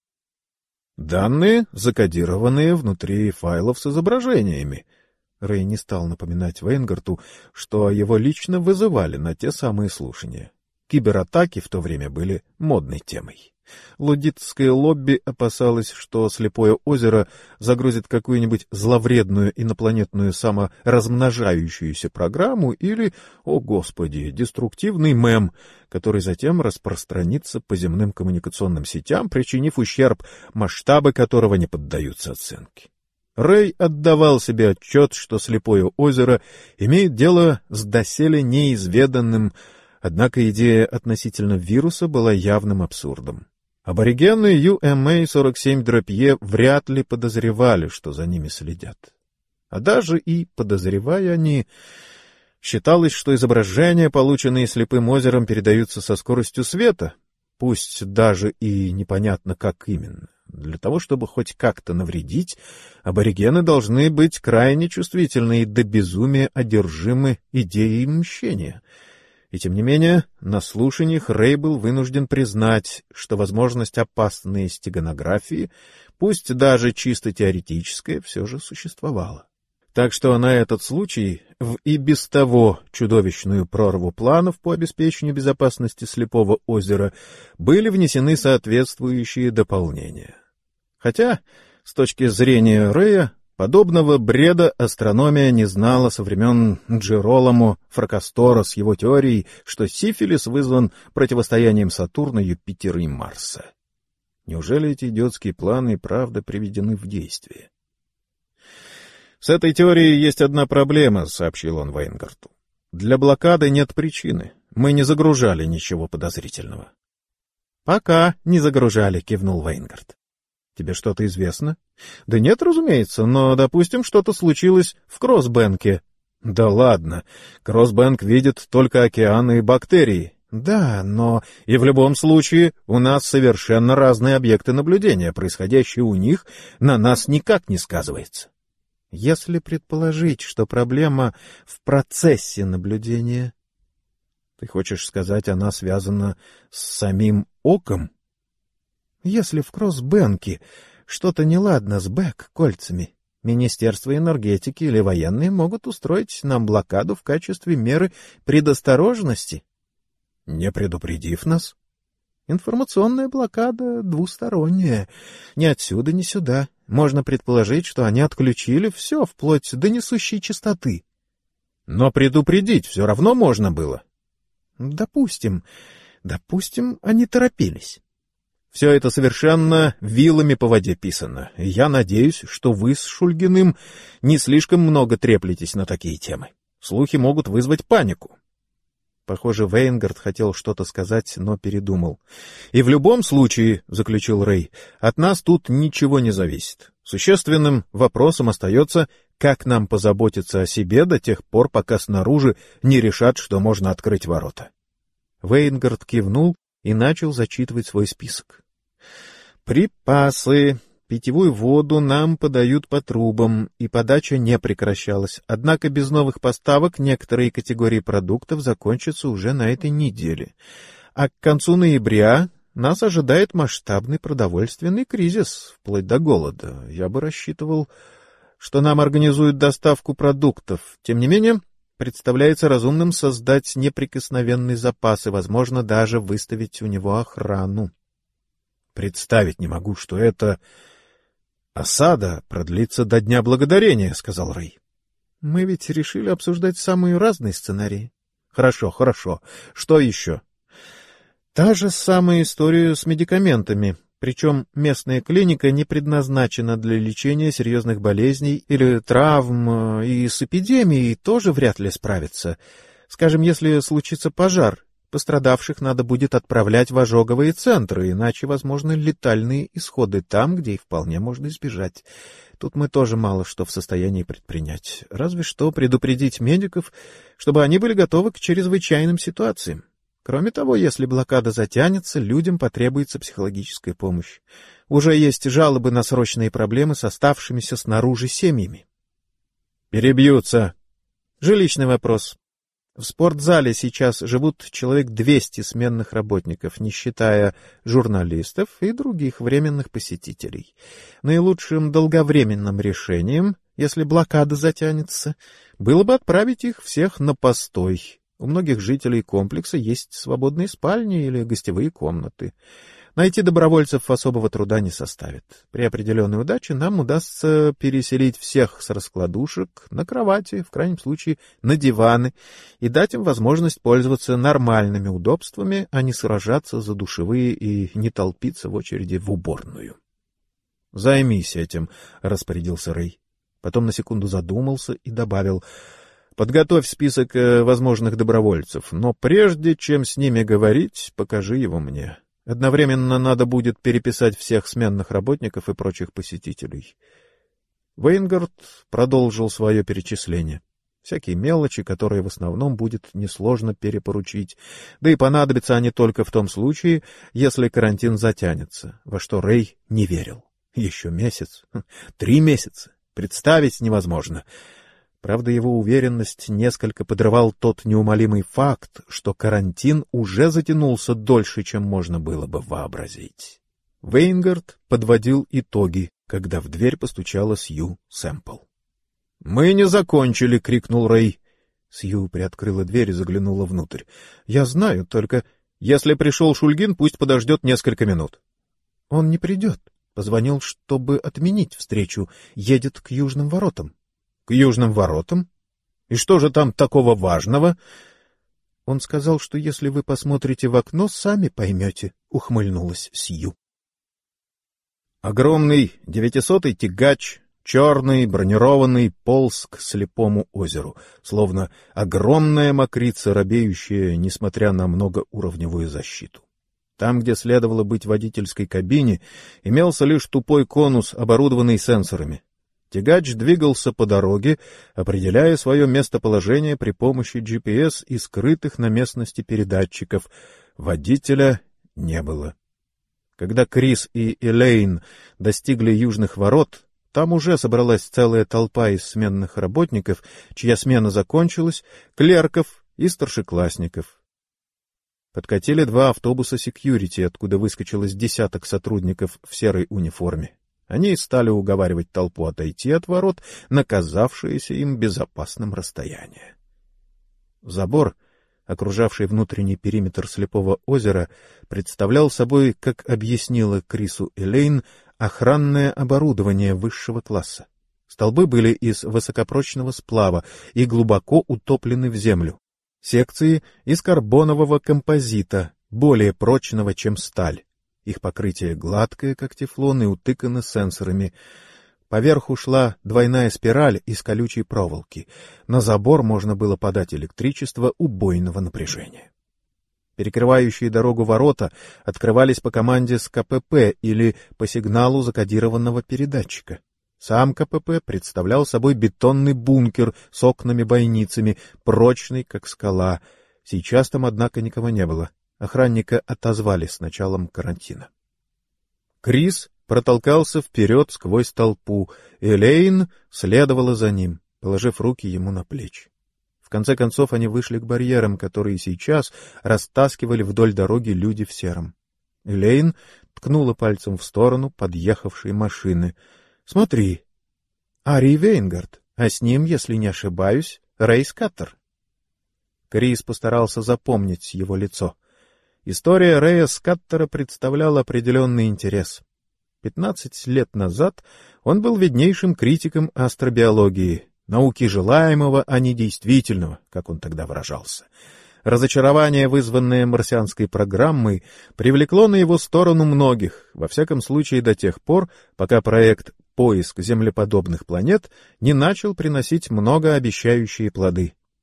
Данные, закодированные внутри файлов с изображениями. Рэй не стал напоминать Вейнгарту, что его лично вызывали на те самые слушания. Кибератаки в то время были модной темой. Луддитское лобби опасалось, что Слепое озеро загрузит какую-нибудь зловредную инопланетную саморазмножающуюся программу или, о господи, деструктивный мем, который затем распространится по земным коммуникационным сетям, причинив ущерб, масштабы которого не поддаются оценке. Рэй отдавал себе отчет, что Слепое озеро имеет дело с доселе неизведанным, однако идея относительно вируса была явным абсурдом. Аборигены ю эм эй сорок семь е вряд ли подозревали, что за ними следят. А даже и подозревая они, считалось, что изображения, полученные Слепым озером, передаются со скоростью света, пусть даже и непонятно как именно. Для того, чтобы хоть как-то навредить, аборигены должны быть крайне чувствительны и до безумия одержимы идеей мщения. И тем не менее, на слушаниях Рэй был вынужден признать, что возможность опасной стеганографии, пусть даже чисто теоретическая, все же существовала. Так что на этот случай в и без того чудовищную прорву планов по обеспечению безопасности Слепого озера были внесены соответствующие дополнения. Хотя, с точки зрения Рэя, подобного бреда астрономия не знала со времен Джероламо Фракастора с его теорией, что сифилис вызван противостоянием Сатурна, Юпитера и Марса. Неужели эти идиотские планы и правда приведены в действие? «С этой теорией есть одна проблема», — сообщил он Вейнгарту. «Для блокады нет причины. Мы не загружали ничего подозрительного». «Пока не загружали», — кивнул Вейнгарт. «Тебе что-то известно?» «Да нет, разумеется, но, допустим, что-то случилось в Кроссбэнке». «Да ладно, Кроссбэнк видит только океаны и бактерии». «Да, но и в любом случае у нас совершенно разные объекты наблюдения, происходящее у них на нас никак не сказывается». «Если предположить, что проблема в процессе наблюдения...» «Ты хочешь сказать, она связана с самим оком?» «Если в Кроссбэнке что-то неладно с бэк-кольцами, Министерство энергетики или военные могут устроить нам блокаду в качестве меры предосторожности». «Не предупредив нас?» «Информационная блокада двусторонняя. Ни отсюда, ни сюда. Можно предположить, что они отключили все, вплоть до несущей частоты». «Но предупредить все равно можно было». «Допустим. Допустим, они торопились». «Все это совершенно вилами по воде писано. Я надеюсь, что вы с Шульгиным не слишком много треплетесь на такие темы. Слухи могут вызвать панику». Похоже, Вейнгарт хотел что-то сказать, но передумал. «И в любом случае, — заключил Рэй, — от нас тут ничего не зависит. Существенным вопросом остается, как нам позаботиться о себе до тех пор, пока снаружи не решат, что можно открыть ворота». Вейнгарт кивнул и начал зачитывать свой список. «Припасы. Питьевую воду нам подают по трубам, и подача не прекращалась. Однако без новых поставок некоторые категории продуктов закончатся уже на этой неделе. А к концу ноября нас ожидает масштабный продовольственный кризис, вплоть до голода. Я бы рассчитывал, что нам организуют доставку продуктов. Тем не менее, представляется разумным создать неприкосновенный запас и, возможно, даже выставить у него охрану». «Представить не могу, что это... осада продлится до Дня Благодарения», — сказал Рэй. «Мы ведь решили обсуждать самые разные сценарии». «Хорошо, хорошо. Что еще?» «Та же самая история с медикаментами. Причем местная клиника не предназначена для лечения серьезных болезней или травм, и с эпидемией тоже вряд ли справится. Скажем, если случится пожар, Пострадавших надо будет отправлять в ожоговые центры, иначе возможны летальные исходы там, где их вполне можно избежать. Тут мы тоже мало что в состоянии предпринять. Разве что предупредить медиков, чтобы они были готовы к чрезвычайным ситуациям. Кроме того, если блокада затянется, людям потребуется психологическая помощь. Уже есть жалобы на срочные проблемы с оставшимися снаружи семьями. Перебьются. Жилищный вопрос. В спортзале сейчас живут человек двести сменных работников, не считая журналистов и других временных посетителей. Наилучшим долговременным решением, если блокада затянется, было бы отправить их всех на постой. У многих жителей комплекса есть свободные спальни или гостевые комнаты. Найти добровольцев особого труда не составит. При определенной удаче нам удастся переселить всех с раскладушек на кровати, в крайнем случае на диваны, и дать им возможность пользоваться нормальными удобствами, а не сражаться за душевые и не толпиться в очереди в уборную. — Займись этим, — распорядился Рэй. Потом на секунду задумался и добавил: — подготовь список возможных добровольцев, но прежде чем с ними говорить, покажи его мне. Одновременно надо будет переписать всех сменных работников и прочих посетителей. Вейнгард продолжил свое перечисление. Всякие мелочи, которые в основном будет несложно перепоручить, да и понадобятся они только в том случае, если карантин затянется, во что Рэй не верил. Еще месяц, три месяца, представить невозможно. Правда, его уверенность несколько подрывал тот неумолимый факт, что карантин уже затянулся дольше, чем можно было бы вообразить. Вейнгард подводил итоги, когда в дверь постучала Сью Сэмпл. — Мы не закончили! — крикнул Рэй. Сью приоткрыла дверь и заглянула внутрь. — Я знаю, только если пришел Шульгин, пусть подождет несколько минут. — Он не придет. Позвонил, чтобы отменить встречу. Едет к Южным воротам. К Южным воротам? И что же там такого важного? Он сказал, что если вы посмотрите в окно, сами поймете, — ухмыльнулась Сью. Огромный девятисотый тягач, черный, бронированный, полз к слепому озеру, словно огромная мокрица, робеющая, несмотря на многоуровневую защиту. Там, где следовало быть водительской кабине, имелся лишь тупой конус, оборудованный сенсорами. Тягач двигался по дороге, определяя свое местоположение при помощи джи пи эс и скрытых на местности передатчиков. Водителя не было. Когда Крис и Элейн достигли южных ворот, там уже собралась целая толпа из сменных работников, чья смена закончилась, клерков и старшеклассников. Подкатили два автобуса секьюрити, откуда выскочилось десяток сотрудников в серой униформе. Они стали уговаривать толпу отойти от ворот на казавшееся им безопасным расстояние. Забор, окружавший внутренний периметр слепого озера, представлял собой, как объяснила Крису Элейн, охранное оборудование высшего класса. Столбы были из высокопрочного сплава и глубоко утоплены в землю. Секции из карбонового композита, более прочного, чем сталь. Их покрытие гладкое, как тефлон, и утыкано сенсорами. Поверху шла двойная спираль из колючей проволоки. На забор можно было подать электричество убойного напряжения. Перекрывающие дорогу ворота открывались по команде с ка пэ пэ или по сигналу закодированного передатчика. Сам ка пэ пэ представлял собой бетонный бункер с окнами-бойницами, прочный, как скала. Сейчас там, однако, никого не было. Охранника отозвали с началом карантина. Крис протолкался вперед сквозь толпу, и Элейн следовала за ним, положив руки ему на плечи. В конце концов они вышли к барьерам, которые сейчас растаскивали вдоль дороги люди в сером. Элейн ткнула пальцем в сторону подъехавшей машины. — Смотри, Ари Вейнгард, а с ним, если не ошибаюсь, Рэй Скаттер. Крис постарался запомнить его лицо. История Рэя Скаттера представляла определенный интерес. Пятнадцать лет назад он был виднейшим критиком астробиологии, науки желаемого, а не действительного, как он тогда выражался. Разочарование, вызванное марсианской программой, привлекло на его сторону многих, во всяком случае до тех пор, пока проект «Поиск землеподобных планет» не начал приносить многообещающие плоды.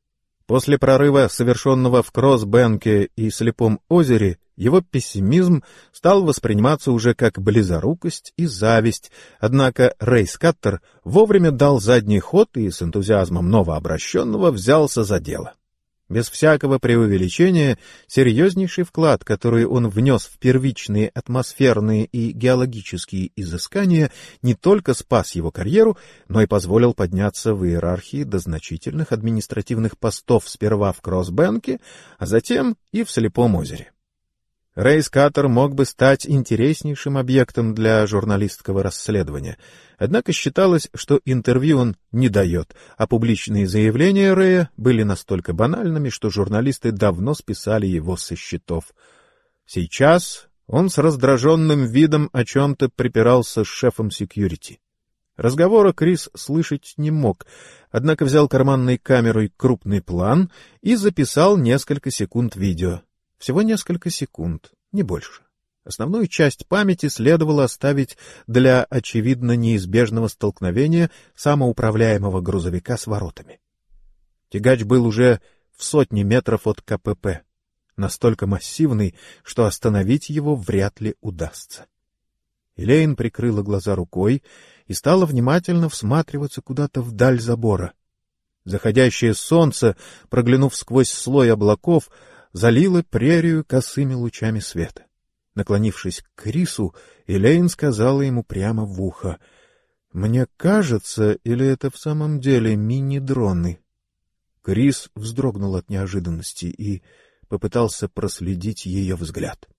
После прорыва, совершенного в Кросс-Бенке и Слепом озере, его пессимизм стал восприниматься уже как близорукость и зависть, однако Рэй Скаттер вовремя дал задний ход и с энтузиазмом новообращенного взялся за дело. Без всякого преувеличения, серьезнейший вклад, который он внес в первичные атмосферные и геологические изыскания, не только спас его карьеру, но и позволил подняться в иерархии до значительных административных постов сперва в Кросс-Бенке, а затем и в Слепом озере. Рэй Скаттер мог бы стать интереснейшим объектом для журналистского расследования, однако считалось, что интервью он не дает, а публичные заявления Рэя были настолько банальными, что журналисты давно списали его со счетов. Сейчас он с раздраженным видом о чем-то припирался с шефом секьюрити. Разговора Крис слышать не мог, однако взял карманной камерой крупный план и записал несколько секунд видео. Всего несколько секунд, не больше. Основную часть памяти следовало оставить для, очевидно, неизбежного столкновения самоуправляемого грузовика с воротами. Тягач был уже в сотне метров от ка пэ пэ, настолько массивный, что остановить его вряд ли удастся. Элейн прикрыла глаза рукой и стала внимательно всматриваться куда-то вдаль забора. Заходящее солнце, проглянув сквозь слой облаков, залило прерию косыми лучами света. Наклонившись к Крису, Элейн сказала ему прямо в ухо: «Мне кажется, или это в самом деле мини-дроны?» Крис вздрогнул от неожиданности и попытался проследить ее взгляд.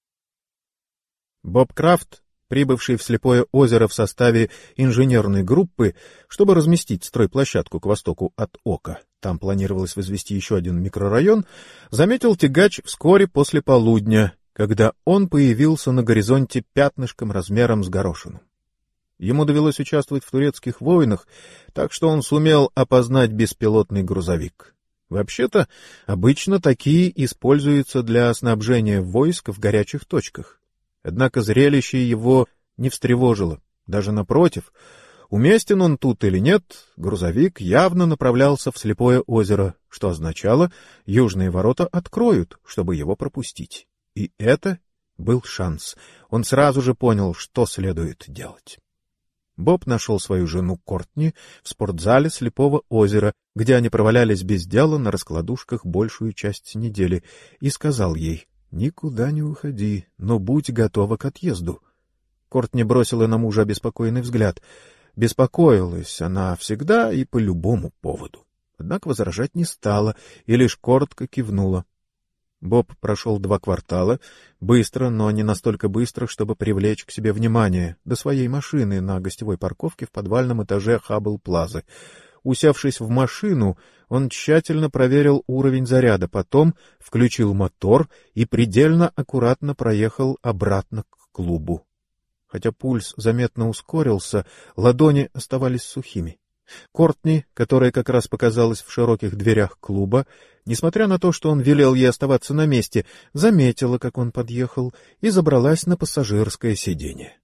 Боб Крафт, прибывший в Слепое озеро в составе инженерной группы, чтобы разместить стройплощадку к востоку от Ока, там планировалось возвести еще один микрорайон, заметил тягач вскоре после полудня, когда он появился на горизонте пятнышком размером с горошину. Ему довелось участвовать в турецких войнах, так что он сумел опознать беспилотный грузовик. Вообще-то, обычно такие используются для снабжения войск в горячих точках. Однако зрелище его не встревожило. Даже напротив, уместен он тут или нет, грузовик явно направлялся в Слепое озеро, что означало, южные ворота откроют, чтобы его пропустить. И это был шанс. Он сразу же понял, что следует делать. Боб нашел свою жену Кортни в спортзале Слепого озера, где они провалялись без дела на раскладушках большую часть недели, и сказал ей: «Никуда не уходи, но будь готова к отъезду». Кортни бросила на мужа обеспокоенный взгляд. Беспокоилась она всегда и по любому поводу. Однако возражать не стала и лишь коротко кивнула. Боб прошел два квартала, быстро, но не настолько быстро, чтобы привлечь к себе внимание, до своей машины на гостевой парковке в подвальном этаже Хаббл-Плазы. Усевшись в машину, он тщательно проверил уровень заряда, потом включил мотор и предельно аккуратно проехал обратно к клубу. Хотя пульс заметно ускорился, ладони оставались сухими. Кортни, которая как раз показалась в широких дверях клуба, несмотря на то, что он велел ей оставаться на месте, заметила, как он подъехал, и забралась на пассажирское сиденье.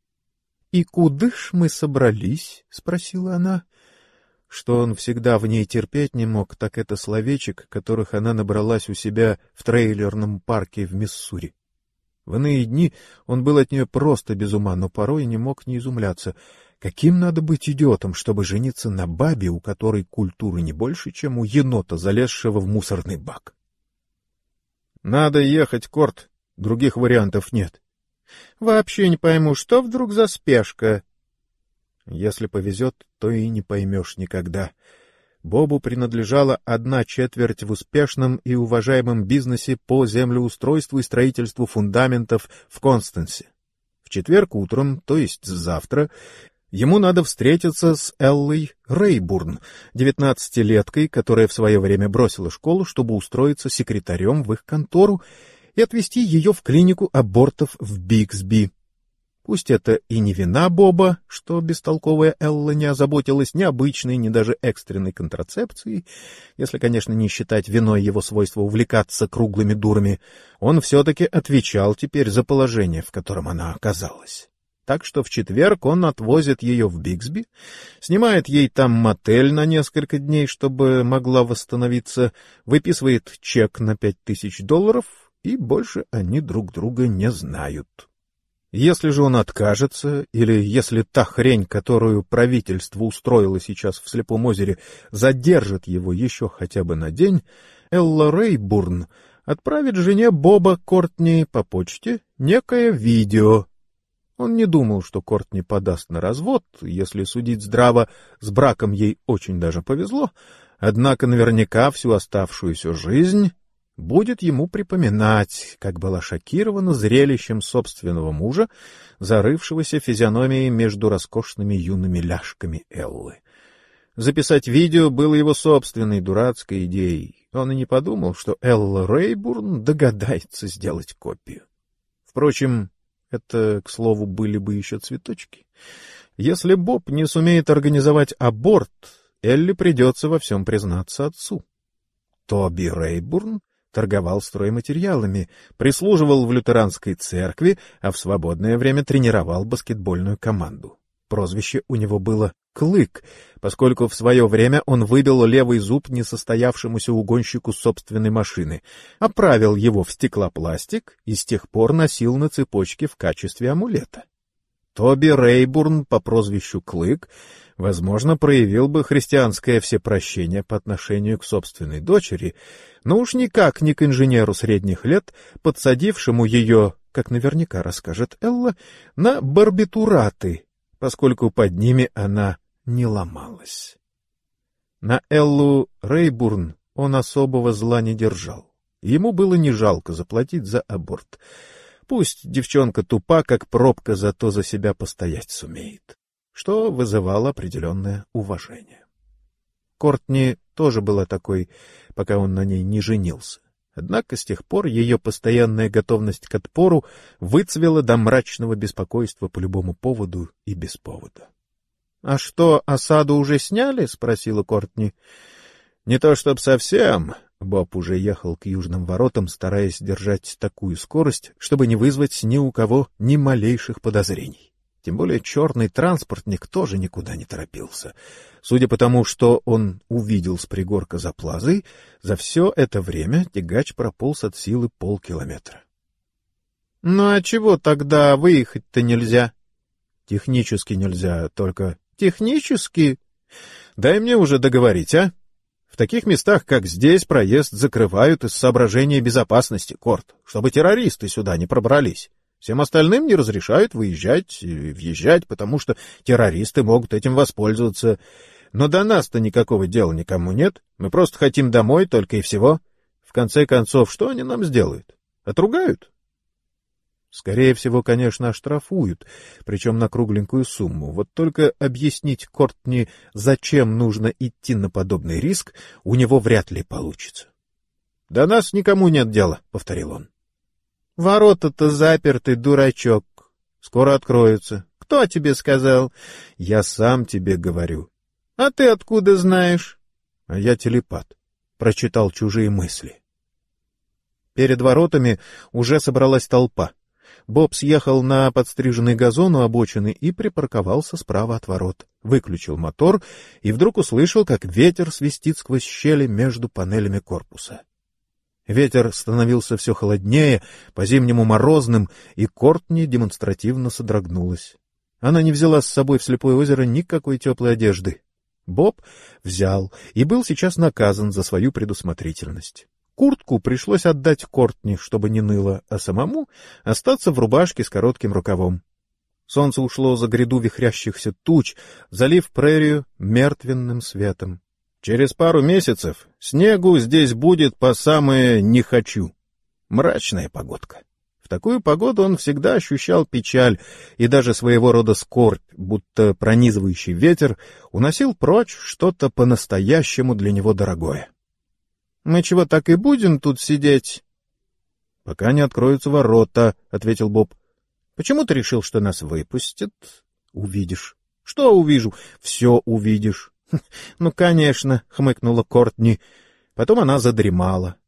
— И куда ж мы собрались? — спросила она. Что он всегда в ней терпеть не мог, так это словечек, которых она набралась у себя в трейлерном парке в Миссури. В иные дни он был от нее просто без ума, но порой не мог не изумляться. Каким надо быть идиотом, чтобы жениться на бабе, у которой культуры не больше, чем у енота, залезшего в мусорный бак? — Надо ехать, Корт, других вариантов нет. — Вообще не пойму, что вдруг за спешка? — Если повезет, то и не поймешь никогда. Бобу принадлежала одна четверть в успешном и уважаемом бизнесе по землеустройству и строительству фундаментов в Констансе. В четверг утром, то есть завтра, ему надо встретиться с Эллой Рейбурн, девятнадцатилеткой, которая в свое время бросила школу, чтобы устроиться секретарем в их контору, и отвезти ее в клинику абортов в Бигсби. Пусть это и не вина Боба, что бестолковая Элла не озаботилась ни обычной, ни даже экстренной контрацепцией, если, конечно, не считать виной его свойства увлекаться круглыми дурами, он все-таки отвечал теперь за положение, в котором она оказалась. Так что в четверг он отвозит ее в Бигсби, снимает ей там мотель на несколько дней, чтобы могла восстановиться, выписывает чек на пять тысяч долларов, и больше они друг друга не знают. Если же он откажется, или если та хрень, которую правительство устроило сейчас в Слепом озере, задержит его еще хотя бы на день, Элла Рейбурн отправит жене Боба Кортни по почте некое видео. Он не думал, что Кортни подаст на развод, если судить здраво, с браком ей очень даже повезло, однако наверняка всю оставшуюся жизнь будет ему припоминать, как была шокирована зрелищем собственного мужа, зарывшегося физиономией между роскошными юными ляжками Эллы. Записать видео было его собственной дурацкой идеей. Он и не подумал, что Элла Рейбурн догадается сделать копию. Впрочем, это, к слову, были бы еще цветочки. Если Боб не сумеет организовать аборт, Элли придется во всем признаться отцу. Тоби Рейбурн торговал стройматериалами, прислуживал в лютеранской церкви, а в свободное время тренировал баскетбольную команду. Прозвище у него было «Клык», поскольку в свое время он выбил левый зуб несостоявшемуся угонщику собственной машины, оправил его в стеклопластик и с тех пор носил на цепочке в качестве амулета. Тоби Рейбурн по прозвищу Клык, возможно, проявил бы христианское всепрощение по отношению к собственной дочери, но уж никак не к инженеру средних лет, подсадившему ее, как наверняка расскажет Элла, на барбитураты, поскольку под ними она не ломалась. На Эллу Рейбурн он особого зла не держал. Ему было не жалко заплатить за аборт. Пусть девчонка тупа, как пробка, зато за себя постоять сумеет, что вызывало определенное уважение. Кортни тоже была такой, пока он на ней не женился. Однако с тех пор ее постоянная готовность к отпору выцвела до мрачного беспокойства по любому поводу и без повода. — А что, осаду уже сняли? — спросила Кортни. — Не то чтоб совсем. Боб уже ехал к южным воротам, стараясь держать такую скорость, чтобы не вызвать ни у кого ни малейших подозрений. Тем более черный транспортник тоже никуда не торопился. Судя по тому, что он увидел с пригорка за плазой, за все это время тягач прополз от силы полкилометра. — Ну а чего тогда выехать-то нельзя? — Технически нельзя, только... — Технически? Дай мне уже договорить, а? В таких местах, как здесь, проезд закрывают из соображения безопасности, Корт, чтобы террористы сюда не пробрались. Всем остальным не разрешают выезжать и въезжать, потому что террористы могут этим воспользоваться. Но до нас-то никакого дела никому нет. Мы просто хотим домой, только и всего. В конце концов, что они нам сделают? Отругают? Скорее всего, конечно, оштрафуют, причем на кругленькую сумму. Вот только объяснить Кортни, зачем нужно идти на подобный риск, у него вряд ли получится. — До нас никому нет дела, — повторил он. — Ворота-то заперты, дурачок. Скоро откроются. Кто тебе сказал? — Я сам тебе говорю. — А ты откуда знаешь? — А я телепат. Прочитал чужие мысли. Перед воротами уже собралась толпа. Боб съехал на подстриженный газон у обочины и припарковался справа от ворот. Выключил мотор и вдруг услышал, как ветер свистит сквозь щели между панелями корпуса. Ветер становился все холоднее, по-зимнему морозным, и Кортни демонстративно содрогнулась. Она не взяла с собой в Слепое озеро никакой теплой одежды. Боб взял и был сейчас наказан за свою предусмотрительность. Куртку пришлось отдать Кортни, чтобы не ныло, а самому остаться в рубашке с коротким рукавом. Солнце ушло за гряду вихрящихся туч, залив прерию мертвенным светом. Через пару месяцев снегу здесь будет по самое «не хочу». Мрачная погодка. В такую погоду он всегда ощущал печаль и даже своего рода скорбь, будто пронизывающий ветер уносил прочь что-то по-настоящему для него дорогое. — Мы чего, так и будем тут сидеть? — Пока не откроются ворота, — ответил Боб. — Почему ты решил, что нас выпустят? — Увидишь. — Что увижу? — Все увидишь. — Ну, конечно, — хмыкнула Кортни. Потом она задремала.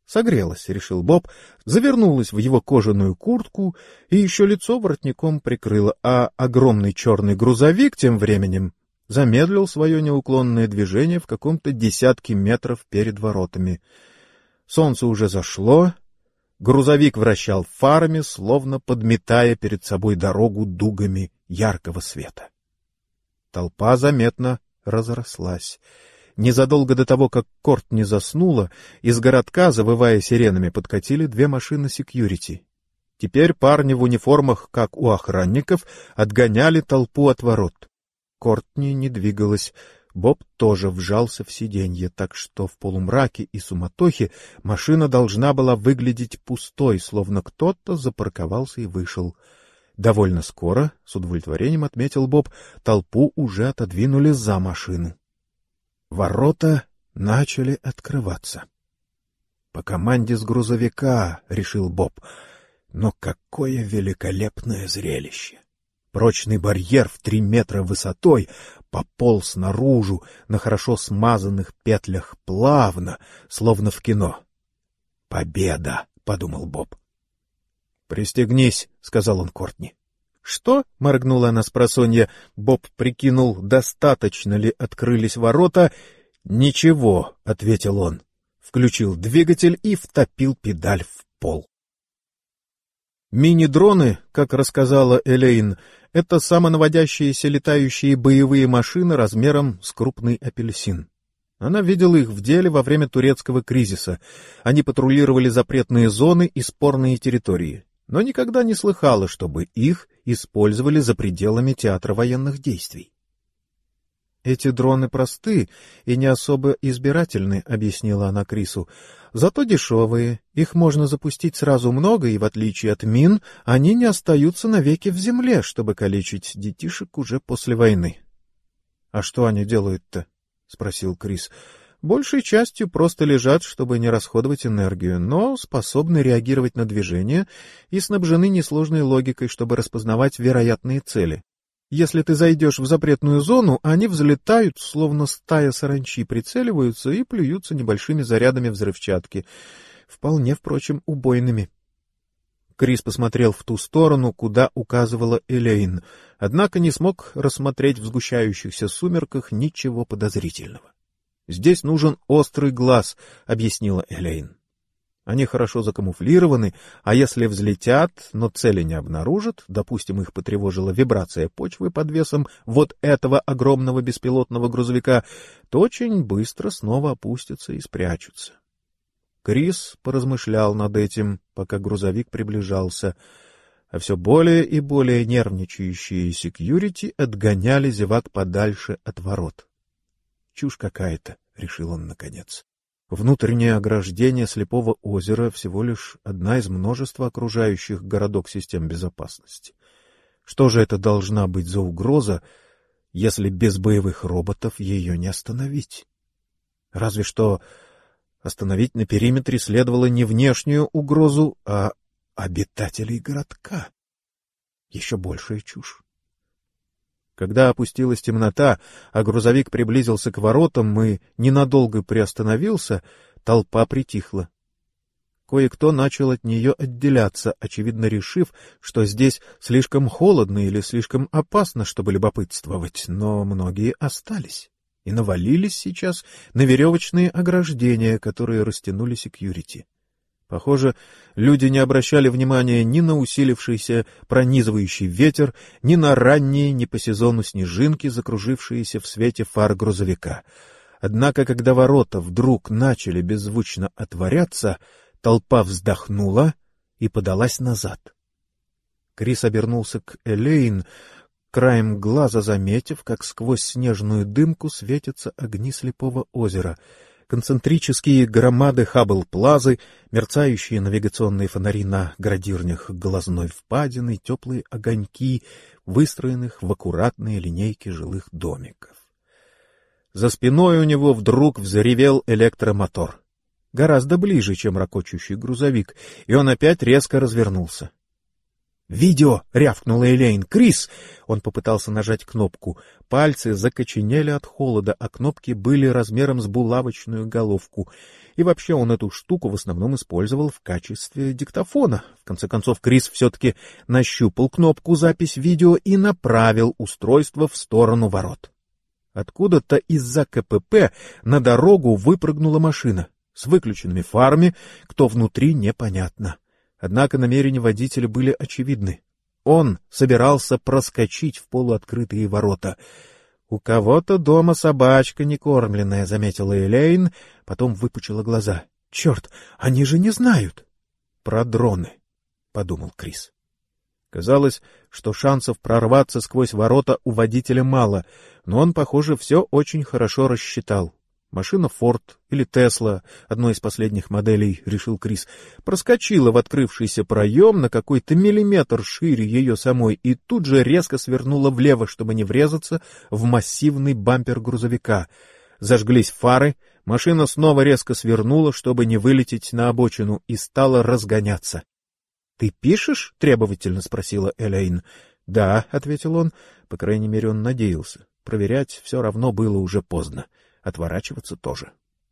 Согрелась, решил Боб, завернулась в его кожаную куртку и еще лицо воротником прикрыла, а огромный черный грузовик тем временем замедлил свое неуклонное движение в каком-то десятке метров перед воротами. Солнце уже зашло, грузовик вращал фарами, словно подметая перед собой дорогу дугами яркого света. Толпа заметно разрослась. Незадолго до того, как Кортни заснула, из городка, завывая сиренами, подкатили две машины секьюрити. Теперь парни в униформах, как у охранников, отгоняли толпу от ворот. Кортни не двигалась. Боб тоже вжался в сиденье, так что в полумраке и суматохе машина должна была выглядеть пустой, словно кто-то запарковался и вышел. Довольно скоро, с удовлетворением отметил Боб, толпу уже отодвинули за машину. Ворота начали открываться. По команде с грузовика, решил Боб. Но какое великолепное зрелище! Прочный барьер в три метра высотой пополз наружу на хорошо смазанных петлях плавно, словно в кино. «Победа!» — подумал Боб. «Пристегнись», — сказал он Кортни. «Что?» — моргнула она спросонья. Боб прикинул, достаточно ли открылись ворота. «Ничего», — ответил он. Включил двигатель и втопил педаль в пол. Мини-дроны, как рассказала Элейн, это самонаводящиеся летающие боевые машины размером с крупный апельсин. Она видела их в деле во время турецкого кризиса. Они патрулировали запретные зоны и спорные территории, но никогда не слыхала, чтобы их использовали за пределами театра военных действий. «Эти дроны просты и не особо избирательны», — объяснила она Крису. «Зато дешевые, их можно запустить сразу много, и, в отличие от мин, они не остаются навеки в земле, чтобы калечить детишек уже после войны». «А что они делают-то?» — спросил Крис. «Большей частью просто лежат, чтобы не расходовать энергию, но способны реагировать на движение и снабжены несложной логикой, чтобы распознавать вероятные цели. Если ты зайдешь в запретную зону, они взлетают, словно стая саранчи, прицеливаются и плюются небольшими зарядами взрывчатки, вполне, впрочем, убойными». Крис посмотрел в ту сторону, куда указывала Элейн, однако не смог рассмотреть в сгущающихся сумерках ничего подозрительного. «Здесь нужен острый глаз», — объяснила Элейн. «Они хорошо закамуфлированы, а если взлетят, но цели не обнаружат, допустим, их потревожила вибрация почвы под весом вот этого огромного беспилотного грузовика, то очень быстро снова опустятся и спрячутся». Крис поразмышлял над этим, пока грузовик приближался, а все более и более нервничающие секьюрити отгоняли зевак подальше от ворот. «Чушь какая-то», — решил он наконец. Внутреннее ограждение Слепого озера всего лишь одна из множества окружающих городок систем безопасности. Что же это должна быть за угроза, если без боевых роботов ее не остановить? Разве что остановить на периметре следовало не внешнюю угрозу, а обитателей городка. Еще большая чушь. Когда опустилась темнота, а грузовик приблизился к воротам и ненадолго приостановился, толпа притихла. Кое-кто начал от нее отделяться, очевидно решив, что здесь слишком холодно или слишком опасно, чтобы любопытствовать, но многие остались и навалились сейчас на веревочные ограждения, которые растянули секьюрити. Похоже, люди не обращали внимания ни на усилившийся пронизывающий ветер, ни на ранние, не по сезону снежинки, закружившиеся в свете фар грузовика. Однако, когда ворота вдруг начали беззвучно отворяться, толпа вздохнула и подалась назад. Крис обернулся к Элейн, краем глаза заметив, как сквозь снежную дымку светятся огни Слепого озера — концентрические громады Хаббл-плазы, мерцающие навигационные фонари на градирнях глазной впадины, теплые огоньки, выстроенных в аккуратные линейки жилых домиков. За спиной у него вдруг взревел электромотор. Гораздо ближе, чем рокочущий грузовик, и он опять резко развернулся. «Видео!» — рявкнула Элейн. «Крис!» Он попытался нажать кнопку. Пальцы закоченели от холода, а кнопки были размером с булавочную головку. И вообще он эту штуку в основном использовал в качестве диктофона. В конце концов, Крис все-таки нащупал кнопку «Запись видео» и направил устройство в сторону ворот. Откуда-то из-за КПП на дорогу выпрыгнула машина. С выключенными фарами, кто внутри, непонятно. Однако намерения водителя были очевидны. Он собирался проскочить в полуоткрытые ворота. «У кого-то дома собачка некормленная», — заметила Элейн, потом выпучила глаза. «Черт, они же не знают!» «Про дроны», — подумал Крис. Казалось, что шансов прорваться сквозь ворота у водителя мало, но он, похоже, все очень хорошо рассчитал. Машина «Форд» или «Тесла», одной из последних моделей, решил Крис, проскочила в открывшийся проем на какой-то миллиметр шире ее самой и тут же резко свернула влево, чтобы не врезаться в массивный бампер грузовика. Зажглись фары, машина снова резко свернула, чтобы не вылететь на обочину, и стала разгоняться. — Ты пишешь? — требовательно спросила Элейн. — Да, — ответил он, по крайней мере, он надеялся. Проверять все равно было уже поздно. Отворачиваться тоже.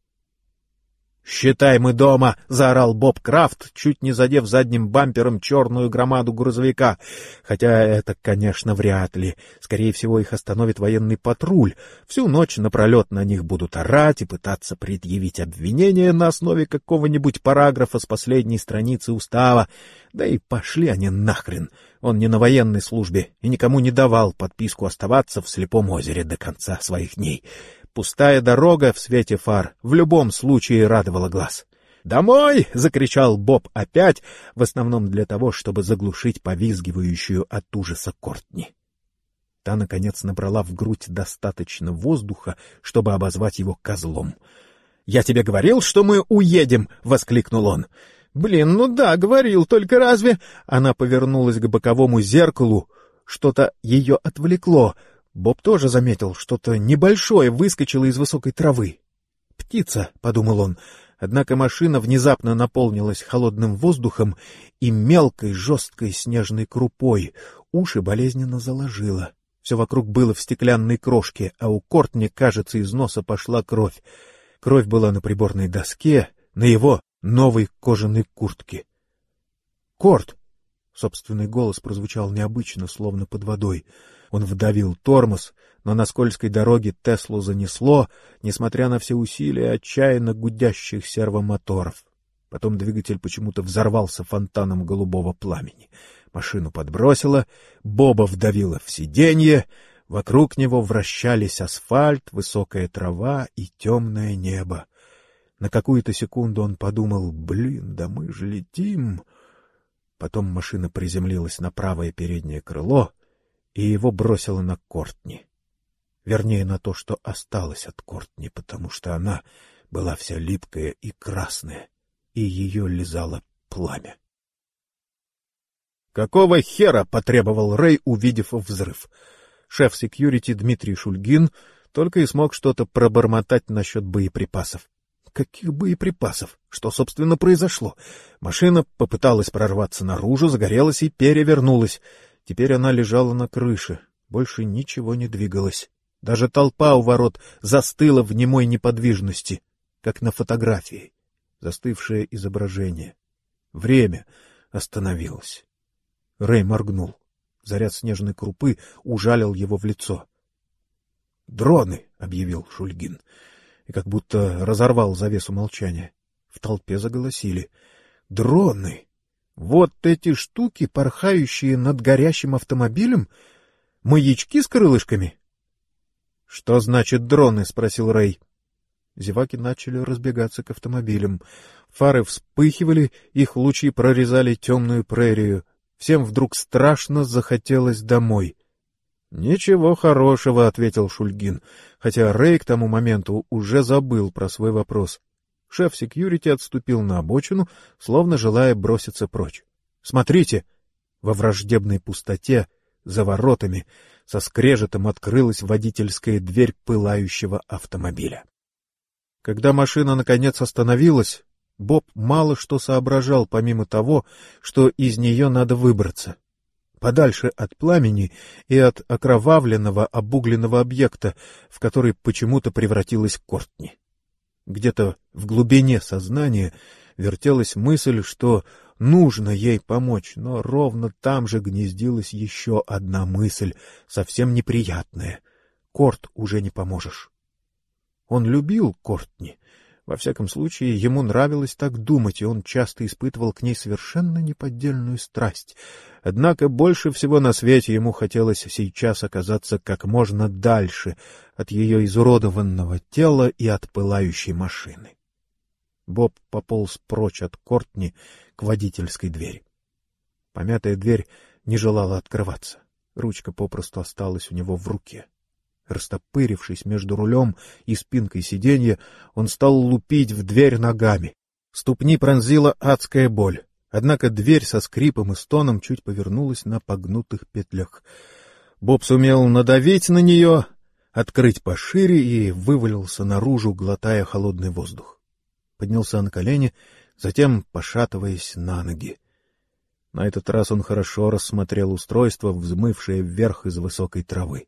«Считай, мы дома!» — заорал Боб Крафт, чуть не задев задним бампером черную громаду грузовика. Хотя это, конечно, вряд ли. Скорее всего, их остановит военный патруль. Всю ночь напролет на них будут орать и пытаться предъявить обвинение на основе какого-нибудь параграфа с последней страницы устава. Да и пошли они нахрен. Он не на военной службе и никому не давал подписку оставаться в Слепом озере до конца своих дней. Пустая дорога в свете фар в любом случае радовала глаз. «Домой!» — закричал Боб опять, в основном для того, чтобы заглушить повизгивающую от ужаса Кортни. Та, наконец, набрала в грудь достаточно воздуха, чтобы обозвать его козлом. «Я тебе говорил, что мы уедем!» — воскликнул он. «Блин, ну да, говорил, только разве...» Она повернулась к боковому зеркалу. Что-то ее отвлекло. Боб тоже заметил, что-то небольшое выскочило из высокой травы. «Птица», — подумал он, однако машина внезапно наполнилась холодным воздухом и мелкой жесткой снежной крупой. Уши болезненно заложило. Все вокруг было в стеклянной крошке, а у Кортни, кажется, из носа пошла кровь. Кровь была на приборной доске, на его новой кожаной куртке. «Корт!» — собственный голос прозвучал необычно, словно под водой. Он вдавил тормоз, но на скользкой дороге Теслу занесло, несмотря на все усилия отчаянно гудящих сервомоторов. Потом двигатель почему-то взорвался фонтаном голубого пламени. Машину подбросило, Боба вдавило в сиденье, вокруг него вращались асфальт, высокая трава и темное небо. На какую-то секунду он подумал: «Блин, да мы же летим!» Потом машина приземлилась на правое переднее крыло, и его бросило на Кортни. Вернее, на то, что осталось от Кортни, потому что она была вся липкая и красная, и ее лизало пламя. «Какого хера?» — потребовал Рэй, увидев взрыв. Шеф секьюрити Дмитрий Шульгин только и смог что-то пробормотать насчет боеприпасов. Каких боеприпасов? Что, собственно, произошло? Машина попыталась прорваться наружу, загорелась и перевернулась. Теперь она лежала на крыше, больше ничего не двигалось. Даже толпа у ворот застыла в немой неподвижности, как на фотографии. Застывшее изображение. Время остановилось. Рэй моргнул. Заряд снежной крупы ужалил его в лицо. «Дроны!» — объявил Шульгин, и как будто разорвал завесу молчания. В толпе заголосили. «Дроны! Вот эти штуки, порхающие над горящим автомобилем? Маячки с крылышками?» «Что значит дроны?» — спросил Рэй. Зеваки начали разбегаться к автомобилям. Фары вспыхивали, их лучи прорезали темную прерию. Всем вдруг страшно захотелось домой. «Ничего хорошего», — ответил Шульгин, хотя Рэй к тому моменту уже забыл про свой вопрос. Шеф секьюрити отступил на обочину, словно желая броситься прочь. «Смотрите!» Во враждебной пустоте, за воротами, со скрежетом открылась водительская дверь пылающего автомобиля. Когда машина наконец остановилась, Боб мало что соображал, помимо того, что из нее надо выбраться. Подальше от пламени и от окровавленного, обугленного объекта, в который почему-то превратилась Кортни. Где-то в глубине сознания вертелась мысль, что нужно ей помочь, но ровно там же гнездилась еще одна мысль, совсем неприятная. Корт уже не поможешь. Он любил Кортни. Во всяком случае, ему нравилось так думать, и он часто испытывал к ней совершенно неподдельную страсть. Однако больше всего на свете ему хотелось сейчас оказаться как можно дальше от ее изуродованного тела и от пылающей машины. Боб пополз прочь от Кортни к водительской двери. Помятая дверь не желала открываться. Ручка попросту осталась у него в руке. Растопырившись между рулем и спинкой сиденья, он стал лупить в дверь ногами. Ступни пронзила адская боль. Однако дверь со скрипом и стоном чуть повернулась на погнутых петлях. Боб сумел надавить на нее, открыть пошире и вывалился наружу, глотая холодный воздух. Поднялся на колени, затем пошатываясь на ноги. На этот раз он хорошо рассмотрел устройство, взмывшее вверх из высокой травы.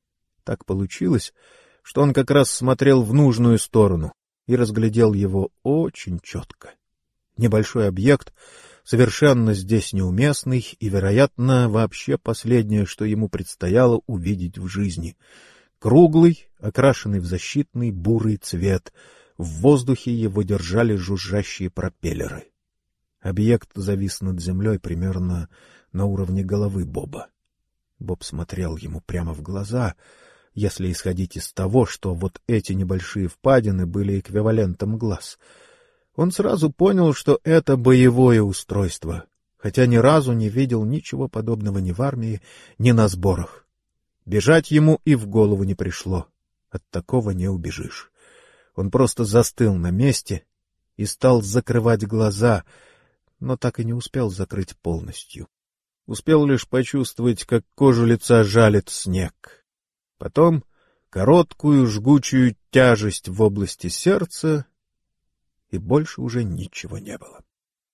Так получилось, что он как раз смотрел в нужную сторону и разглядел его очень четко. Небольшой объект, совершенно здесь неуместный и, вероятно, вообще последнее, что ему предстояло увидеть в жизни. Круглый, окрашенный в защитный бурый цвет, в воздухе его держали жужжащие пропеллеры. Объект завис над землей примерно на уровне головы Боба. Боб смотрел ему прямо в глаза, если исходить из того, что вот эти небольшие впадины были эквивалентом глаз. Он сразу понял, что это боевое устройство, хотя ни разу не видел ничего подобного ни в армии, ни на сборах. Бежать ему и в голову не пришло. От такого не убежишь. Он просто застыл на месте и стал закрывать глаза, но так и не успел закрыть полностью. Успел лишь почувствовать, как кожу лица жалит снег. Потом короткую жгучую тяжесть в области сердца, и больше уже ничего не было.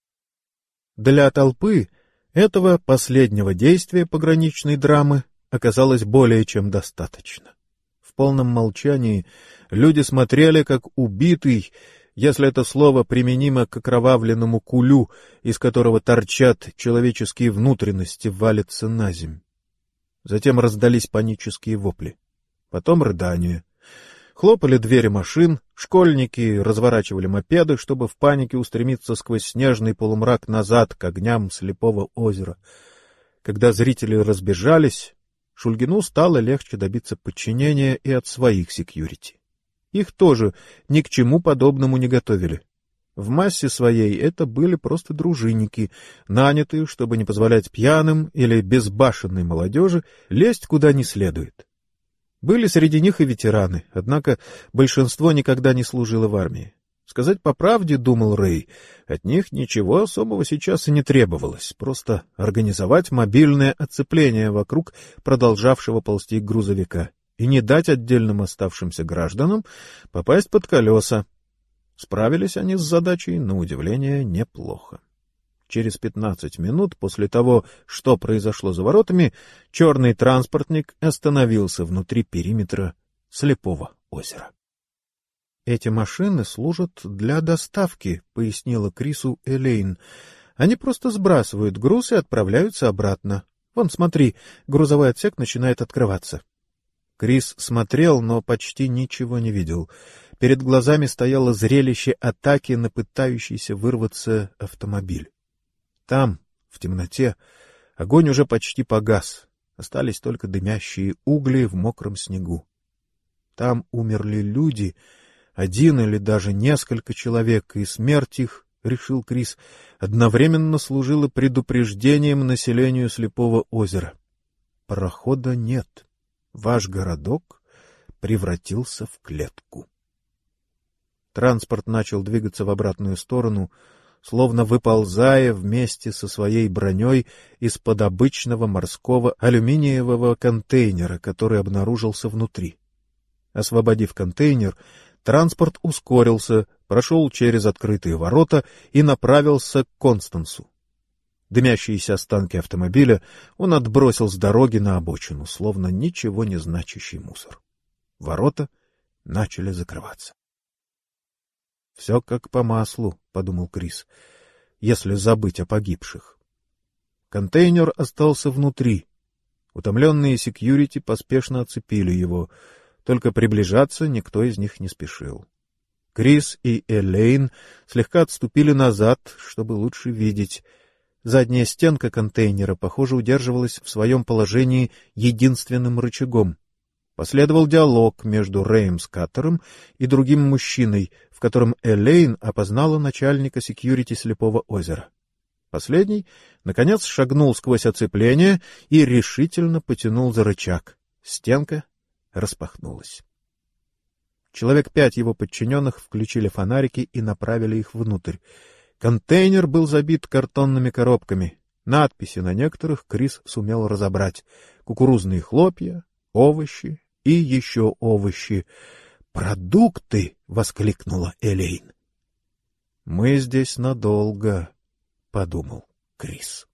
Для толпы этого последнего действия пограничной драмы оказалось более чем достаточно. В полном молчании люди смотрели, как убитый, если это слово применимо к окровавленному кулю, из которого торчат человеческие внутренности, валится на земь. Затем раздались панические вопли. Потом рыдания. Хлопали двери машин, школьники разворачивали мопеды, чтобы в панике устремиться сквозь снежный полумрак назад к огням слепого озера. Когда зрители разбежались, Шульгину стало легче добиться подчинения и от своих секьюрити. Их тоже ни к чему подобному не готовили. В массе своей это были просто дружинники, нанятые, чтобы не позволять пьяным или безбашенной молодежи лезть куда не следует. Были среди них и ветераны, однако большинство никогда не служило в армии. Сказать по правде, думал Рэй, от них ничего особого сейчас и не требовалось, просто организовать мобильное оцепление вокруг продолжавшего ползти грузовика и не дать отдельным оставшимся гражданам попасть под колеса. Справились они с задачей, на удивление, неплохо. Через пятнадцать минут после того, что произошло за воротами, черный транспортник остановился внутри периметра Слепого озера. «Эти машины служат для доставки», — пояснила Крису Элейн. «Они просто сбрасывают груз и отправляются обратно. Вон, смотри, грузовой отсек начинает открываться». Крис смотрел, но почти ничего не видел. Перед глазами стояло зрелище атаки на пытающийся вырваться автомобиль. Там, в темноте, огонь уже почти погас, остались только дымящие угли в мокром снегу. Там умерли люди, один или даже несколько человек, и смерть их, решил Крис, одновременно служила предупреждением населению Слепого озера. Парохода нет. Ваш городок превратился в клетку. Транспорт начал двигаться в обратную сторону, словно выползая вместе со своей броней из-под обычного морского алюминиевого контейнера, который обнаружился внутри. Освободив контейнер, транспорт ускорился, прошел через открытые ворота и направился к Констансу. Дымящиеся останки автомобиля он отбросил с дороги на обочину, словно ничего не значащий мусор. Ворота начали закрываться. Все как по маслу, — подумал Крис, — если забыть о погибших. Контейнер остался внутри. Утомленные секьюрити поспешно оцепили его. Только приближаться никто из них не спешил. Крис и Элейн слегка отступили назад, чтобы лучше видеть. Задняя стенка контейнера, похоже, удерживалась в своем положении единственным рычагом. Последовал диалог между Рэем Скаттером и другим мужчиной, в котором Элейн опознала начальника секьюрити Слепого озера. Последний, наконец, шагнул сквозь оцепление и решительно потянул за рычаг. Стенка распахнулась. Человек пять его подчиненных включили фонарики и направили их внутрь. Контейнер был забит картонными коробками. Надписи на некоторых Крис сумел разобрать. Кукурузные хлопья, овощи и еще овощи. «Продукты!» — воскликнула Элейн. «Мы здесь надолго», — подумал Крис.